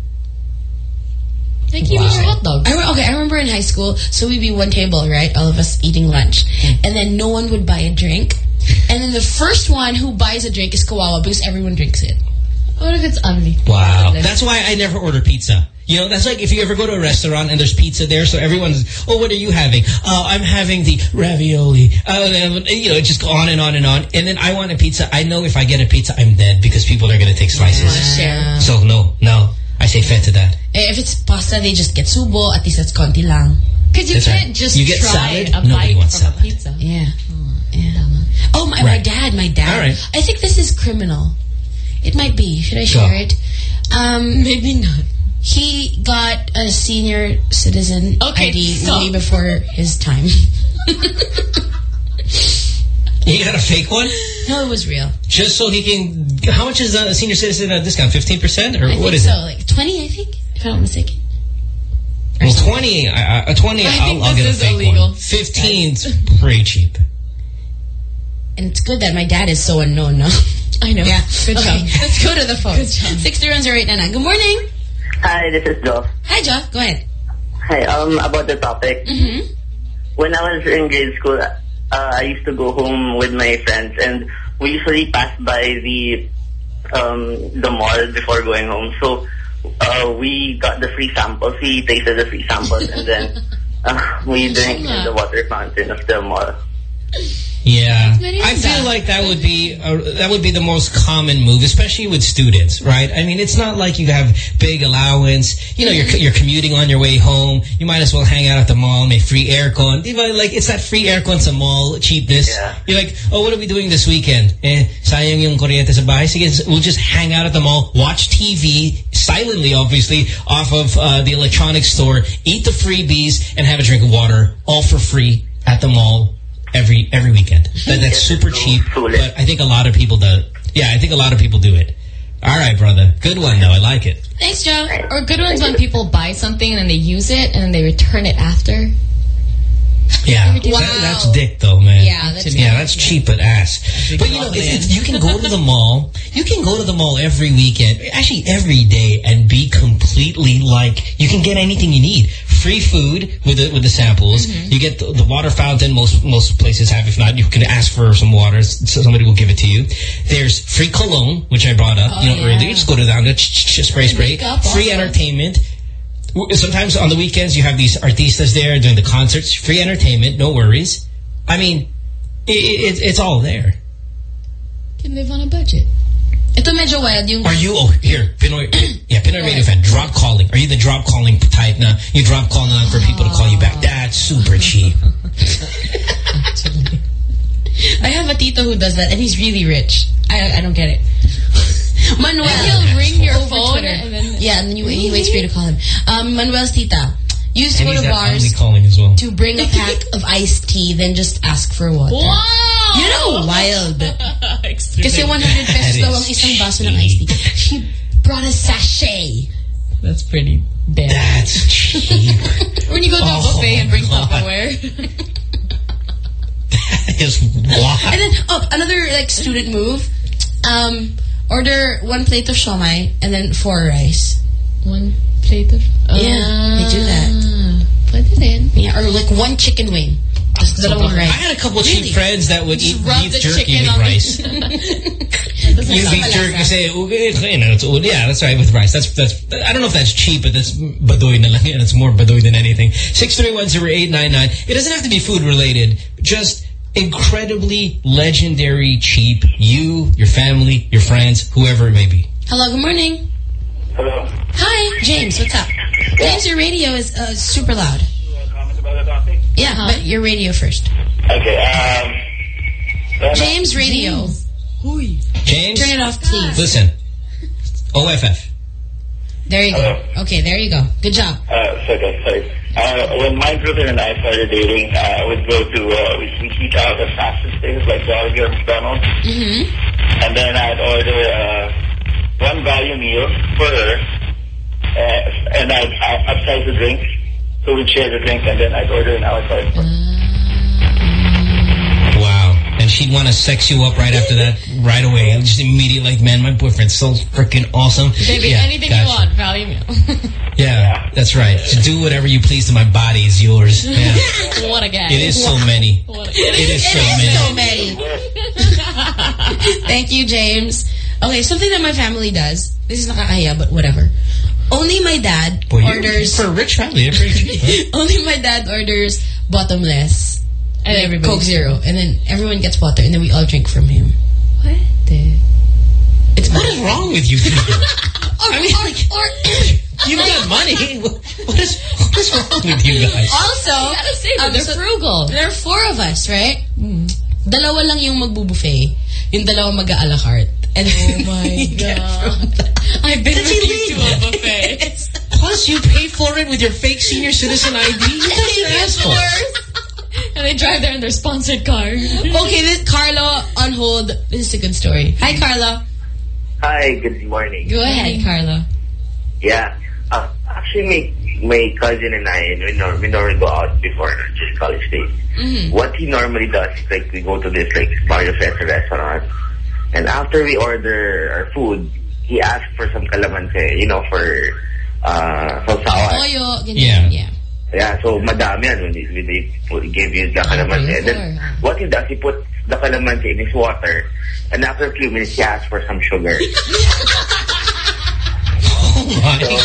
[SPEAKER 5] They give you your hot dog.
[SPEAKER 3] I remember in high school, so we'd be one table, right? All of us eating lunch. And then no one would buy a drink. And then the first one who buys a drink is kawawa because everyone drinks it.
[SPEAKER 5] What if it's ugly?
[SPEAKER 2] Wow. That's why I never order pizza. That's like if you ever go to a restaurant and there's pizza there, so everyone's, what are you having? Oh, I'm having the ravioli. Just go on and on and on. And then I want a pizza. I know if I get a pizza, I'm dead because people are going to take slices.
[SPEAKER 3] Yeah.
[SPEAKER 2] So no. I say fair to that.
[SPEAKER 3] If it's pasta, they just get subo. At least it's konti lang.
[SPEAKER 5] Because you can't just
[SPEAKER 2] you get
[SPEAKER 5] try
[SPEAKER 2] salad?
[SPEAKER 5] a bite from
[SPEAKER 2] salad.
[SPEAKER 5] a pizza.
[SPEAKER 3] Yeah. Oh, my dad.
[SPEAKER 2] All right.
[SPEAKER 3] I think this is criminal. It might be. Should I share it?
[SPEAKER 5] Maybe not.
[SPEAKER 3] He got a senior citizen ID way before his time.
[SPEAKER 2] He got a fake one?
[SPEAKER 3] No, it was real.
[SPEAKER 2] Just so he can... How much is a senior citizen discount? 15%? Or what is it?
[SPEAKER 3] Like 20, I think, if I'm not mistaken.
[SPEAKER 2] Well, 20, I'll get a fake
[SPEAKER 5] illegal.
[SPEAKER 2] one. 15's pretty cheap.
[SPEAKER 3] And it's good that my dad is so unknown, no?
[SPEAKER 5] I know.
[SPEAKER 3] Yeah.
[SPEAKER 5] Good job.
[SPEAKER 3] Let's go to the phone.
[SPEAKER 5] Good job.
[SPEAKER 3] 6310899. Good morning.
[SPEAKER 8] Hi, this is Joe.
[SPEAKER 3] Hi, Joe. Go ahead.
[SPEAKER 8] Hi, about the topic. When I was in grade school, I used to go home with my friends, and we usually pass by the mall before going home. So we got the free samples. We tasted the free samples, and then we drank in the water fountain of the mall.
[SPEAKER 2] Yeah, I feel like that would be the most common move, especially with students, right? I mean, it's not like you have big allowance. You're commuting on your way home. You might as well hang out at the mall, make free aircon. Like it's that free aircon sa mall cheapness. Yeah. You're like, oh, what are we doing this weekend? Sayang yung kuryente sa bahay. Sige, we'll just hang out at the mall, watch TV silently, obviously, off of the electronics store, eat the freebies, and have a drink of water, all for free. at the mall every weekend. That's super cheap, but I think a lot of people do. Yeah, I think a lot of people do it. All right, brother. Good one, though. I like it.
[SPEAKER 5] Thanks, Joe. Or good ones when people buy something and then they use it and then they return it after.
[SPEAKER 2] Yeah, that's dick though, man.
[SPEAKER 5] Yeah,
[SPEAKER 2] that's cheap but ass. But you know, you can go to the mall. You can go to the mall every weekend, actually every day, and be completely like you can get anything you need. Free food with the samples. You get the water fountain. Most places have. If not, you can ask for some water. Somebody will give it to you. There's free cologne, which I brought up. Earlier. You just go down there, spray. Free entertainment. Sometimes on the weekends, you have these artistas there doing the concerts. Free entertainment, no worries. I mean, it's all there.
[SPEAKER 5] Can live on a budget. Ito medyo wild yung...
[SPEAKER 2] Are you... Oh, here. Pinoy radio fan. Drop calling. Are you the drop calling type na? You drop calling on for people to call you back. That's super cheap.
[SPEAKER 3] Actually. I have a tito who does that, and he's really rich. I don't get it. Manuel.
[SPEAKER 5] He'll ring your phone and then...
[SPEAKER 3] Yeah, and he waits for you to call him. Manuel's tita used to go to bars
[SPEAKER 2] well.
[SPEAKER 3] to bring a pack of iced tea, then just ask for water.
[SPEAKER 5] Wow!
[SPEAKER 3] You know, wild. Kasi 100 pesos daw ang isang baso ng iced tea. She brought a sachet.
[SPEAKER 5] That's pretty bad.
[SPEAKER 2] That's cheap.
[SPEAKER 5] When you go to a buffet and bring Tupperware.
[SPEAKER 2] That is wild.
[SPEAKER 3] And then, another like student move. Order 1 plate of shawmai and then 4 rice.
[SPEAKER 5] 1 plate of...
[SPEAKER 3] Yeah, they do that.
[SPEAKER 5] Put it in.
[SPEAKER 3] Yeah, or like 1 chicken wing.
[SPEAKER 2] I had a couple cheap friends that would eat beef jerky with rice. You beef jerky, say, yeah, that's right, with rice. That's. I don't know if that's cheap, but that's badoy na lang. It's more badoy than anything. 6310899. It doesn't have to be food related. Just incredibly legendary cheap. You, your family, your friends, whoever it may be.
[SPEAKER 3] Hello, good morning.
[SPEAKER 11] Hello.
[SPEAKER 3] Hi, James. What's up? Yeah. James, your radio is super loud.
[SPEAKER 11] Comment about the topic?
[SPEAKER 3] Yeah, but your radio first.
[SPEAKER 11] Okay.
[SPEAKER 3] James, radio.
[SPEAKER 2] James,
[SPEAKER 3] turn it off, please.
[SPEAKER 2] Listen. OFF.
[SPEAKER 3] There you go. Okay, there you go. Good job.
[SPEAKER 11] Sorry. When my brother and I started dating, I would go to, we eat out at fast food things like Jollibee or McDonald's. And then I'd order 1 value meal for her, and I'd upsize the drink. So we'd share the drink, and then I'd order an a la carte.
[SPEAKER 2] Wow. And she'd want to sex you up right after that, right away. Just immediately, like, man, my boyfriend's so freaking awesome.
[SPEAKER 5] Baby, anything you want, value meal.
[SPEAKER 2] Yeah, that's right. So do whatever you please to my body is yours. Yeah.
[SPEAKER 5] What a guy.
[SPEAKER 2] It is so many. It is so many.
[SPEAKER 3] Thank you, James. Okay, something that my family does. This is nakakahiya, but whatever. Only my dad orders...
[SPEAKER 2] For a rich family,
[SPEAKER 3] only my dad orders bottomless. And everybody. Coke Zero. And then everyone gets water. And then we all drink from him.
[SPEAKER 5] What?
[SPEAKER 2] What is wrong with you people? You've got money. What is wrong with you guys?
[SPEAKER 3] Also,
[SPEAKER 5] they're frugal.
[SPEAKER 3] There are 4 of us, right? Dalawa lang yung magbubuffet. Yung dalawa mag-a la carte. And
[SPEAKER 5] oh my God. I've been with you to a buffet.
[SPEAKER 2] Plus, you pay for it with your fake senior citizen ID. You asshole.
[SPEAKER 5] And they drive there in their sponsored car.
[SPEAKER 3] Okay, this Carlo on hold. This is a good story. Hi, Carlo.
[SPEAKER 11] Hi, good morning.
[SPEAKER 3] Go ahead, Carlo.
[SPEAKER 11] Yeah. Actually, my cousin and I, we normally go out before just college days. What he normally does is, like, we go to this, like, Barrio Festa restaurant. And after we order our food, he asks for some calamansi, for sausawan.
[SPEAKER 3] Yeah.
[SPEAKER 11] Yeah, so madami yan when they gave you the calamansi. And then what he does, he puts the calamansi in his water, and after a few minutes, he asks for some sugar.
[SPEAKER 2] Oh my God.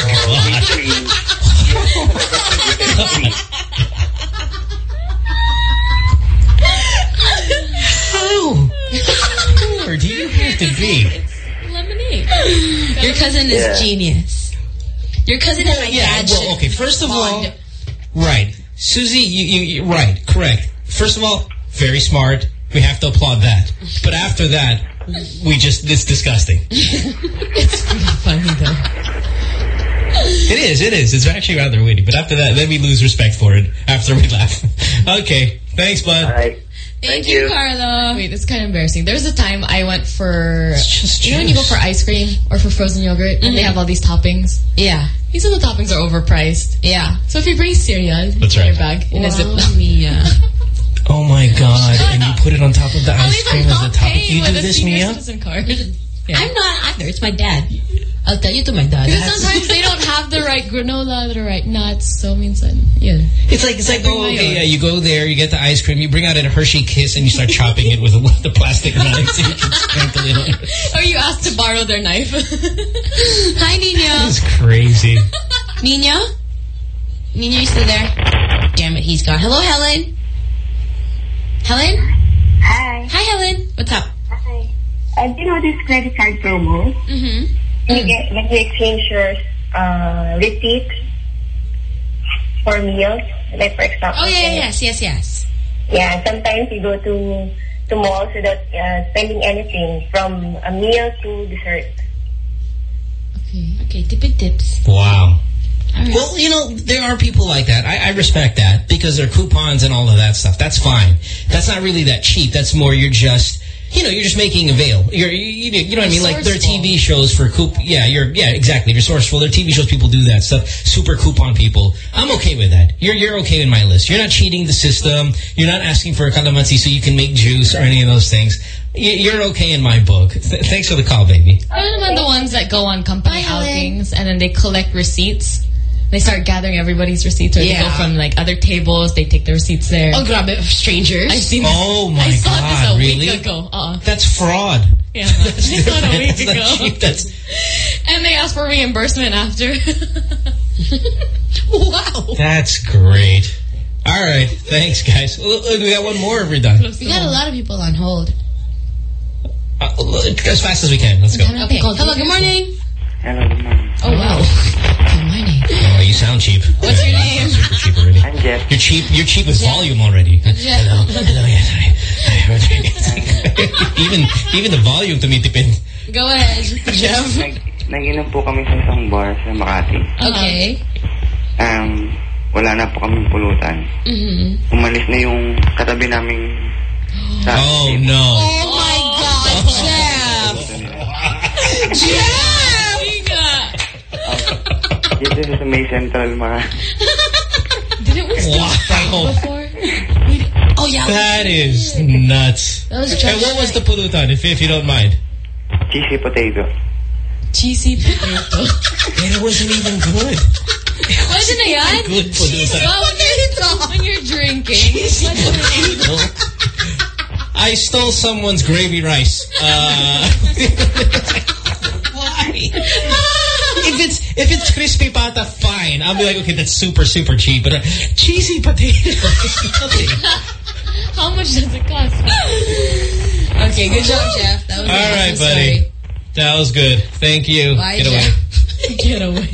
[SPEAKER 2] How do you have to be?
[SPEAKER 5] Lemonade.
[SPEAKER 3] Your cousin is genius. Your cousin and my dad
[SPEAKER 2] well, okay, first of all, right. Susie, you right, correct. First of all, very smart. We have to applaud that. But after that, it's disgusting.
[SPEAKER 5] It's pretty funny, though.
[SPEAKER 2] It is. It's actually rather witty. But after that, then we lose respect for it after we laugh. Okay. Thanks, bud.
[SPEAKER 8] All right.
[SPEAKER 5] Thank you, Carlo. Wait, it's kind of embarrassing. There was a time I went for, you know when you go for ice cream or for frozen yogurt and they have all these toppings?
[SPEAKER 3] Yeah.
[SPEAKER 5] These are the toppings are overpriced.
[SPEAKER 3] Yeah.
[SPEAKER 5] So if you bring cereal
[SPEAKER 2] That's
[SPEAKER 5] in
[SPEAKER 2] right.
[SPEAKER 5] your bag in a Ziploc.
[SPEAKER 3] Mia.
[SPEAKER 2] Oh my God. And you put it on top of the ice cream as a topping. You do this, Mia?
[SPEAKER 5] Yeah.
[SPEAKER 3] I'm not either. It's my dad. I'll tell you to my dad.
[SPEAKER 5] Because sometimes they don't have the right granola, the right nuts. So minsan, yeah.
[SPEAKER 2] It's like oh, okay, yeah, you go there, you get the ice cream, you bring out a Hershey Kiss, and you start chopping it with the plastic knife so you can sprinkle it on.
[SPEAKER 5] Or you ask to borrow their knife.
[SPEAKER 3] Hi, Nino.
[SPEAKER 2] That's crazy.
[SPEAKER 3] Nino? Nino, you still there? Damn it, he's gone. Hello, Helen. Helen?
[SPEAKER 6] Hi.
[SPEAKER 3] Hi, Helen. What's up?
[SPEAKER 6] Hi. Do you know this credit card promo?
[SPEAKER 3] Mm-hmm.
[SPEAKER 6] When you exchange your receipt for meals, like for example.
[SPEAKER 3] Oh, yes.
[SPEAKER 6] Yeah, sometimes you go to malls without spending anything from a meal to dessert.
[SPEAKER 3] Okay, tips.
[SPEAKER 2] Wow. Right. Well, you know, there are people like that. I respect that because there are coupons and all of that stuff. That's fine. That's not really that cheap. That's more you're just... You know, you're just making avail. You know what I mean? Like, there are TV shows for Yeah, exactly. You're resourceful. There are TV shows, people do that stuff. Super coupon people. I'm okay with that. You're okay in my list. You're not cheating the system. You're not asking for a calamansi so you can make juice or any of those things. You're okay in my book. Thanks for the call, baby.
[SPEAKER 5] I'm the ones that go on company outings and then they collect receipts. They start gathering everybody's receipts, or they go from like other tables. They take the receipts there.
[SPEAKER 3] Oh, grab it, strangers.
[SPEAKER 5] I've seen.
[SPEAKER 2] Oh my
[SPEAKER 5] I saw
[SPEAKER 2] God!
[SPEAKER 5] this a
[SPEAKER 2] really?
[SPEAKER 5] week ago.
[SPEAKER 2] That's fraud.
[SPEAKER 5] Yeah, that's not a week ago.
[SPEAKER 2] Not cheap.
[SPEAKER 5] And they asked for reimbursement after.
[SPEAKER 3] Wow.
[SPEAKER 2] That's great. All right, thanks, guys. We got one more. We're done.
[SPEAKER 3] We got a lot of people on hold.
[SPEAKER 2] As fast as we can. Let's go.
[SPEAKER 3] Okay. Hello. Good morning.
[SPEAKER 8] Hello, good morning.
[SPEAKER 3] Oh wow. Good morning.
[SPEAKER 2] Oh, you sound cheap.
[SPEAKER 3] What's your name?
[SPEAKER 2] Super cheap already.
[SPEAKER 8] I'm Jeff.
[SPEAKER 2] You're cheap with volume already.
[SPEAKER 3] Jeff.
[SPEAKER 2] Hello. Even the volume tumitipid.
[SPEAKER 3] Go ahead, Jeff.
[SPEAKER 8] Nag-inom po kami sa isang bar sa Makati.
[SPEAKER 3] Okay.
[SPEAKER 8] Wala na po kaming pulutan. Umalis na yung katabi naming
[SPEAKER 2] Oh no.
[SPEAKER 3] Oh my God, Jeff. Jeff.
[SPEAKER 8] Dito sa May Central,
[SPEAKER 5] Didn't we stop right before?
[SPEAKER 3] Oh yeah.
[SPEAKER 2] That is nuts.
[SPEAKER 3] That was
[SPEAKER 2] and what was the pulutan, if you don't mind?
[SPEAKER 8] Cheesy potato.
[SPEAKER 5] Cheesy potato.
[SPEAKER 2] And it wasn't even good.
[SPEAKER 5] Wasn't it yan?
[SPEAKER 2] Good pulutan.
[SPEAKER 5] When you're drinking.
[SPEAKER 2] I stole someone's gravy rice. Why? If it's crispy pata, fine. I'll be like, okay, that's super cheap. But cheesy potato,
[SPEAKER 5] how much does it cost?
[SPEAKER 3] Okay, good job, Jeff. That was
[SPEAKER 2] all right, buddy.
[SPEAKER 3] Story.
[SPEAKER 2] That was good. Thank you.
[SPEAKER 3] Bye,
[SPEAKER 2] Get
[SPEAKER 3] Jeff.
[SPEAKER 2] away.
[SPEAKER 5] Get away.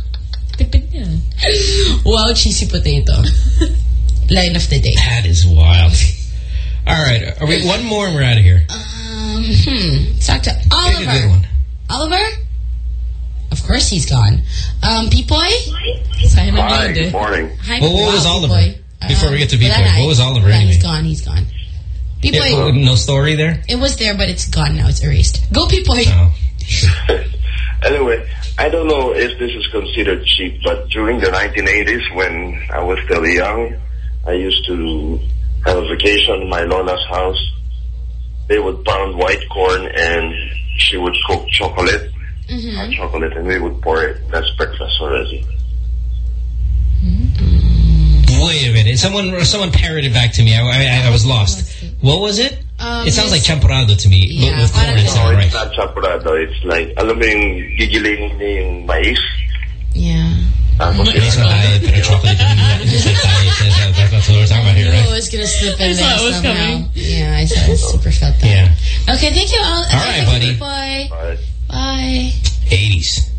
[SPEAKER 3] Wow, cheesy potato. Line of the day.
[SPEAKER 2] That is wild. All right, are we one more and we're out of here?
[SPEAKER 3] Let's talk to Oliver.
[SPEAKER 2] Take a good one.
[SPEAKER 3] Oliver? Of course he's gone. P-Boy?
[SPEAKER 11] Hi, good morning.
[SPEAKER 3] Hi,
[SPEAKER 2] well, what was Oliver? Before we get to P-Boy, what was Oliver
[SPEAKER 3] anyway?
[SPEAKER 2] He's
[SPEAKER 3] He's gone. P-Boy.
[SPEAKER 2] No story there?
[SPEAKER 3] It was there, but it's gone now. It's erased. Go, P-Boy.
[SPEAKER 2] Oh.
[SPEAKER 11] Anyway, I don't know if this is considered cheap, but during the 1980s when I was still young, I used to have a vacation in my Lola's house. They would pound white corn and she would cook chocolate. Hot chocolate, and we would pour it. That's breakfast already.
[SPEAKER 2] Wait a minute. Someone parroted back to me. I was lost. What was it? It sounds like champurrado to me.
[SPEAKER 3] Yeah,
[SPEAKER 2] with corn instead of rice.
[SPEAKER 11] It's not champurrado. It's like, alam mo yung gigiling niya yung mais?
[SPEAKER 3] Yeah.
[SPEAKER 11] Tapos
[SPEAKER 2] It's not diet, pero chocolate. It's like diet. That's what we're talking about here, right?
[SPEAKER 3] I was going to slip in there
[SPEAKER 5] was
[SPEAKER 3] somehow.
[SPEAKER 5] coming.
[SPEAKER 3] Yeah, I super felt that.
[SPEAKER 2] Yeah.
[SPEAKER 3] Okay, thank you all.
[SPEAKER 2] All right, buddy.
[SPEAKER 3] Bye.
[SPEAKER 11] Bye.
[SPEAKER 3] Bye.
[SPEAKER 2] 80s.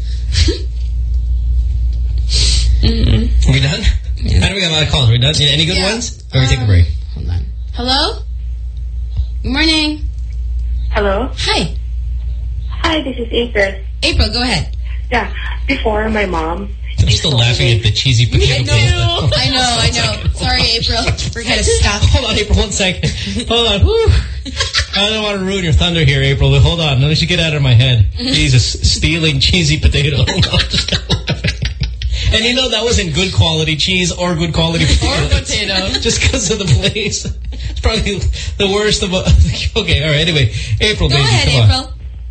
[SPEAKER 2] Are we done? I know we got a lot of calls. Are we done? Any good ones? Or we take a break?
[SPEAKER 3] Hold on. Hello? Good morning.
[SPEAKER 6] Hello?
[SPEAKER 3] Hi.
[SPEAKER 6] Hi, this is April.
[SPEAKER 3] April, go ahead.
[SPEAKER 6] Yeah, before my mom
[SPEAKER 2] I'm still laughing at the cheesy potato.
[SPEAKER 3] I know. Sorry, April. We're kind of stuck.
[SPEAKER 2] Hold on, April, 1 second. Hold on. Whew. I don't want to ruin your thunder here, April, but hold on. Let me get out of my head. Jesus, stealing cheesy potato. And you know that wasn't good quality cheese or good quality potato. Just because of the place. It's probably the worst of okay, all right. Anyway, April,
[SPEAKER 3] Go
[SPEAKER 2] baby,
[SPEAKER 3] ahead,
[SPEAKER 2] come
[SPEAKER 3] April.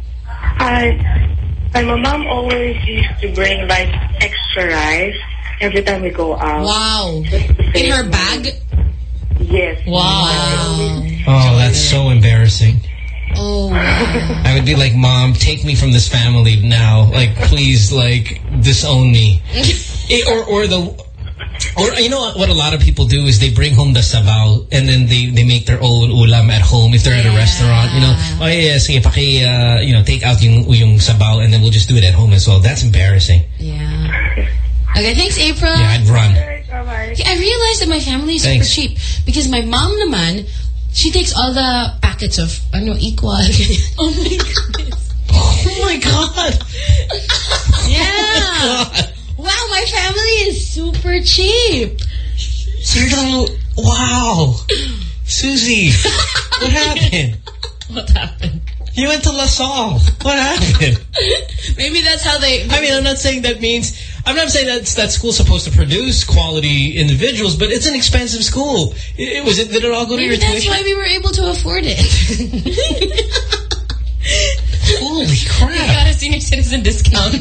[SPEAKER 6] My mom always used to bring like extra rice every time we go out.
[SPEAKER 3] Wow. In her bag?
[SPEAKER 6] Yes.
[SPEAKER 3] Wow.
[SPEAKER 2] Oh, that's so embarrassing.
[SPEAKER 3] Oh, wow.
[SPEAKER 2] I would be like, Mom, take me from this family now. Like, please, like, disown me. Or you know what a lot of people do is they bring home the sabaw and then they make their own ulam at home if they're at a restaurant. You know, oh yeah, sige, take out yung sabaw and then we'll just do it at home as well. That's embarrassing.
[SPEAKER 3] Yeah. Okay, thanks, April.
[SPEAKER 2] Yeah, I'd run.
[SPEAKER 3] Okay, I realized that my family is super cheap because my mom naman, she takes all the packets of equal. Oh my goodness.
[SPEAKER 2] Oh my God.
[SPEAKER 3] Yeah.
[SPEAKER 2] Oh my God.
[SPEAKER 3] Wow, my family is super cheap.
[SPEAKER 2] Wow. Susie, what happened?
[SPEAKER 5] What happened?
[SPEAKER 2] You went to La Salle. What happened?
[SPEAKER 3] Maybe that's how they...
[SPEAKER 2] I mean, I'm not saying that that school's supposed to produce quality individuals, but it's an expensive school. Did it all go to your tuition?
[SPEAKER 3] That's why we were able to afford it.
[SPEAKER 2] Holy crap.
[SPEAKER 5] We got a senior citizen discount.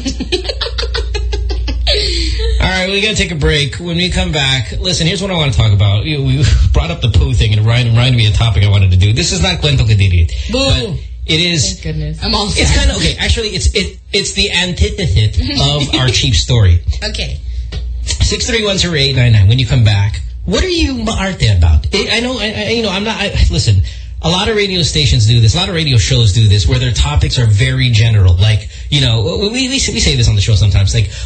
[SPEAKER 2] All right, we got to take a break. When we come back, listen, here's what I want to talk about. We brought up the poo thing and it reminded me of a topic I wanted to do. This is not Kwento Kadiri.
[SPEAKER 3] Boo.
[SPEAKER 2] It is.
[SPEAKER 5] Thank goodness.
[SPEAKER 3] I'm all set.
[SPEAKER 2] It's kind of okay. Actually, it's the antithesis of our cheap story.
[SPEAKER 3] Okay.
[SPEAKER 2] 631-0899. When you come back, what are you maarte about? Listen. A lot of radio stations do this. A lot of radio shows do this, where their topics are very general. Like, we say this on the show sometimes. Like,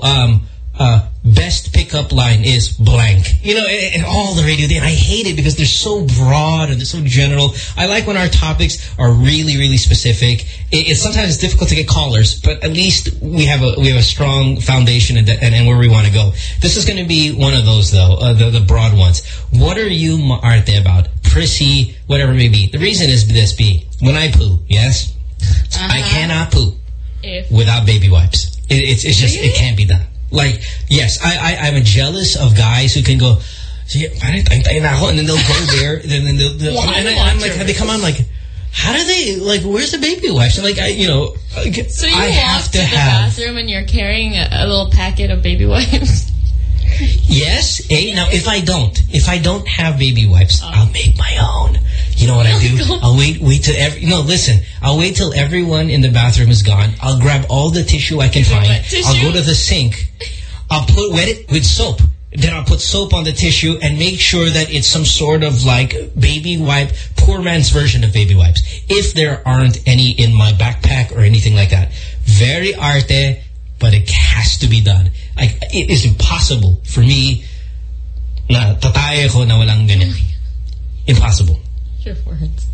[SPEAKER 2] best pickup line is blank. And all the radio. And I hate it because they're so broad and they're so general. I like when our topics are really, really specific. It's sometimes difficult to get callers, but at least we have a strong foundation and where we want to go. This is going to be one of those, though, the broad ones. What are you maarte about? Prissy, whatever it may be. The reason is this, B. When I poo, yes? I cannot poo without baby wipes. It's just, it can't be done. Like, yes, I'm jealous of guys who can go, and then they'll go there, and then they'll I'm like, they come on like, how do they, like, where's the baby wipes? Like,
[SPEAKER 5] so you walk to the bathroom and you're carrying a little packet of baby wipes?
[SPEAKER 2] Yes. Now, if I don't have baby wipes, I'll make my own. You know what I do? I'll wait till I'll wait till everyone in the bathroom is gone. I'll grab all the tissue I can find. I'll go to the sink. I'll wet it with soap. Then I'll put soap on the tissue and make sure that it's some sort of like baby wipe, poor man's version of baby wipes. If there aren't any in my backpack or anything like that. Very arte, but it has to be done. Like, it is impossible for me na tataye ko na walang ganyan. Impossible.
[SPEAKER 5] Your words.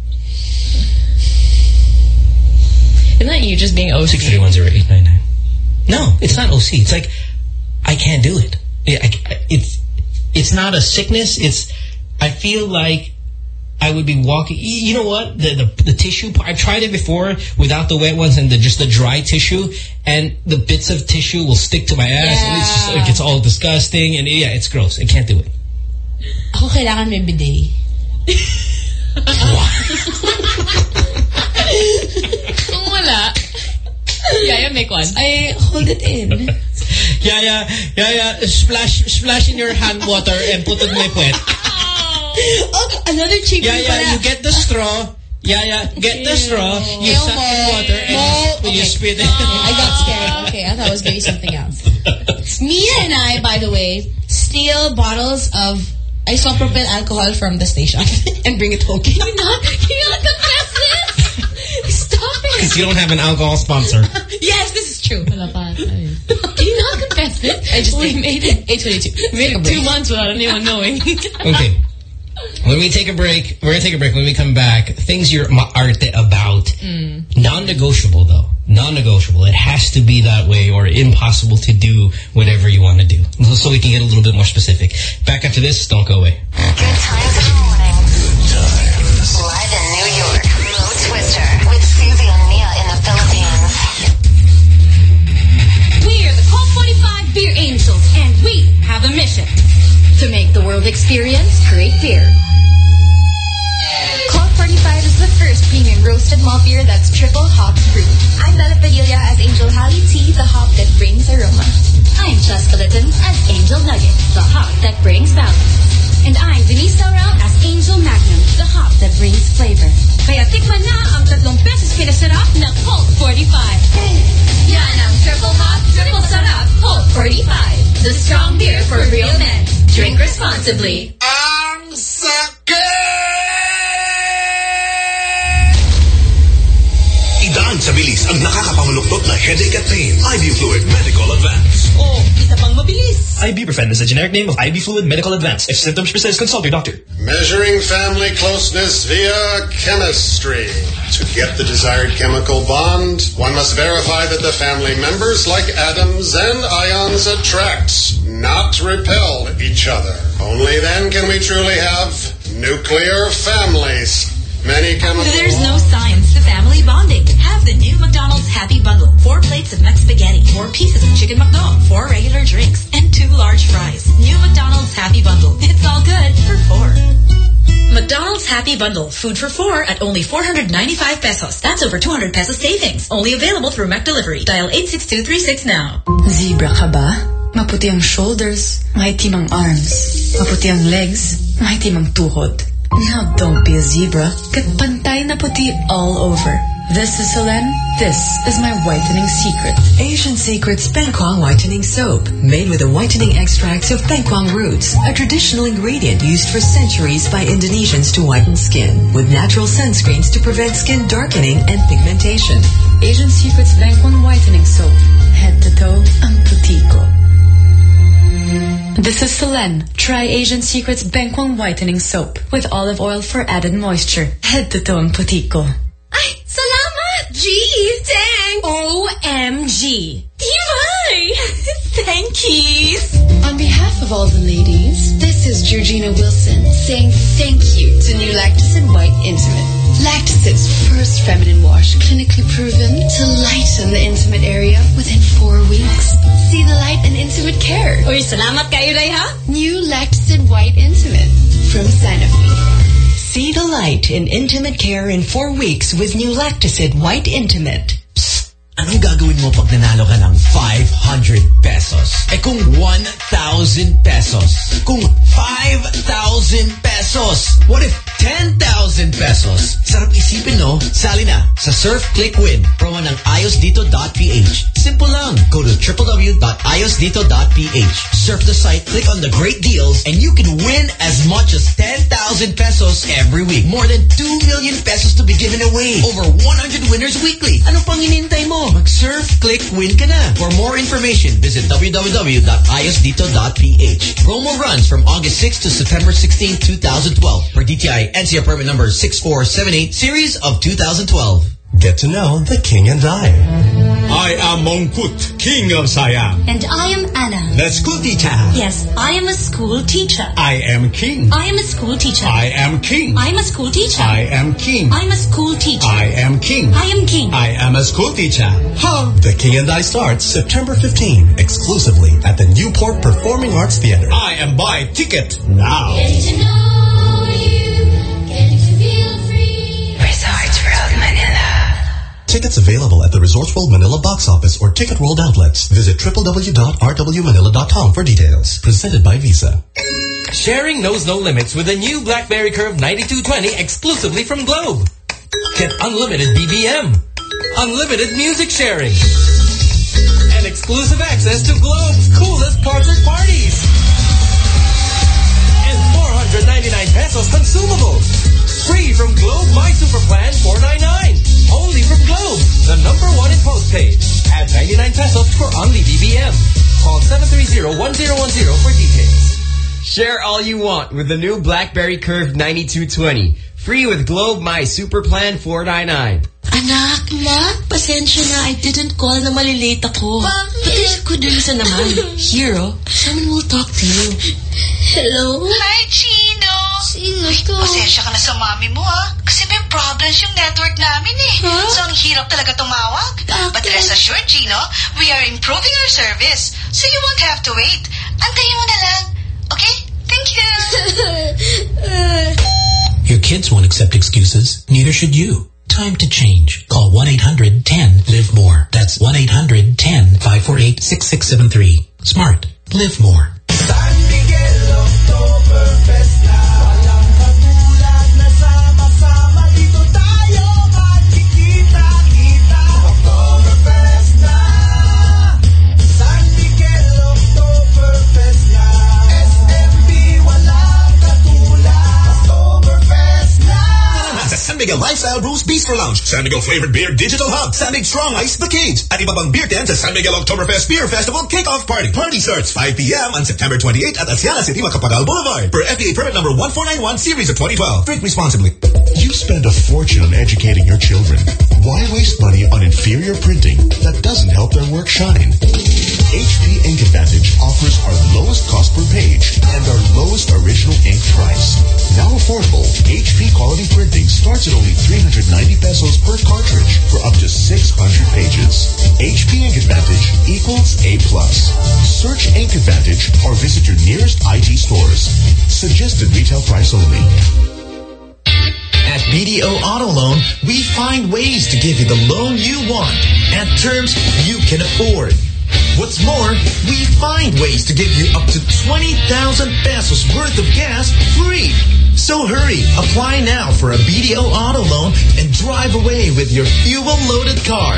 [SPEAKER 5] Isn't that you just being OC?
[SPEAKER 2] 631-0899. No, it's not OC. It's like, I can't do it. It's not a sickness. I feel like I would be walking. You know what? The tissue. I've tried it before without the wet ones and just the dry tissue, and the bits of tissue will stick to my ass, and it's just like, it's all disgusting, and it's gross. I can't do it.
[SPEAKER 3] Ako kailangan may bidet.
[SPEAKER 5] Kung wala, Yaya, make one.
[SPEAKER 3] I hold it in.
[SPEAKER 2] Yaya, splash in your hand water and put it in my puwet.
[SPEAKER 3] Oh, another cheap one.
[SPEAKER 2] You get the straw. Get the straw. You suck in water and you spit it.
[SPEAKER 3] I got scared. Okay, I thought it was going to be something else. Mia and I, by the way, steal bottles of isopropyl alcohol from the station and bring it home. Can you not confess this? Stop it.
[SPEAKER 2] Because you don't have an alcohol sponsor.
[SPEAKER 3] Yes, this is true. Can you not confess this? I just made it 8:22.
[SPEAKER 5] 2 months without anyone knowing.
[SPEAKER 2] Okay. When we take a break, we're going to take a break. When we come back, things you're arte about. Non-negotiable, though. Non-negotiable. It has to be that way or impossible to do whatever you want to do. So we can get a little bit more specific. Back after this, don't go away.
[SPEAKER 24] Good times in the morning. Good times. Live in New York, Mo Twister with Susie and Mia in the Philippines.
[SPEAKER 17] We're the Colt 45 Beer Angels, and we have a mission to make the world experience great beer. Colt 45 is the first premium roasted malt beer that's triple hop free. I'm Bella Padilla as Angel Hali Tea, the hop that brings aroma. I'm Cheska Litton as Angel Nugget, the hop that brings balance. And I'm Denise Laurel as Angel Magnum, the hop that brings flavor. Kaya tikman na ang 3 pesos pinasarap na Colt 45. Yan ang triple hop, triple sarap, Colt 45. The strong beer for real men. Drink responsibly.
[SPEAKER 4] Ang Idaan sa bilis ang nakakapanguluktot na headache at pain. Ibufluid Medical Advance.
[SPEAKER 17] Oh, isa pang mabilis.
[SPEAKER 12] Ibuprofen is a generic name of Ibufluid Medical Advance. If symptoms persist, consult your doctor.
[SPEAKER 4] Measuring family closeness via chemistry. To get the desired chemical bond, one must verify that the family members, like atoms and ions, attract, not repel each other. Only then can we truly have nuclear families. Many chemicals.
[SPEAKER 24] There's no science to family bonding. Have the new McDonald's Happy Bundle. 4 plates of Mex spaghetti, 4 pieces of chicken McDo, 4 regular drinks, and 2 large fries. New McDonald's Happy Bundle. It's all good for 4. McDonald's Happy Bundle. Food for 4 at only 495 pesos. That's over 200 pesos savings. Only available through McDelivery. Dial 86236 now.
[SPEAKER 17] Zebra ka ba? Maputi ang shoulders, maitim ang arms. Maputi ang legs, maitim ang tuhod. Now don't be a zebra. Get pantay na puti all over. This is Selene. This is my whitening secret.
[SPEAKER 18] Asian Secret's Bengkwang Whitening Soap. Made with the whitening extracts of Bengkwang roots, a traditional ingredient used for centuries by Indonesians to whiten skin, with natural sunscreens to prevent skin darkening and pigmentation.
[SPEAKER 17] Asian Secret's Bengkwang Whitening Soap. Head to toe, ang puti ko. This is Selene. Try Asian Secret's Bengkwang Whitening Soap with olive oil for added moisture. Head to toe ang puti ko. Ay, salamat! Gee, dang! OMG! Divay! Thank yous! On behalf of all the ladies, this is Georgina Wilson saying thank you to new Lactacid White Intimate. Lactacid's first feminine wash, clinically proven to lighten the intimate area within 4 weeks. See the light in intimate care. Uy, salamat kayo, Rayha. New Lactacid White Intimate from Sanofi.
[SPEAKER 18] See the light in intimate care in 4 weeks with new Lactacid White Intimate.
[SPEAKER 12] Psst! Anong gagawin mo pag nanalo ka ng 500 pesos? Eh kung 1,000 pesos? Kung 5,000 pesos? What if 10,000 pesos? Sarap isipin, no? Sali na sa Surf Click Win. Promo ng iosdito.ph. Simple lang. Go to www.iosdito.ph. Surf the site, click on the great deals, and you can win as much as 10,000 pesos every week. More than 2 million pesos to be given away. Over 100 winners weekly. Ano pang hinintay mo? Mag-surf, click, win ka na. For more information, visit www.iosdito.ph. Promo runs from August 6 to September 16, 2012. For DTI NCR permit number 6478, series of 2012.
[SPEAKER 19] Get to know the King and I am Mongkut, King of Siam.
[SPEAKER 17] And I am Anna,
[SPEAKER 19] the school teacher.
[SPEAKER 17] Yes, I am a school teacher.
[SPEAKER 19] I am King.
[SPEAKER 17] I am a school teacher.
[SPEAKER 19] I am King.
[SPEAKER 17] I am a school teacher.
[SPEAKER 19] I am King.
[SPEAKER 17] I am a school teacher.
[SPEAKER 19] I am King.
[SPEAKER 17] I am King.
[SPEAKER 19] I am a school teacher. Huh? The King and I starts September 15, exclusively at the Newport Performing Arts Theater. I am buy ticket now.
[SPEAKER 17] Getting to know you, getting to feel free. Resorts World Manila.
[SPEAKER 19] Tickets available at the Resorts World Manila box office or Ticket World outlets. Visit www.rwmanila.com for details. Presented by Visa.
[SPEAKER 10] Sharing knows no limits with the new BlackBerry Curve 9220 exclusively from Globe. Get unlimited BBM, unlimited music sharing, and exclusive access to Globe's coolest concert parties. And 499 pesos consumables. Free from Globe My Super Plan 499. Only from Globe, the #1 in postpaid. Add 99 pesos for only BBM. Call 730-1010 for details.
[SPEAKER 7] Share all you want with the new BlackBerry Curve 9220. Free with Globe My Super Plan 499.
[SPEAKER 9] Anak, Ma, pasensya na. I didn't call na malilate ako. But there's good reason naman. Here, someone will talk to you.
[SPEAKER 3] Hello?
[SPEAKER 26] Hi, Chino.
[SPEAKER 3] Sino to?
[SPEAKER 26] Pasensya ka na sa mami mo, ha? Kasi may problems yung network namin, eh.
[SPEAKER 3] Huh?
[SPEAKER 26] So, ang hirap talaga tumawag. But rest assured, Chino, we are improving our service. So, you won't have to wait. Antayin mo na lang. Okay? Thank you.
[SPEAKER 27] Your kids won't accept excuses. Neither should you. Time to change. Call 1-800-10-LIVE-MORE. That's 1-800-10-548-6673. Smart. Live more.
[SPEAKER 1] San Miguel Oktoberfest na walang katulad na sama-sama dito tayo magkikita-kita. Oktoberfest na San Miguel Oktoberfest na SMB walang katulad. Oktoberfest na
[SPEAKER 15] Sa San Miguel Lifestyle Brews Bistro Lounge, San Miguel Flavored Beer Digital Hub, San Miguel Strong Ice The Cage, at iba pang beer tent sa San Miguel Oktoberfest Beer Festival Kickoff Party. Party starts 5 p.m. on September 28 at Asiana City, Macapagal Boulevard. Per FDA permit number 1491 series of 2012. Drink responsibly.
[SPEAKER 14] You spend a fortune on educating your children. Why waste money on inferior printing that doesn't help their work shine? HP Ink Advantage offers our lowest cost per page and our lowest original ink price. Now affordable, HP quality printing starts at only 390 pesos per cartridge for up to 600 pages. HP Ink Advantage equals A+. Search Ink Advantage or visit your nearest IT stores. Suggested retail price only.
[SPEAKER 20] At BDO Auto Loan, we find ways to give you the loan you want at terms you can afford. What's more, we find ways to give you up to 20,000 pesos worth of gas free. So hurry, apply now for a BDO Auto Loan and drive away with your fuel-loaded car.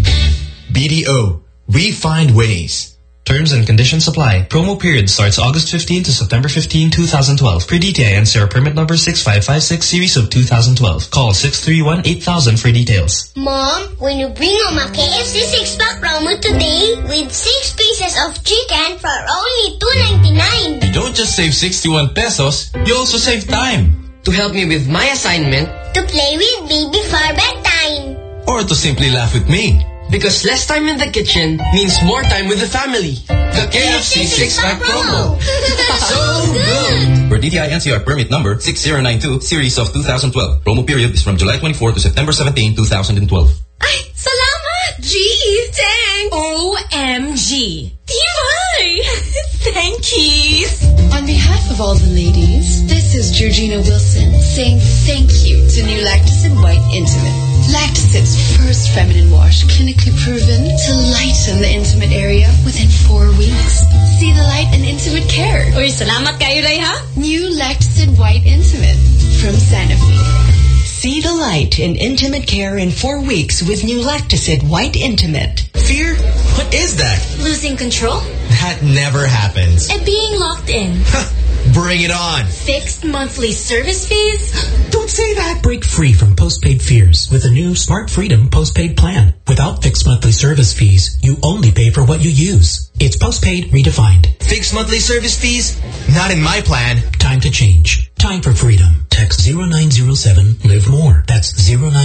[SPEAKER 20] BDO, we find ways.
[SPEAKER 21] Terms and conditions apply. Promo period starts August 15 to September 15, 2012. Per DTI NCR permit number 6556 series of 2012. Call 631-8000 for details.
[SPEAKER 23] Mom, when you bring home a KFC 6-pack promo today with 6 pieces of chicken for only $2.99.
[SPEAKER 10] You don't just save 61 pesos, you also save time.
[SPEAKER 7] To help me with my assignment.
[SPEAKER 23] To play with me before bedtime.
[SPEAKER 10] Or to simply laugh with me.
[SPEAKER 7] Because less time in the kitchen means more time with the family.
[SPEAKER 10] The KFC 6-pack promo.
[SPEAKER 7] So good.
[SPEAKER 10] For DTI NCR permit number 6092 series of 2012. Promo period is from July 24 to September 17, 2012.
[SPEAKER 3] Ay, salamat! G! Dang! OMG! Tibay! Thankies!
[SPEAKER 17] On behalf of all the ladies, this is Georgina Wilson saying thank you to new Lactacid White Intimate. Lactacid's first feminine wash, clinically proven to lighten the intimate area within 4 weeks. See the light in intimate care.
[SPEAKER 3] Uy, salamat kayo, Ray, ha?
[SPEAKER 17] New Lactacid White Intimate from Sanofi.
[SPEAKER 18] See the light in intimate care in 4 weeks with new Lactacid White Intimate.
[SPEAKER 20] Fear? What is that?
[SPEAKER 3] Losing control?
[SPEAKER 20] That never happens.
[SPEAKER 3] And being locked in.
[SPEAKER 20] Bring it on.
[SPEAKER 3] Fixed monthly service fees?
[SPEAKER 27] Don't say that. Break free from postpaid fears with a new Smart Freedom postpaid plan. Without fixed monthly service fees, you only pay for what you use. It's postpaid redefined.
[SPEAKER 20] Fixed monthly service fees? Not in my plan.
[SPEAKER 27] Time to change. Time for freedom. Text 0907 Live More. That's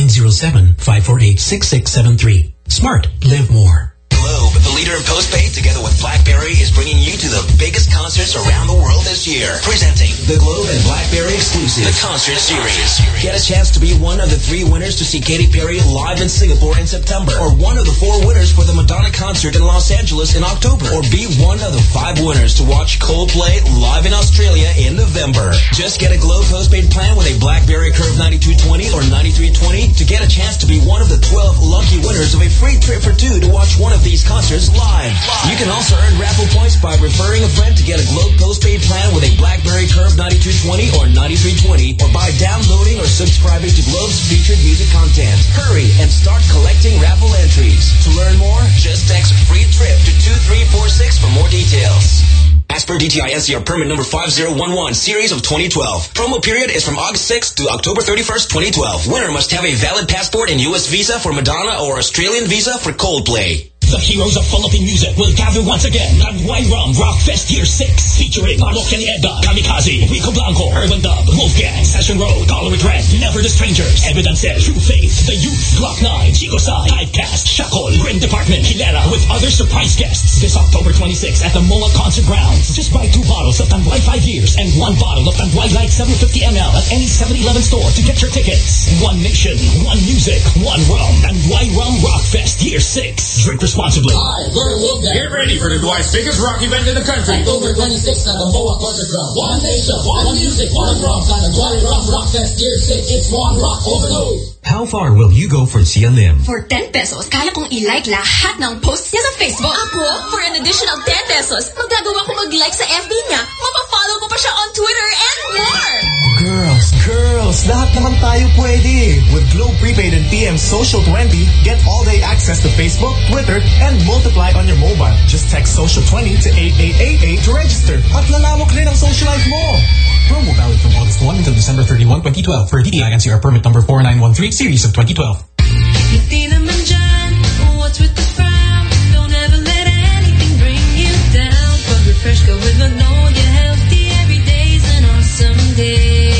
[SPEAKER 27] 0907-548-6673. Smart. Live more.
[SPEAKER 12] Globe, the leader in postpaid, together with BlackBerry, is bringing you to the biggest concerts around the world this year. Presenting the Globe and BlackBerry exclusive, the Concert Series. Get a chance to be one of the 3 winners to see Katy Perry live in Singapore in September, or one of the 4 winners for the Madonna concert in Los Angeles in October, or be one of the 5 winners to watch Coldplay live in Australia in November. Just get a Globe postpaid plan with a BlackBerry Curve 9220 or 9320 to get a chance to be one of the 12 lucky winners of a free trip for 2 to watch one of these concerts live. You can also earn raffle points by referring a friend to get a Globe postpaid plan with a BlackBerry Curve 9220 or 9320, or by downloading or subscribing to Globe's featured music content. Hurry and start collecting raffle entries. To learn more, just text free trip to 2346 for more details. As per DTI NCR permit number 5011 series of 2012. Promo period is from August 6th to October 31st, 2012. Winner must have a valid passport and U.S. visa for Madonna or Australian visa for Coldplay.
[SPEAKER 15] The heroes of Philippine music will gather once again. Tanduay Rum Rock Fest Year 6, featuring Parokya ni Edda, Kamikaze, Rico Blanco, Urban Dub, Wolfgang, Session Road, Color with Red, Never the Strangers, Evidences, True Faith, The Youth, Glock 9, Chico Sai, Typecast, Shakol, Ring Department, Hilera, with other surprise guests. This October 26th at the MOA Concert Grounds. Just buy 2 bottles of Tanduay 5 years and 1 bottle of Tanduay Light 750 ml at any 7-Eleven store to get your tickets. One nation, one music, one rum. Tanduay Rum Rock Fest Year 6. Drink responsibly.
[SPEAKER 6] Hi, Vern Wolfgang. Get ready for Tanduay's biggest rock event in the country. October 26th at the MOA Concert Ground. One nation, one music, one rum. Tanduay Rum Rock Fest Year 6. It's one rock overload.
[SPEAKER 19] How far will you go for Sia Lim?
[SPEAKER 8] For 10 pesos, kaya kong i-like lahat ng posts niya sa Facebook.
[SPEAKER 24] Ako, for an additional 10 pesos, magagawa ko mag-like sa FB niya, mapafollow ko pa siya on Twitter and more!
[SPEAKER 20] Girls, lahat naman tayo pwede. With Globe Prepaid and TM Social 20, get all-day access to Facebook, Twitter, and multiply on your mobile. Just text Social 20 to 8888 to register. At lalawak rin ang social life mo.
[SPEAKER 27] Promo valid from August 1 until December 31, 2012 for DTI NCR permit number 4913 series of 2012.
[SPEAKER 1] What's with the frown? Don't ever let anything bring you down. But refresh, go with Magnolia Healthy. Every day's an awesome day.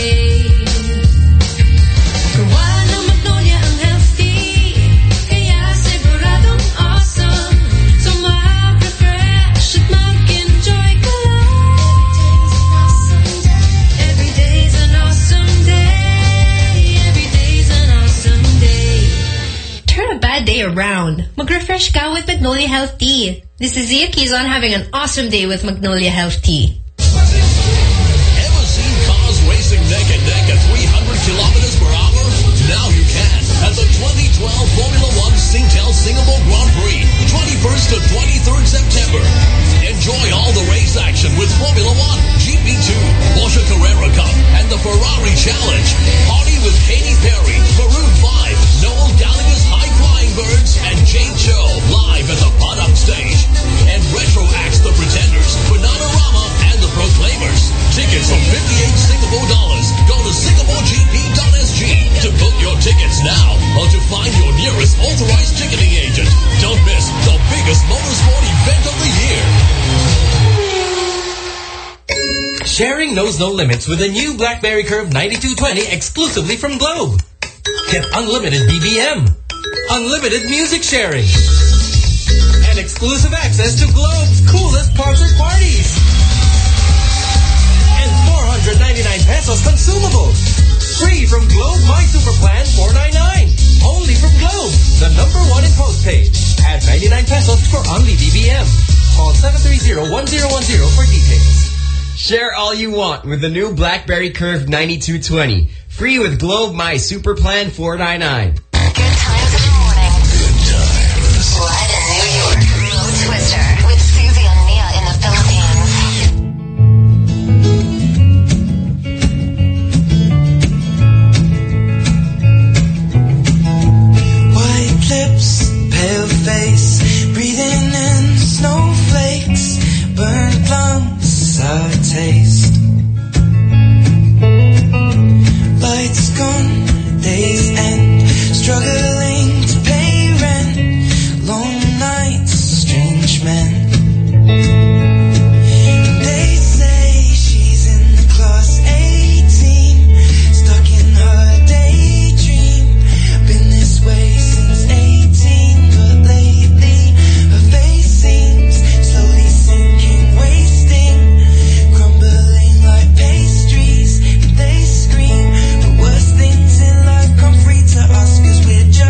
[SPEAKER 1] Gawa ng Magnolia ang healthy, kaya siguradong awesome. So mag-refresh at mag-enjoy ka lang. Every day's an awesome day. Every day's an awesome day.
[SPEAKER 11] Turn a bad day around. Mag-refresh ka with Magnolia Health Tea. This is Zia Kizon having an awesome day with Magnolia Health Tea.
[SPEAKER 15] Ever seen cars racing neck and neck at 300 kilometers per hour? Now you can at the 2012 Formula One Singtel Singapore Grand Prix, 21st to 23rd September. Enjoy all the race action with Formula One, GP2, Porsche Carrera Cup, and the Ferrari Challenge. Party with Katy Perry, Maroon 5, Noel Gallagher's High Flying Birds, and Jade Cho live at the Padang stage. And retro acts The Pretenders, Bananarama, and the Proclaimers. Tickets from 58 Singapore dollars. Go to singaporegp.sg to book your tickets now or to find your nearest authorized ticketing agent. Don't miss the biggest motorsport event of the year.
[SPEAKER 10] Sharing knows no limits with the new BlackBerry Curve 9220 exclusively from Globe. Get unlimited BBM, unlimited music sharing, and exclusive access to Globe's coolest concert parties. And 499 pesos consumables. Free from Globe My Super Plan 499. Only from Globe, the #1 in postpaid. Add 99 pesos for only BBM. Call 730-1010 for details.
[SPEAKER 7] Share all you want with the new BlackBerry Curve 9220. Free with Globe My Super Plan 499.
[SPEAKER 24] Good times in the morning. Good times. Live in New York, Mo Twister with Susie and Mia in the Philippines.
[SPEAKER 1] White lips, pale face, breathing in snowflakes, burnt lungs, sour taste. Lights gone, days end, struggling to pay rent, long nights, strange men. They say she's in the class A team, stuck in her daydream, been this way since 18, but lately her face seems slowly sinking, wasting, crumbling like pastries, and they scream. Worst things in life come free to us, 'cause we're just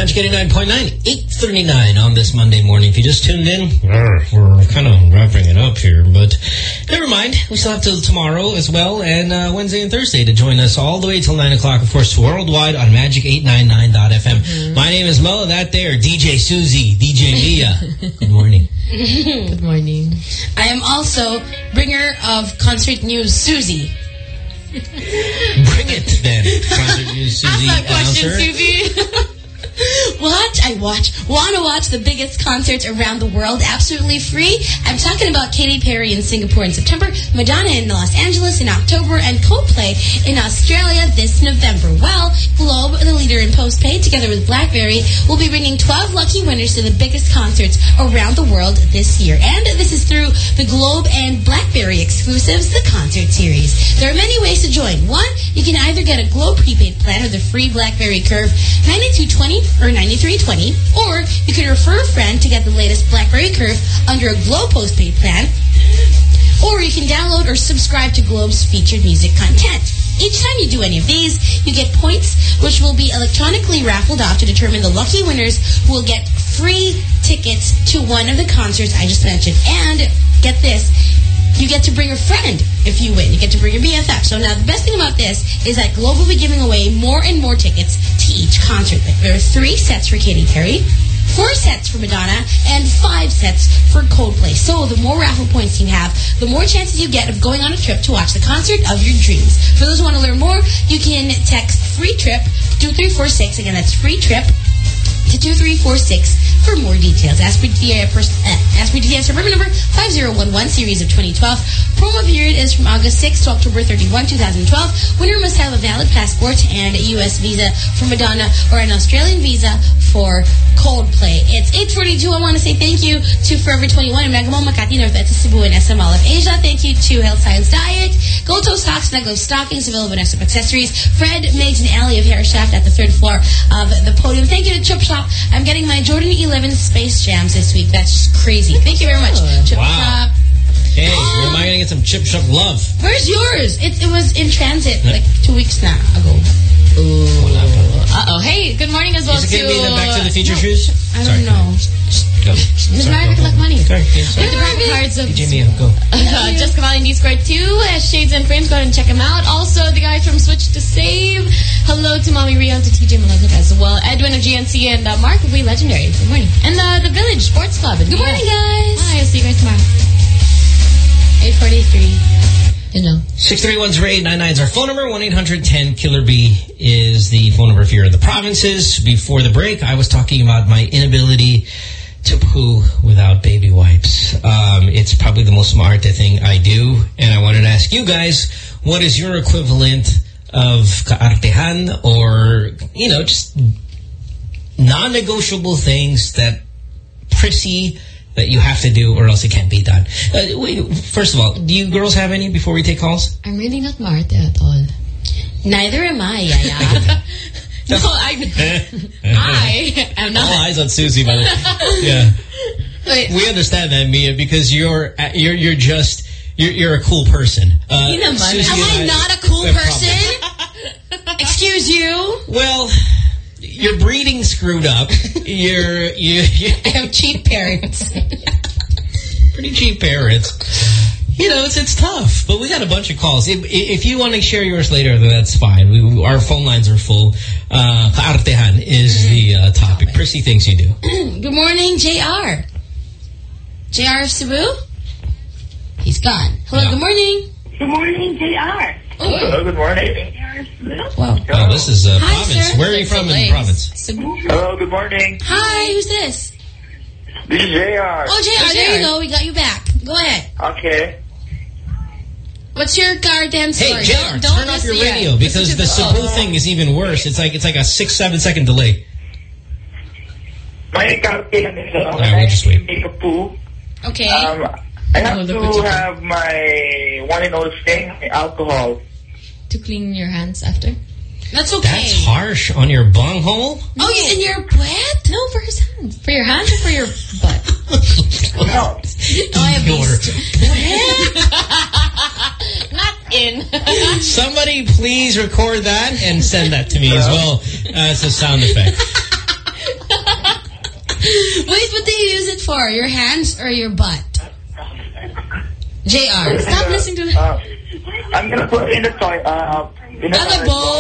[SPEAKER 2] Magic 89.9, 8:39 on this Monday morning. If you just tuned in, we're kind of wrapping it up here, but never mind. We still have till tomorrow as well, and Wednesday and Thursday to join us all the way till 9 o'clock, of course, worldwide on Magic899.fm. My name is Mo. That there, DJ Susie, DJ Leah. Good morning.
[SPEAKER 3] Good morning. I am also bringer of concert news, Susie.
[SPEAKER 2] Bring it then, concert news, Susie.
[SPEAKER 3] Ask that question, Susie. Want to watch the biggest concerts around the world absolutely free? I'm talking about Katy Perry in Singapore in September, Madonna in Los Angeles in October, and Coldplay in Australia this November. Well, Globe, the leader in postpaid, together with BlackBerry, will be bringing 12 lucky winners to the biggest concerts around the world this year. And this is through the Globe and BlackBerry exclusives, the concert series. There are many ways to join. One, you can either get a Globe prepaid plan or the free BlackBerry Curve 9220 or 9320, or you can refer a friend to get the latest BlackBerry Curve under a Globe postpaid plan, or you can download or subscribe to Globe's featured music content. Each time you do any of these, you get points, which will be electronically raffled off to determine the lucky winners who will get free tickets to one of the concerts I just mentioned. And get this, you get to bring a friend if you win. You get to bring your BFF. So now the best thing about this is that Globe will be giving away more and more tickets to each concert. There are 3 sets for Katy Perry, 4 sets for Madonna, and 5 sets for Coldplay. So the more raffle points you have, the more chances you get of going on a trip to watch the concert of your dreams. For those who want to learn more, you can text free trip 2346. Again, that's free trip to 2346 for more details. Ask for DTI suburban number 5011 series of 2012. Promo period is from August 6 to October 31, 2012. Winner must have a valid passport and a U.S. visa for Madonna or an Australian visa for Coldplay. It's 8:42. I want to say thank you to Forever 21 in Mega Mall, Makati, North Eta, Cebu, and SM Mall of Asia. Thank you to Health Science Diet, Goto Stocks, Naglo Stockings, available in Extra Accessories, Fred, Megs, and Ellie of Hair Shaft at the 3rd floor of the podium. Thank you to Chip Shop. I'm getting my Jordan 11 Space Jams this week. That's just crazy. Thank you very much, Chip Shop.
[SPEAKER 2] Hey, am I going to get some Chip Shop love?
[SPEAKER 3] Where's yours? It was in transit like 2 weeks now ago.
[SPEAKER 4] Uh-oh. Hey, good morning as well
[SPEAKER 2] to... Back to the feature shoes?
[SPEAKER 3] I don't know.
[SPEAKER 2] Go.
[SPEAKER 3] Ms. Mariah, good luck money.
[SPEAKER 4] With the brand cards of
[SPEAKER 2] Jimmy, go.
[SPEAKER 4] Jessica Valley D Squared 2, Shades and Frames, go ahead and check them out. Also, the guys from Switch to Save. Hello to Mommy Rio and to TJ Malaguk as well. Edwin of GNC and Mark of We Legendary. Good morning. And the Village Sports Club.
[SPEAKER 3] Good morning, guys.
[SPEAKER 4] Hi, I'll see you guys tomorrow.
[SPEAKER 3] 8:43.
[SPEAKER 2] 631-0899 is our phone number. 1-800-10-KILLER-B is the phone number if you're in the provinces. Before the break, I was talking about my inability to poo without baby wipes. It's probably the most smart thing I do. And I wanted to ask you guys, what is your equivalent of kaartehan or, you know, just non-negotiable things that prissy that you have to do or else it can't be done. First of all, do you girls have any before we take calls?
[SPEAKER 4] I'm really not Marte at all.
[SPEAKER 3] Neither am I, Yaya.
[SPEAKER 4] No, I am not.
[SPEAKER 2] All eyes on Susie, by the way. Yeah. Wait. We understand that, Mia, because you're a cool person.
[SPEAKER 3] Am I not a cool person? Excuse you?
[SPEAKER 2] Well, your breeding screwed up.
[SPEAKER 3] I have cheap parents.
[SPEAKER 2] Pretty cheap parents. You know, it's tough, but we got a bunch of calls. If you want to share yours later, then that's fine. Our phone lines are full. Kaartehan is the topic. Prissy things you do.
[SPEAKER 3] Good morning, JR. JR of Cebu? He's gone. Hello,
[SPEAKER 2] no.
[SPEAKER 3] Good morning.
[SPEAKER 5] Good morning, JR.
[SPEAKER 6] Hello, good morning.
[SPEAKER 3] Wow.
[SPEAKER 2] Oh, this is
[SPEAKER 3] Hi,
[SPEAKER 2] province.
[SPEAKER 3] Sir.
[SPEAKER 2] Where are you from in the province?
[SPEAKER 6] Hello, good morning.
[SPEAKER 3] Hi, who's this?
[SPEAKER 6] This is JR.
[SPEAKER 3] Oh, JR, there you go. We got you back. Go ahead.
[SPEAKER 6] Okay.
[SPEAKER 3] What's your goddamn story?
[SPEAKER 2] Hey, JR, turn off your radio because the Cebu thing is even worse. It's like a 6-7 second delay.
[SPEAKER 6] My kaartehan is
[SPEAKER 2] we'll just wait.
[SPEAKER 6] Make a poo.
[SPEAKER 3] Okay.
[SPEAKER 6] I have to have my one and only thing, alcohol.
[SPEAKER 4] To clean your hands after?
[SPEAKER 3] That's okay.
[SPEAKER 2] That's harsh on your bunghole?
[SPEAKER 3] Oh, yeah, in your butt?
[SPEAKER 4] No, for his hands. For your hands or for your butt?
[SPEAKER 6] No.
[SPEAKER 3] Oh, I have these.
[SPEAKER 4] Not in.
[SPEAKER 2] Somebody please record that and send that to me as well as a sound effect.
[SPEAKER 3] Wait, what do you use it for? Your hands or your butt? JR, stop listening to that.
[SPEAKER 5] I'm gonna put in the toy. In the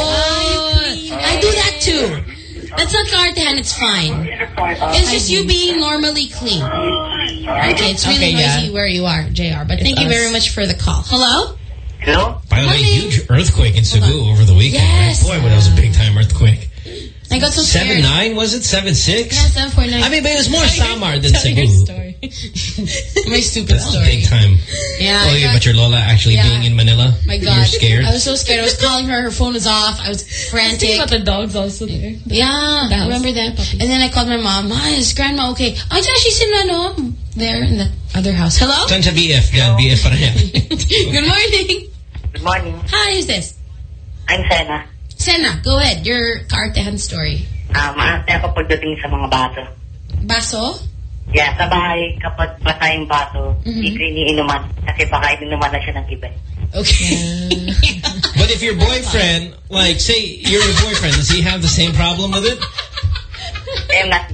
[SPEAKER 3] I do that too. That's not kaartehan, it's fine. It's just you being normally clean. Okay, it's really noisy where you are, JR. But thank you very much for the call. Hello?
[SPEAKER 5] Hello?
[SPEAKER 2] By the way, huge earthquake in Cebu over the weekend.
[SPEAKER 3] Yes.
[SPEAKER 2] Right? Boy, but that was a big time earthquake.
[SPEAKER 3] I got so scared.
[SPEAKER 2] 7.9 was it? 7.6?
[SPEAKER 3] Yeah, 7.9.
[SPEAKER 2] I mean, but it was more Samar than Cebu.
[SPEAKER 3] My stupid story.
[SPEAKER 2] Big time.
[SPEAKER 3] Yeah.
[SPEAKER 2] Oh, yeah, but your Lola actually being in Manila.
[SPEAKER 3] My God.
[SPEAKER 2] You were scared.
[SPEAKER 3] I was so scared. I was calling her. Her phone was off. I was frantic.
[SPEAKER 4] Think about the dogs also there.
[SPEAKER 3] Yeah. Remember that? And then I called my mom. Ma, is grandma okay? I thought she's in there in the other house. Hello?
[SPEAKER 2] Saan sa BF? Yan, BF pa rin.
[SPEAKER 3] Good morning.
[SPEAKER 5] Good morning.
[SPEAKER 3] Hi, who's this?
[SPEAKER 5] I'm Sena.
[SPEAKER 3] Sena, go ahead. Your kaartehan story.
[SPEAKER 5] Maarte ako pagdating sa mga baso.
[SPEAKER 3] Baso?
[SPEAKER 5] Yeah, sa bahay, kapag basa yung baso, hindi ko iniinuman. Kasi baka inuman na siya ng iba.
[SPEAKER 3] Okay.
[SPEAKER 2] But if your boyfriend, like, say, you're your boyfriend, does he have the same problem with it?
[SPEAKER 5] I'm not.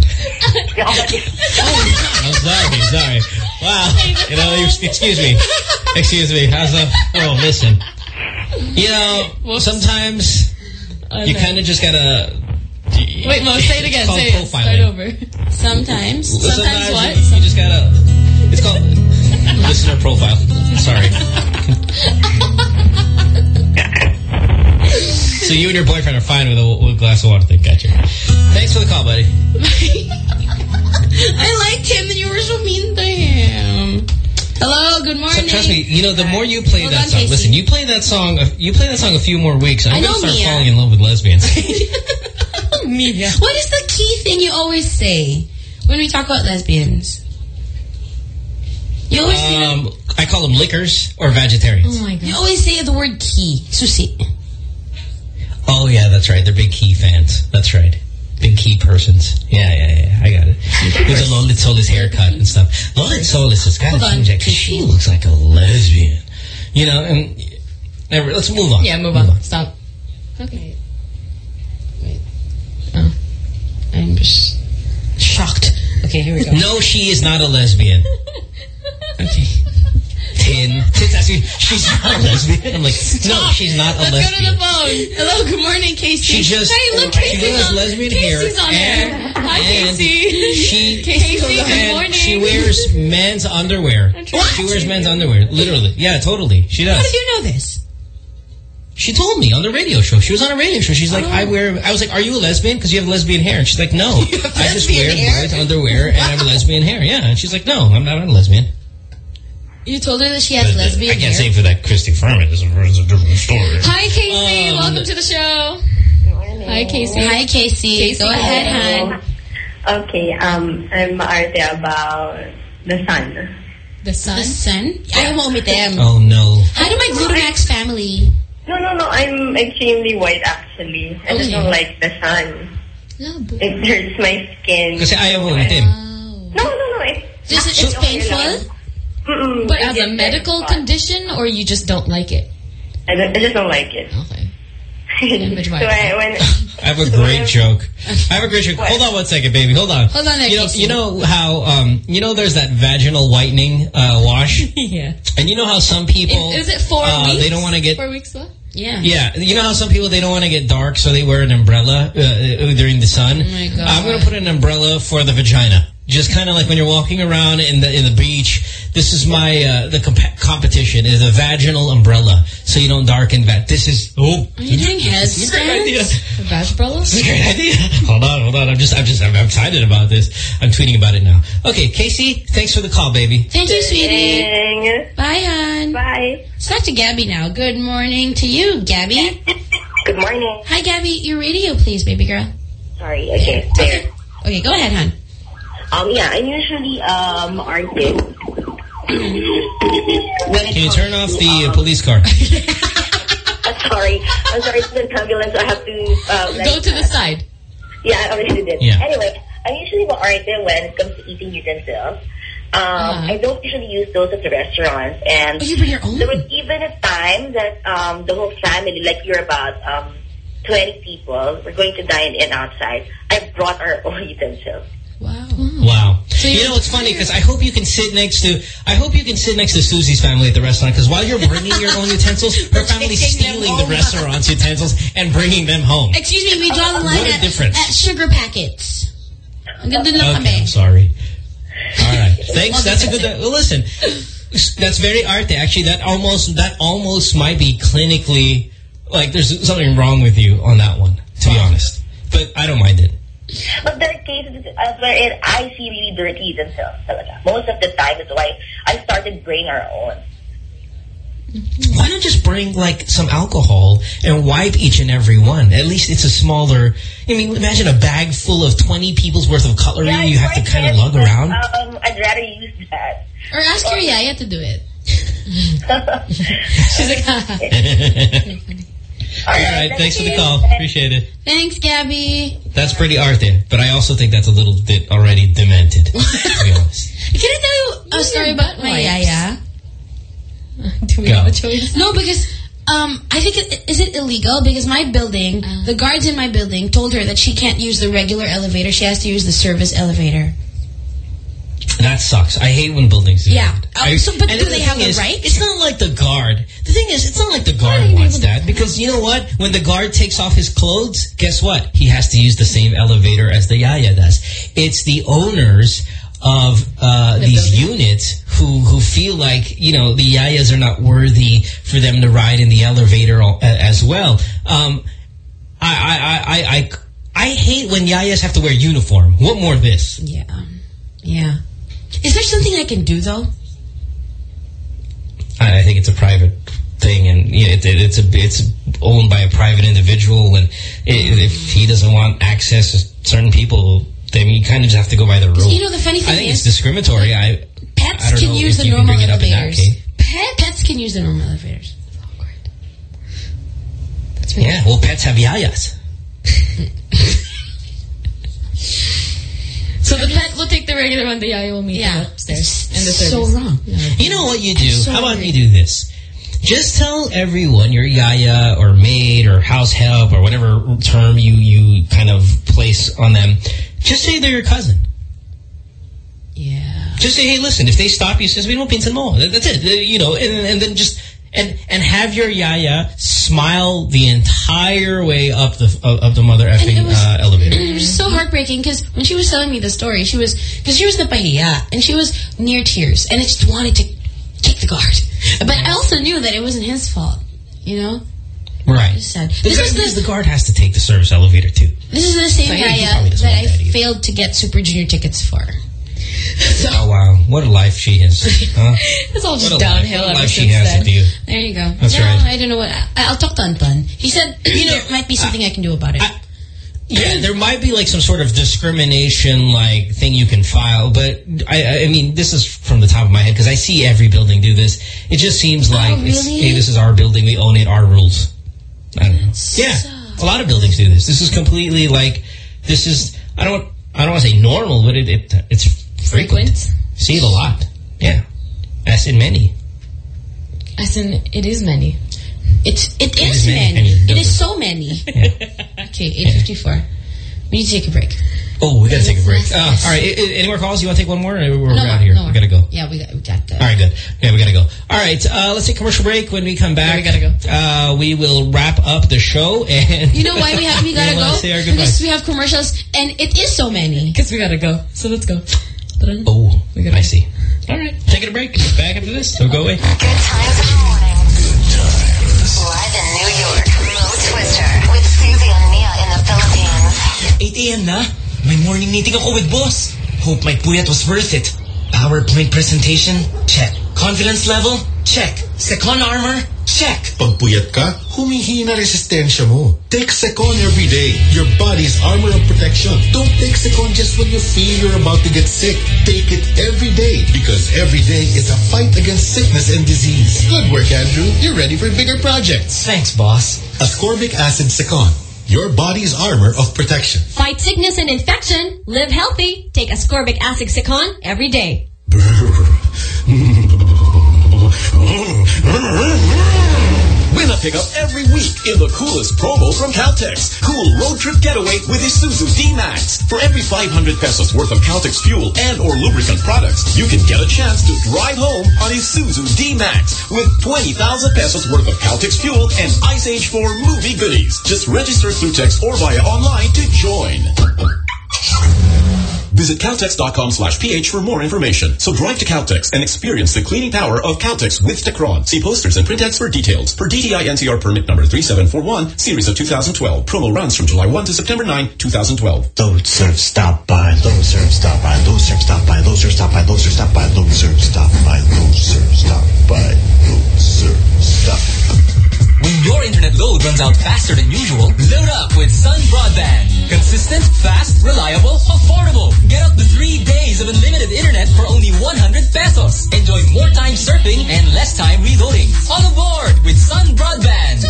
[SPEAKER 2] I'm sorry. Wow. You know, excuse me. Oh, listen. You know, sometimes you kind of just gotta...
[SPEAKER 4] Wait, Mo, say it again. Say it. Start over.
[SPEAKER 3] Sometimes what?
[SPEAKER 2] You just gotta... It's called listener profile. Sorry. So you and your boyfriend are fine with a glass of water thing. Gotcha. Thanks for the call, buddy.
[SPEAKER 3] I liked him and you were so mean to him. Hello, good morning.
[SPEAKER 2] So, trust me, you know, the more you play that song... Casey. Listen, you play that song a few more weeks, I'm going to start falling in love with lesbians.
[SPEAKER 3] Mia. What is the key thing you always say when we talk about lesbians? You always
[SPEAKER 2] I call them lickers or vegetarians.
[SPEAKER 3] Oh my God. You always say the word key. Susi.
[SPEAKER 2] Oh yeah, that's right. They're big Key fans. That's right. Big Key persons. Yeah. I got it. With the Lolit Solis haircut and stuff. Lolit Solis has got a change. She looks like a lesbian. You know, and let's move on.
[SPEAKER 4] Yeah, move on. Stop. Okay. Wait. Oh. I'm just shocked. Okay, here we go.
[SPEAKER 2] No, she is not a lesbian. Okay. Tin's asking, she's not a lesbian. I'm like, no, she's not a lesbian.
[SPEAKER 3] Let's go to the phone. Hello, good morning, Casey.
[SPEAKER 2] She just, she has lesbian hair.
[SPEAKER 4] Hi, Casey.
[SPEAKER 2] Casey, good morning. She wears men's underwear. She wears men's underwear, literally. Yeah, totally. She does.
[SPEAKER 3] How did you know this?
[SPEAKER 2] She told me on the radio show. She was on a radio show. She's like, I was like, are you a lesbian? Because you have lesbian hair. And she's like, no. I just wear boys' underwear and I have lesbian hair. Yeah. And she's like, no, I'm not a lesbian.
[SPEAKER 3] You told her that she has lesbian hair?
[SPEAKER 2] I can't say for that Christy Furman. It's a different story.
[SPEAKER 4] Hi, Casey. Welcome to the show. Hi, Casey.
[SPEAKER 3] Hi, Casey. Go ahead, hon.
[SPEAKER 9] Okay, I'm maarte about the sun.
[SPEAKER 4] The sun?
[SPEAKER 3] The sun? I won't meet them.
[SPEAKER 2] Oh, no.
[SPEAKER 3] Hi to my Glutamax family.
[SPEAKER 9] No. I'm extremely white, actually. I just don't like the sun. It hurts my skin.
[SPEAKER 2] Kasi ayaw mo umitim.
[SPEAKER 9] No.
[SPEAKER 3] It's painful?
[SPEAKER 4] But as a medical condition, or you just don't like it?
[SPEAKER 9] I just don't like it.
[SPEAKER 4] Okay.
[SPEAKER 9] So
[SPEAKER 2] I have a great joke. Hold on one second, baby. Hold on.
[SPEAKER 3] Hold on there, Casey.
[SPEAKER 2] You know how, there's that vaginal whitening wash?
[SPEAKER 4] Yeah.
[SPEAKER 2] And you know how some people...
[SPEAKER 4] Is it 4 weeks?
[SPEAKER 2] They don't want to get...
[SPEAKER 4] 4 weeks what?
[SPEAKER 3] Yeah.
[SPEAKER 2] Yeah. You know how some people, they don't want to get dark, so they wear an umbrella during the sun?
[SPEAKER 3] Oh, my God.
[SPEAKER 2] I'm going to put an umbrella for the vagina. Just kind of like when you're walking around in the beach. This is my competition is a vaginal umbrella, so you don't darken that. This is
[SPEAKER 3] Are you doing headstands?
[SPEAKER 2] This is a great idea.
[SPEAKER 4] A vagbrella?
[SPEAKER 2] This is a great idea. Hold on. I'm excited about this. I'm tweeting about it now. Okay, Casey, thanks for the call, baby.
[SPEAKER 3] Thank you, sweetie. Bye, hon.
[SPEAKER 9] Bye.
[SPEAKER 3] Let's talk to Gabby now. Good morning to you, Gabby.
[SPEAKER 9] Good morning.
[SPEAKER 3] Hi, Gabby. Your radio, please, baby girl.
[SPEAKER 9] Sorry. Okay. There.
[SPEAKER 3] Okay, go ahead, hon.
[SPEAKER 9] Yeah, I'm usually artist.
[SPEAKER 2] Can you turn off the police car?
[SPEAKER 9] I'm sorry, it's an ambulance. I have to
[SPEAKER 4] go to the side.
[SPEAKER 9] Yeah, I already did.
[SPEAKER 2] Yeah.
[SPEAKER 9] Anyway, I'm usually the artist when it comes to eating utensils. I don't usually use those at the restaurants, and
[SPEAKER 3] you bring your own?
[SPEAKER 9] There was even a time that the whole family, like you're about 20 people, we're going to dine in outside. I brought our own utensils.
[SPEAKER 3] Wow.
[SPEAKER 2] Wow. So it's funny because I hope you can sit next to Susie's family at the restaurant, because while you're bringing your own utensils, her family's stealing the restaurant's utensils and bringing them home.
[SPEAKER 3] Excuse me, we draw the line at sugar packets.
[SPEAKER 2] Okay, I'm sorry. All right. Thanks. That's a good... listen, that's very arte. Actually, that almost might be clinically... Like, there's something wrong with you on that one, to be honest. But I don't mind it.
[SPEAKER 5] But there are cases where I see really dirty themselves. Most of the time is why I started bringing our own.
[SPEAKER 2] Why not just bring, like, some alcohol and wipe each and every one? At least it's a smaller... I mean, imagine a bag full of 20 people's worth of cutlery you have to kind of lug around.
[SPEAKER 5] I'd rather use that.
[SPEAKER 3] Or ask your yaya to do it.
[SPEAKER 2] She's like, All right, thanks for the call. Appreciate it.
[SPEAKER 3] Thanks, Gabby.
[SPEAKER 2] That's pretty arte, but I also think that's a little bit already demented, to be honest.
[SPEAKER 3] Can I tell you a story about my yaya?
[SPEAKER 4] Do we have a choice?
[SPEAKER 3] No, because I think is it illegal? Because my building, the guards in my building told her that she can't use the regular elevator. She has to use the service elevator.
[SPEAKER 2] That sucks. I hate when buildings do that.
[SPEAKER 3] But do they have the right?
[SPEAKER 2] It's not like the guard. The thing is, it's not like the guard wants that. Because you know what? When the guard takes off his clothes, guess what? He has to use the same elevator as the yaya does. It's the owners of these units who feel like, the yayas are not worthy for them to ride in the elevator as well. I hate when yayas have to wear uniform. What more of this?
[SPEAKER 3] Yeah. Is there something I can do, though?
[SPEAKER 2] I think it's a private thing, and it's owned by a private individual, and if he doesn't want access to certain people, then you kind of just have to go by the rules.
[SPEAKER 3] The funny thing
[SPEAKER 2] I think it's discriminatory.
[SPEAKER 3] Pets can use the normal elevators. Pets can use the normal elevators.
[SPEAKER 2] That's awkward. Yeah, well, pets have yayas.
[SPEAKER 4] So the pet will take the regular one, the yaya will meet upstairs. And the service.
[SPEAKER 3] So wrong.
[SPEAKER 2] You know what you do? How about you do this? Just tell everyone, your yaya or maid or house help or whatever term you kind of place on them, just say they're your cousin.
[SPEAKER 3] Yeah.
[SPEAKER 2] Just say, hey, listen, if they stop you, says, we don't pinsan mo. That's it. And then just... And have your yaya smile the entire way up the mother effing elevator.
[SPEAKER 3] It was so heartbreaking because when she was telling me the story, she was napahiya and she was near tears and I just wanted to kick the guard. But I also knew that it wasn't his fault,
[SPEAKER 2] Right. Because the guard has to take the service elevator too.
[SPEAKER 3] This is the same yaya that I failed to get Super Junior tickets for.
[SPEAKER 2] So, oh wow, what a life she has! Huh?
[SPEAKER 4] It's all just downhill.
[SPEAKER 2] What a life she has with you.
[SPEAKER 3] There you go.
[SPEAKER 2] That's right.
[SPEAKER 3] I don't know what. I'll talk to Anton. He said there might be something I can do about it.
[SPEAKER 2] There might be like some sort of discrimination like thing you can file, but I mean this is from the top of my head because I see every building do this. It just seems like hey, this is our building, we own it, our rules. I don't know. A lot of buildings do this. This is completely like this is I don't want to say normal, but it's frequent. See it a lot. Yeah. As in many.
[SPEAKER 4] As in it is many.
[SPEAKER 3] It is many. It is so many. Yeah. Okay, 8:54. We need to take a break.
[SPEAKER 2] Oh, we got to take a break. All right. Any more calls? You want to take one more? Or we're out here. We got to go.
[SPEAKER 3] Yeah, we got that.
[SPEAKER 2] All right, good. Yeah, we got to go. All right. Let's take a commercial break. When we come back,
[SPEAKER 4] we got to go.
[SPEAKER 2] We will wrap up the show. And
[SPEAKER 3] you know why we got to go?
[SPEAKER 2] Say our goodbyes.
[SPEAKER 3] Because we have commercials, and it is so many.
[SPEAKER 4] Because we got to go. So let's go.
[SPEAKER 2] Oh, I see. All right. Taking a break. Back after this. So go away.
[SPEAKER 13] Good times in the morning. Good times. Live in New York. Mo Twister with Susie and Mia in the Philippines.
[SPEAKER 12] 8 a.m. na. May morning meeting ako with boss. Hope my puyat was worth it. PowerPoint presentation? Check. Confidence level? Check. Secon armor? Check.
[SPEAKER 19] Pag puyat ka, humihina resistensya mo. Take Secon every day. Your body's armor of protection. Don't take Secon just when you feel you're about to get sick. Take it every day because every day is a fight against sickness and disease. Good work, Andrew. You're ready for bigger projects.
[SPEAKER 12] Thanks, boss.
[SPEAKER 19] Ascorbic acid Secon. Your body's armor of protection.
[SPEAKER 14] Fight sickness and infection. Live healthy. Take ascorbic acid Secon every day.
[SPEAKER 15] Win a a pickup every week in the coolest promo from Caltex. Cool road trip getaway with Isuzu D-Max. For every 500 pesos worth of Caltex fuel and or lubricant products, you can get a chance to drive home on Isuzu D-Max with 20,000 pesos worth of Caltex fuel and Ice Age 4 movie goodies. Just register through text or via online to join. Visit Caltex.com/ph for more information. So drive to Caltex and experience the cleaning power of Caltex with Tecron. See posters and printheads for details. Per DTI NCR permit number 3741, series of 2012. Promo runs from July 1 to September 9, 2012.
[SPEAKER 20] Load Serve Stop By, Load Serve Stop By, Load Serve Stop By, Load Serve Stop By, Load Serve Stop By, Load Serve Stop By, Load Serve Stop By, Load Serve Stop.
[SPEAKER 10] When your internet load runs out faster than usual, load up with Sun Broadband. Consistent, fast, reliable, affordable. Get up to 3 days of unlimited internet for only 100 pesos. Enjoy more time surfing and less time reloading. On board with Sun Broadband.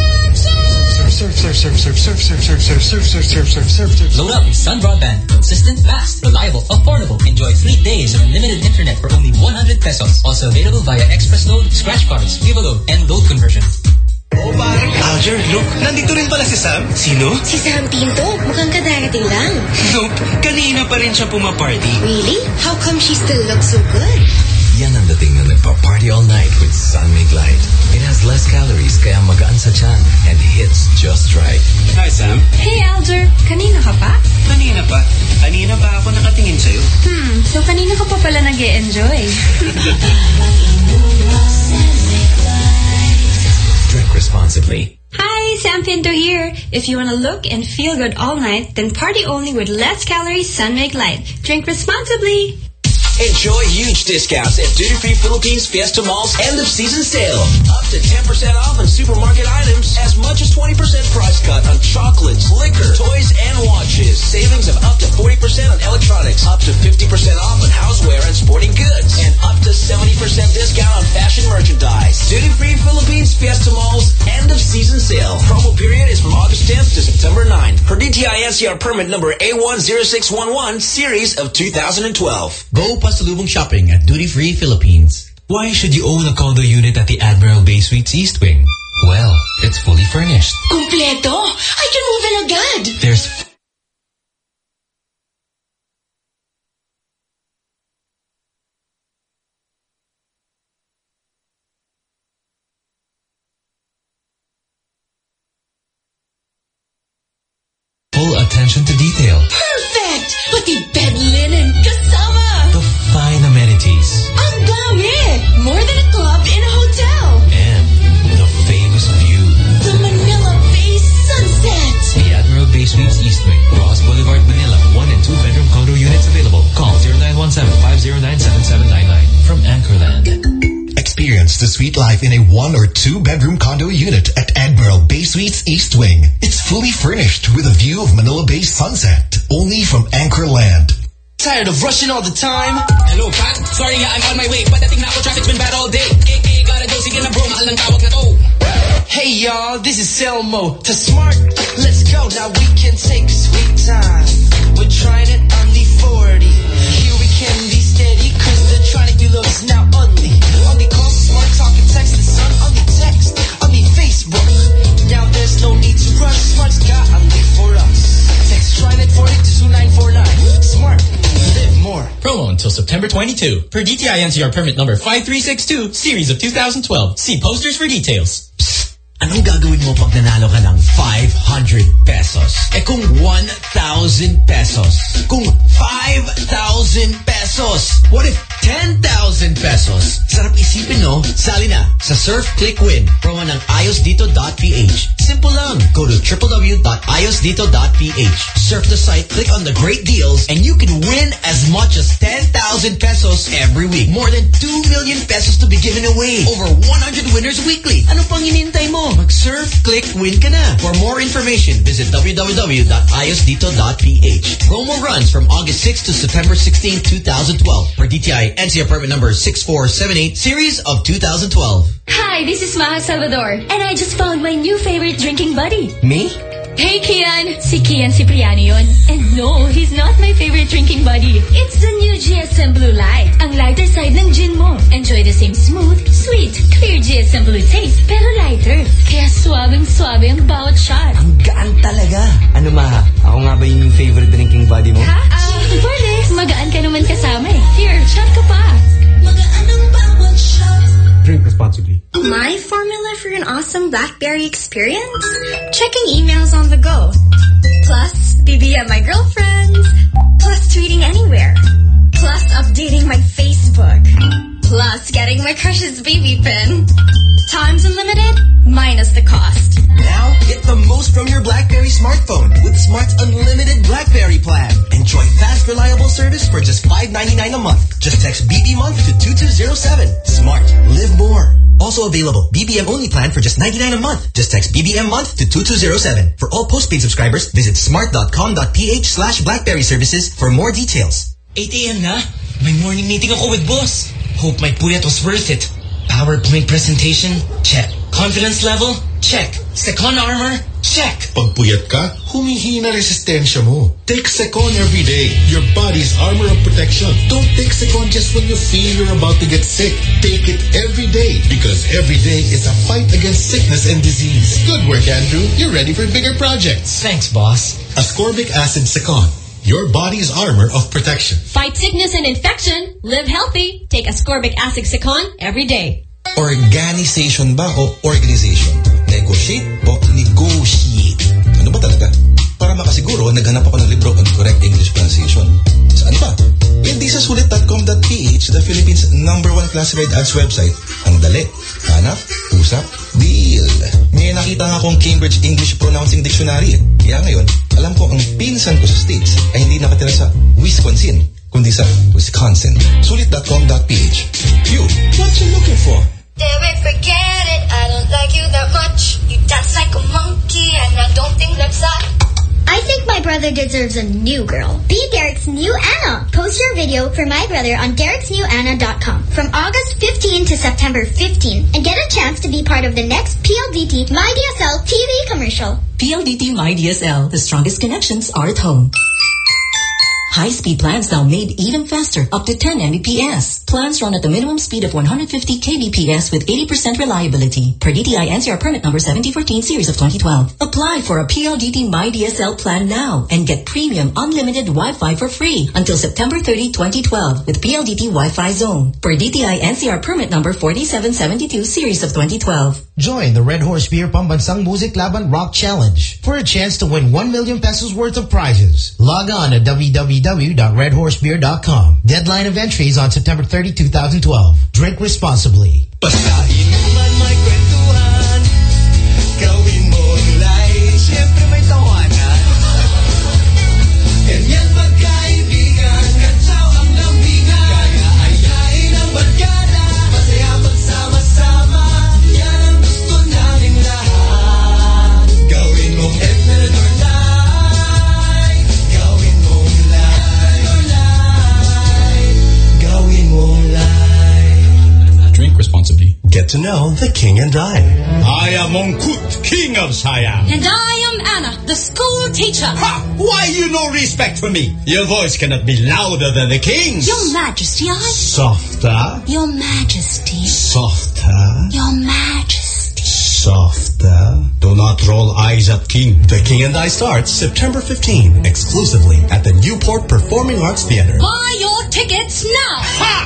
[SPEAKER 10] Load up with Sun Broadband. Consistent, fast, reliable, affordable. Enjoy 3 days of unlimited internet for only 100 pesos. Also available via Express Load, Scratch Cards, Viva Load, and Load Conversion.
[SPEAKER 20] Oh, parang Alger, look, nandito rin pala si Sam. Sino?
[SPEAKER 3] Si Sam Tinto. Mukhang kadarating lang.
[SPEAKER 20] Nope, kanina pa rin siya pumaparty.
[SPEAKER 3] Really? How come she still looks so good?
[SPEAKER 16] Yan ang dating na nagpa-party all night with Sun Make Light. It has less calories kaya magaan sa tiyan and hits just right.
[SPEAKER 20] Hi, Sam.
[SPEAKER 11] Hey, Alger. Kanina ka pa?
[SPEAKER 20] Kanina pa? Kanina pa ako nakatingin sa'yo?
[SPEAKER 11] So kanina ka pa pala nag-e-enjoy.
[SPEAKER 16] Drink responsibly.
[SPEAKER 11] Hi, Sam Pinto here. If you want to look and feel good all night, then party only with less calories Sun Make Light. Drink responsibly.
[SPEAKER 12] Enjoy huge discounts at Duty Free Philippines Fiesta Mall's end-of-season sale. Up to 10% off on supermarket items. As much as 20% price cut on chocolates, liquor, toys, and watches. Savings of up to 40% on electronics. Up to 50% off on houseware and sporting goods. And up to 70% discount on fashion merchandise. Duty Free Philippines Fiesta Mall's end-of-season sale. Promo period is from August 10th to September 9th. Per DTI NCR permit number A10611, series of 2012.
[SPEAKER 16] Go pasalubong shopping at Duty Free Philippines. Why should you own a condo unit at the Admiral Bay Suites East Wing? Well, it's fully furnished.
[SPEAKER 3] Kumpleto? I can move in agad.
[SPEAKER 16] There's full attention to detail.
[SPEAKER 3] Perfect! Pati bed linen kasama.
[SPEAKER 16] The fine amenities.
[SPEAKER 3] Ang dami! More than a club in a hotel.
[SPEAKER 16] And the famous view.
[SPEAKER 3] The Manila Bay sunset.
[SPEAKER 16] The Admiral Bay Suites East Wing, Ross Boulevard, Manila. 1 and 2 bedroom condo units available. Call 0917-509-7799 from Anchorland.
[SPEAKER 17] Experience the sweet life in a 1 or 2 bedroom condo unit at Admiral Bay Suites East Wing. It's fully furnished with a view of Manila Bay sunset. Only from Anchorland.
[SPEAKER 21] Tired of rushing all the time? Hello, Pat. Sorry nga, I'm on my way. Pagdating na ako, traffic's been bad all day. KK, gotta go. Sige na bro, mahal ng tawag na to. Hey y'all, this is Selmo. To Smart, let's go. Now we can take sweet time. We're trying it on the 40. Here we can be steady, cause the tronic we love is now only. Only call Smart, talk and text the sun. Only text, only Facebook. Now there's no need to rush. Smart's got only for us. Text TRINET 40 to 2949. Smart, live more.
[SPEAKER 10] Promo until September 22. Per DTI NCR permit number 5362, series of 2012. See posters for details.
[SPEAKER 16] Anong gagawin mo pag nanalo ka ng 500 pesos? Eh kung 1,000 pesos? Kung 5,000 pesos? What if 10,000 pesos? Sarap isipin, no? Sali na sa Surf Click Win. Promo ng iosdito.ph. Simple lang. Go to www.iosdito.ph. Surf the site, click on the great deals, and you can win as much as 10,000 pesos every week. More than 2 million pesos to be given away. Over 100 winners weekly. Ano pang hinihintay mo? Mag-surf, click, win ka na. For more information, visit www.iosdito.ph. Promo runs from August 6 to September 16, 2012. For DTI NCR permit number 6478, series of 2012.
[SPEAKER 14] Hi, this is Maha Salvador, and I just found my new favorite drinking buddy.
[SPEAKER 16] Me?
[SPEAKER 14] Hey, Kian! Si Kian Cipriano yun. And no, he's not my favorite drinking buddy. It's the new GSM Blue Light. Ang lighter side ng gin mo. Enjoy the same smooth, sweet, clear GSM Blue taste, pero lighter. lighter. Kaya swabing-swabe ang bawat shot.
[SPEAKER 7] Ang gaan talaga. Ano Maha? Ako nga ba yung favorite drinking buddy mo?
[SPEAKER 14] Ha? Pwede. Magaan ka naman kasama eh. Here, shot ka pa. Magaan ang bawat shot.
[SPEAKER 19] Drink responsibly.
[SPEAKER 11] My formula for an awesome BlackBerry experience? Checking emails on the go. Plus, BBM my girlfriends. Plus, tweeting anywhere. Plus, updating my Facebook. Plus, getting my crush's baby pin. Times unlimited, minus the cost.
[SPEAKER 20] Now, get the most from your BlackBerry smartphone with Smart's unlimited BlackBerry plan. Enjoy fast, reliable service for just $5.99 a month. Just text BB month to 2207. Smart. Live more. Also available, BBM only plan for just $99 a month. Just text BBM month to 2207. For all postpaid subscribers, visit smart.com.ph/BlackBerry services for more details.
[SPEAKER 21] 8 a.m. na? May morning meeting ako with boss. Hope my puyat was worth it. PowerPoint presentation? Check. Confidence level? Check. Secon armor? Check.
[SPEAKER 19] Pag puyat ka, humihina resistensya mo. Take Secon every day. Your body's armor of protection. Don't take Secon just when you feel you're about to get sick. Take it every day because every day is a fight against sickness and disease. Good work, Andrew. You're ready for bigger projects.
[SPEAKER 21] Thanks, boss.
[SPEAKER 19] Ascorbic acid Secon. Your body's armor of protection.
[SPEAKER 14] Fight sickness and infection. Live healthy. Take ascorbic acid Secon every day.
[SPEAKER 20] Organization ba o organization? Negotiate o negotiate? Ano ba talaga? Para makasiguro, naghanap ako ng libro on correct English pronunciation. Saan ba? Hindi sa sulit.com.ph, the Philippines' #1 classified ads website. Ang dali. Hanap, usap, deal. May nakita nga akong Cambridge English Pronouncing Dictionary. Kaya ngayon, alam ko ang pinsan ko sa States ay hindi nakatira sa Wisconsin, kundi sa Wisconsin. Sulit.com.ph. You, what you looking for?
[SPEAKER 11] Derek, forget it. I don't like you that much. You dance like a monkey, and I don't think that's hot.
[SPEAKER 8] I think my brother deserves a new girl. Be Derek's new Anna. Post your video for my brother on Derek'sNewAnna.com from August 15 to September 15 and get a chance to be part of the next PLDT MyDSL TV commercial.
[SPEAKER 18] PLDT MyDSL, the strongest connections are at home. High-speed plans now made even faster, up to 10 Mbps. Plans run at the minimum speed of 150 kbps with 80% reliability. Per DTI NCR permit number 7014 series of 2012. Apply for a PLDT MyDSL plan now and get premium unlimited Wi-Fi for free until September 30, 2012 with PLDT Wi-Fi Zone. Per DTI NCR permit number 4772 series of 2012.
[SPEAKER 16] Join the Red Horse Beer Pambansang Music Laban Rock Challenge for a chance to win 1 million pesos worth of prizes. Log on to www.redhorsebeer.com. Deadline of entries on September 30, 2012. Drink responsibly.
[SPEAKER 20] Basahin mo man may kwentuhan, gawin mo light, siyempre may tawanan. Ganyan magkaibigan, katsaw ang lambingan, kaya-ayain ang barkada, masaya magsama-sama, yan ang gusto namin lahat. Gawin mong Emperador Light, gawin mong light, gawin mong light.
[SPEAKER 19] Drink responsibly.
[SPEAKER 20] Get to know the King and
[SPEAKER 19] I am Mongkut, King of Siam.
[SPEAKER 14] And I am Anna, the school teacher.
[SPEAKER 19] Ha! Why you no respect for me? Your voice cannot be louder than the king's.
[SPEAKER 14] Your Majesty,
[SPEAKER 19] Softer.
[SPEAKER 14] Your Majesty.
[SPEAKER 19] Softer.
[SPEAKER 14] Your Majesty.
[SPEAKER 19] Softer. Do not roll eyes at King.
[SPEAKER 20] The King and I starts September 15, exclusively at the Newport Performing Arts Theater.
[SPEAKER 14] Buy your tickets now.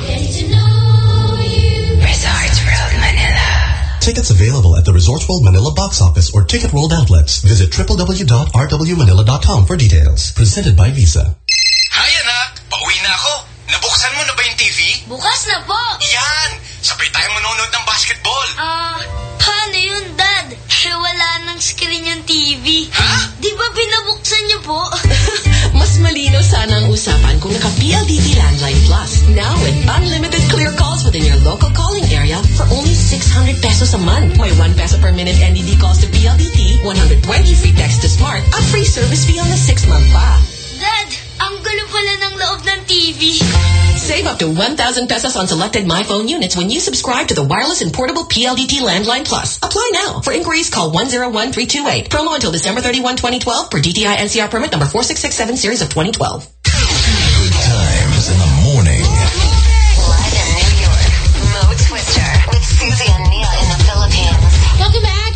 [SPEAKER 13] Resorts World Manila.
[SPEAKER 20] Tickets available at the Resorts World Manila box office or Ticket World outlets. Visit www.rwmanila.com for details. Presented by Visa.
[SPEAKER 21] Hi, anak! Pauwi na ako. Nabuksan mo na ba yung TV?
[SPEAKER 11] Bukas na po.
[SPEAKER 21] Yan! Sabay tayo manonood ng basketball.
[SPEAKER 11] Paano yun, Dad? Wala nang screen yung TV.
[SPEAKER 21] Ha?
[SPEAKER 11] Di ba binabuksan niyo po?
[SPEAKER 18] Mas malino sana ang usapan kung naka-PLDT Landline Plus. Now with unlimited clear calls within your local calling area for only 600 pesos a month. May 1 peso per minute NDD calls to PLDT, 120 free text to Smart, at free service fee on the 6-month pa.
[SPEAKER 11] Dad, ang gulo pala ng loob ng TV.
[SPEAKER 18] Save up to 1,000 pesos on selected MyPhone units when you subscribe to the wireless and portable PLDT Landline Plus. Apply now. For inquiries, call 101-328. Promo until December 31, 2012 per DTI NCR permit number 4667 series of 2012.
[SPEAKER 20] Good times in the morning.
[SPEAKER 13] Live in New York, Mo Twister with Susie and Mia in the Philippines.
[SPEAKER 4] Welcome back.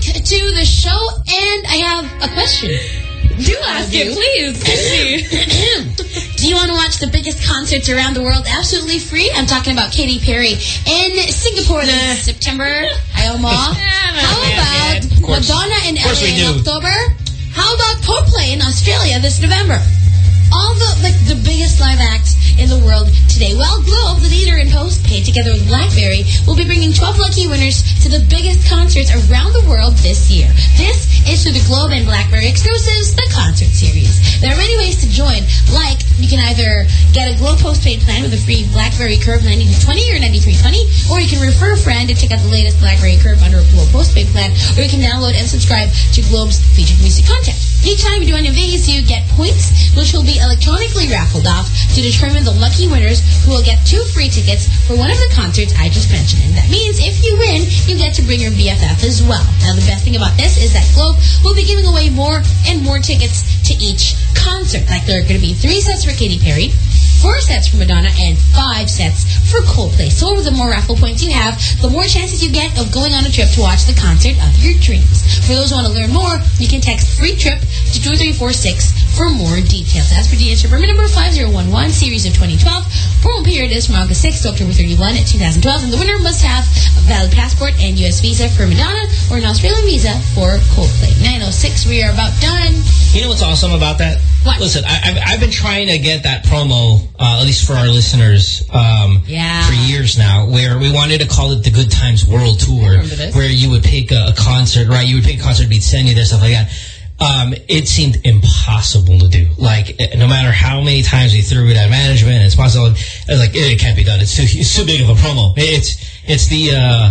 [SPEAKER 3] do.
[SPEAKER 4] Please.
[SPEAKER 3] Do you want to watch the biggest concerts around the world absolutely free? I'm talking about Katy Perry in Singapore this September. How about Madonna in LA in October? How about Coldplay in Australia this November? All the biggest live acts in the world today. Well, Globe, the leader in postpaid, together with BlackBerry, will be bringing 12 lucky winners to the biggest concerts around the world this year. This is through the Globe and BlackBerry exclusives, the concert series. There are many ways to join, like you can either get a Globe postpaid plan with a free BlackBerry Curve 9220 or 9320, or you can refer a friend to check out the latest BlackBerry Curve under a Globe postpaid plan, or you can download and subscribe to Globe's featured music content. Each time you do any of these, you get points, which will be electronically raffled off to determine the lucky winners who will get 2 free tickets for one of the concerts I just mentioned. And that means if you win, you get to bring your BFF as well. Now, the best thing about this is that Globe will be giving away more and more tickets to each concert. Like there are going to be 3 sets for Katy Perry, 4 sets for Madonna, and 5 sets for Coldplay. So the more raffle points you have, the more chances you get of going on a trip to watch the concert of your dreams. For those who want to learn more, you can text free trip to 23346 for more details. As per DHR permit number 5011, series of 2012, promo period is from August 6th to October 31 at 2012, and the winner must have a valid passport and U.S. visa for Madonna or an Australian visa for Coldplay. 9:06, we are about done.
[SPEAKER 2] You know what's awesome about that?
[SPEAKER 3] What?
[SPEAKER 2] Listen, I've been trying to get that promo, at least for our listeners, for years now, where we wanted to call it the Good Times World Tour, where you would pick a concert, right? You would pick a concert, we'd send you there, stuff like that. It seemed impossible to do. Like, no matter how many times we threw it at management, it's possible. I was like, it can't be done. It's too big of a promo. It's the,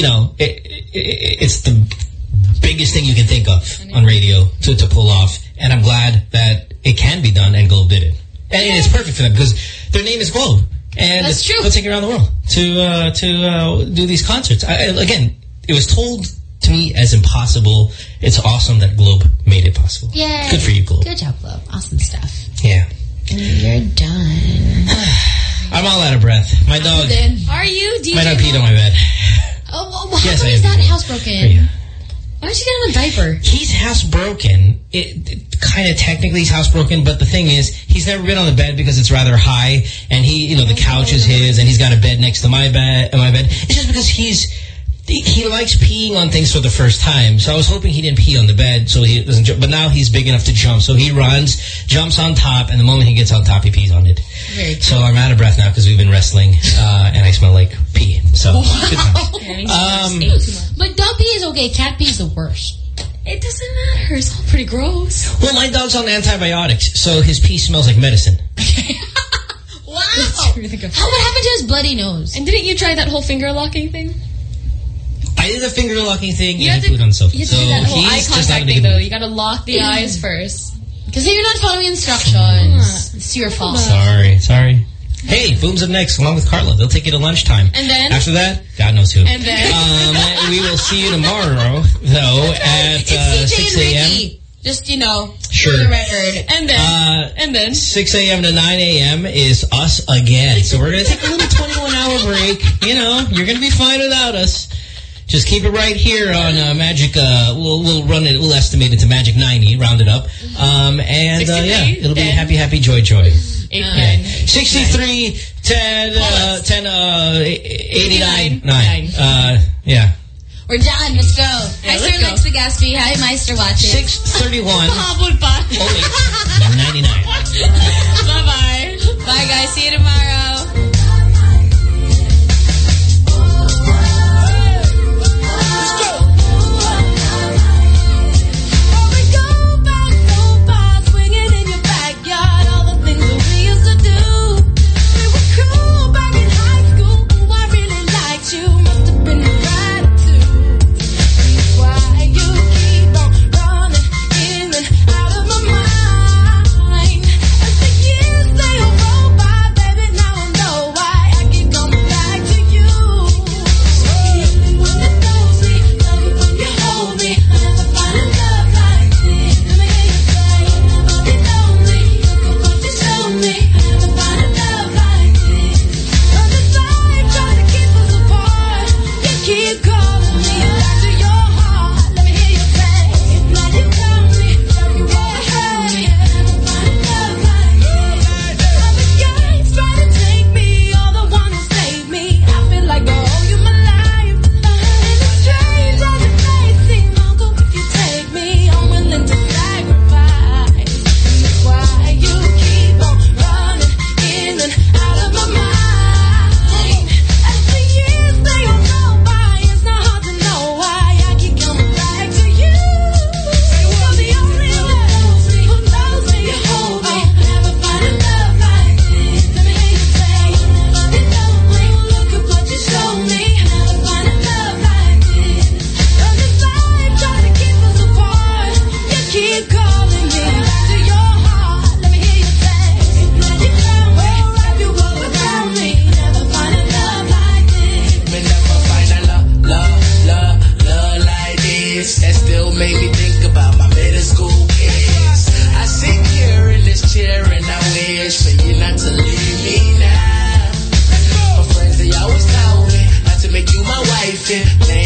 [SPEAKER 2] it's the biggest thing you can think of on radio to pull off. And I'm glad that it can be done, and Globe did it. And it's perfect for them because their name is Globe. And
[SPEAKER 3] that's true.
[SPEAKER 2] They'll take it around the world to do these concerts. Again, it was told to me as impossible. It's awesome that Globe made it possible.
[SPEAKER 3] Yay.
[SPEAKER 2] Good for you, Globe.
[SPEAKER 3] Good job, Globe. Awesome stuff.
[SPEAKER 2] Yeah.
[SPEAKER 3] And you're done.
[SPEAKER 2] I'm all out of breath. My dog.
[SPEAKER 4] Are you? DJ
[SPEAKER 2] My dog peed on my bed.
[SPEAKER 3] Oh, well,
[SPEAKER 2] Yes,
[SPEAKER 3] how
[SPEAKER 2] I
[SPEAKER 3] is
[SPEAKER 2] am.
[SPEAKER 3] that housebroken? Why don't you get him a diaper?
[SPEAKER 2] He's housebroken. It kind of technically he's housebroken, but the thing is, he's never been on the bed because it's rather high, and the couch is his, and he's got a bed next to my bed. It's just because he likes peeing on things for the first time. So I was hoping he didn't pee on the bed so he doesn't jump. But now he's big enough to jump. So he runs, jumps on top, and the moment he gets on top, he pees on it.
[SPEAKER 3] Very cool.
[SPEAKER 2] So I'm out of breath now because we've been wrestling, and I smell like pee. So good times.
[SPEAKER 3] But dog pee is okay. Cat pee is the worst.
[SPEAKER 4] It doesn't matter. It's all pretty gross.
[SPEAKER 2] Well, my dog's on antibiotics, so his pee smells like medicine.
[SPEAKER 3] Wow. What happened to his bloody nose?
[SPEAKER 4] And didn't you try that whole finger locking thing?
[SPEAKER 2] I did the finger locking thing,
[SPEAKER 4] You
[SPEAKER 2] and
[SPEAKER 4] have
[SPEAKER 2] he put on sofa.
[SPEAKER 4] You have to do that whole eye
[SPEAKER 2] he's just not
[SPEAKER 4] contact
[SPEAKER 2] a big
[SPEAKER 4] thing, though. You gotta lock the eyes first.
[SPEAKER 3] Because you're not following instructions. It's your fault.
[SPEAKER 2] Sorry. Hey, Boom's up next, along with Carla. They'll take you to lunchtime.
[SPEAKER 3] And then?
[SPEAKER 2] After that, God knows who.
[SPEAKER 3] And then?
[SPEAKER 2] We will see you tomorrow, though, at
[SPEAKER 3] it's
[SPEAKER 2] 6 a.m.
[SPEAKER 3] Just,
[SPEAKER 2] Sure.
[SPEAKER 3] for the record.
[SPEAKER 4] And then?
[SPEAKER 2] 6 a.m. to 9 a.m. is us again. So we're going to take a little 21-hour break. You're going to be fine without us. Just keep it right here on Magic. We'll estimate it to Magic 90, round it up. It'll be happy, joy. 63, 10, 89, 9. Yeah.
[SPEAKER 3] We're done. Let's go. Hi, Sir Lex Legaspi. Hi, Meister watching.
[SPEAKER 2] 6:31.
[SPEAKER 3] Habol pa.
[SPEAKER 2] 99.
[SPEAKER 3] Bye-bye. Bye, guys. See you tomorrow.
[SPEAKER 1] Baby, life, it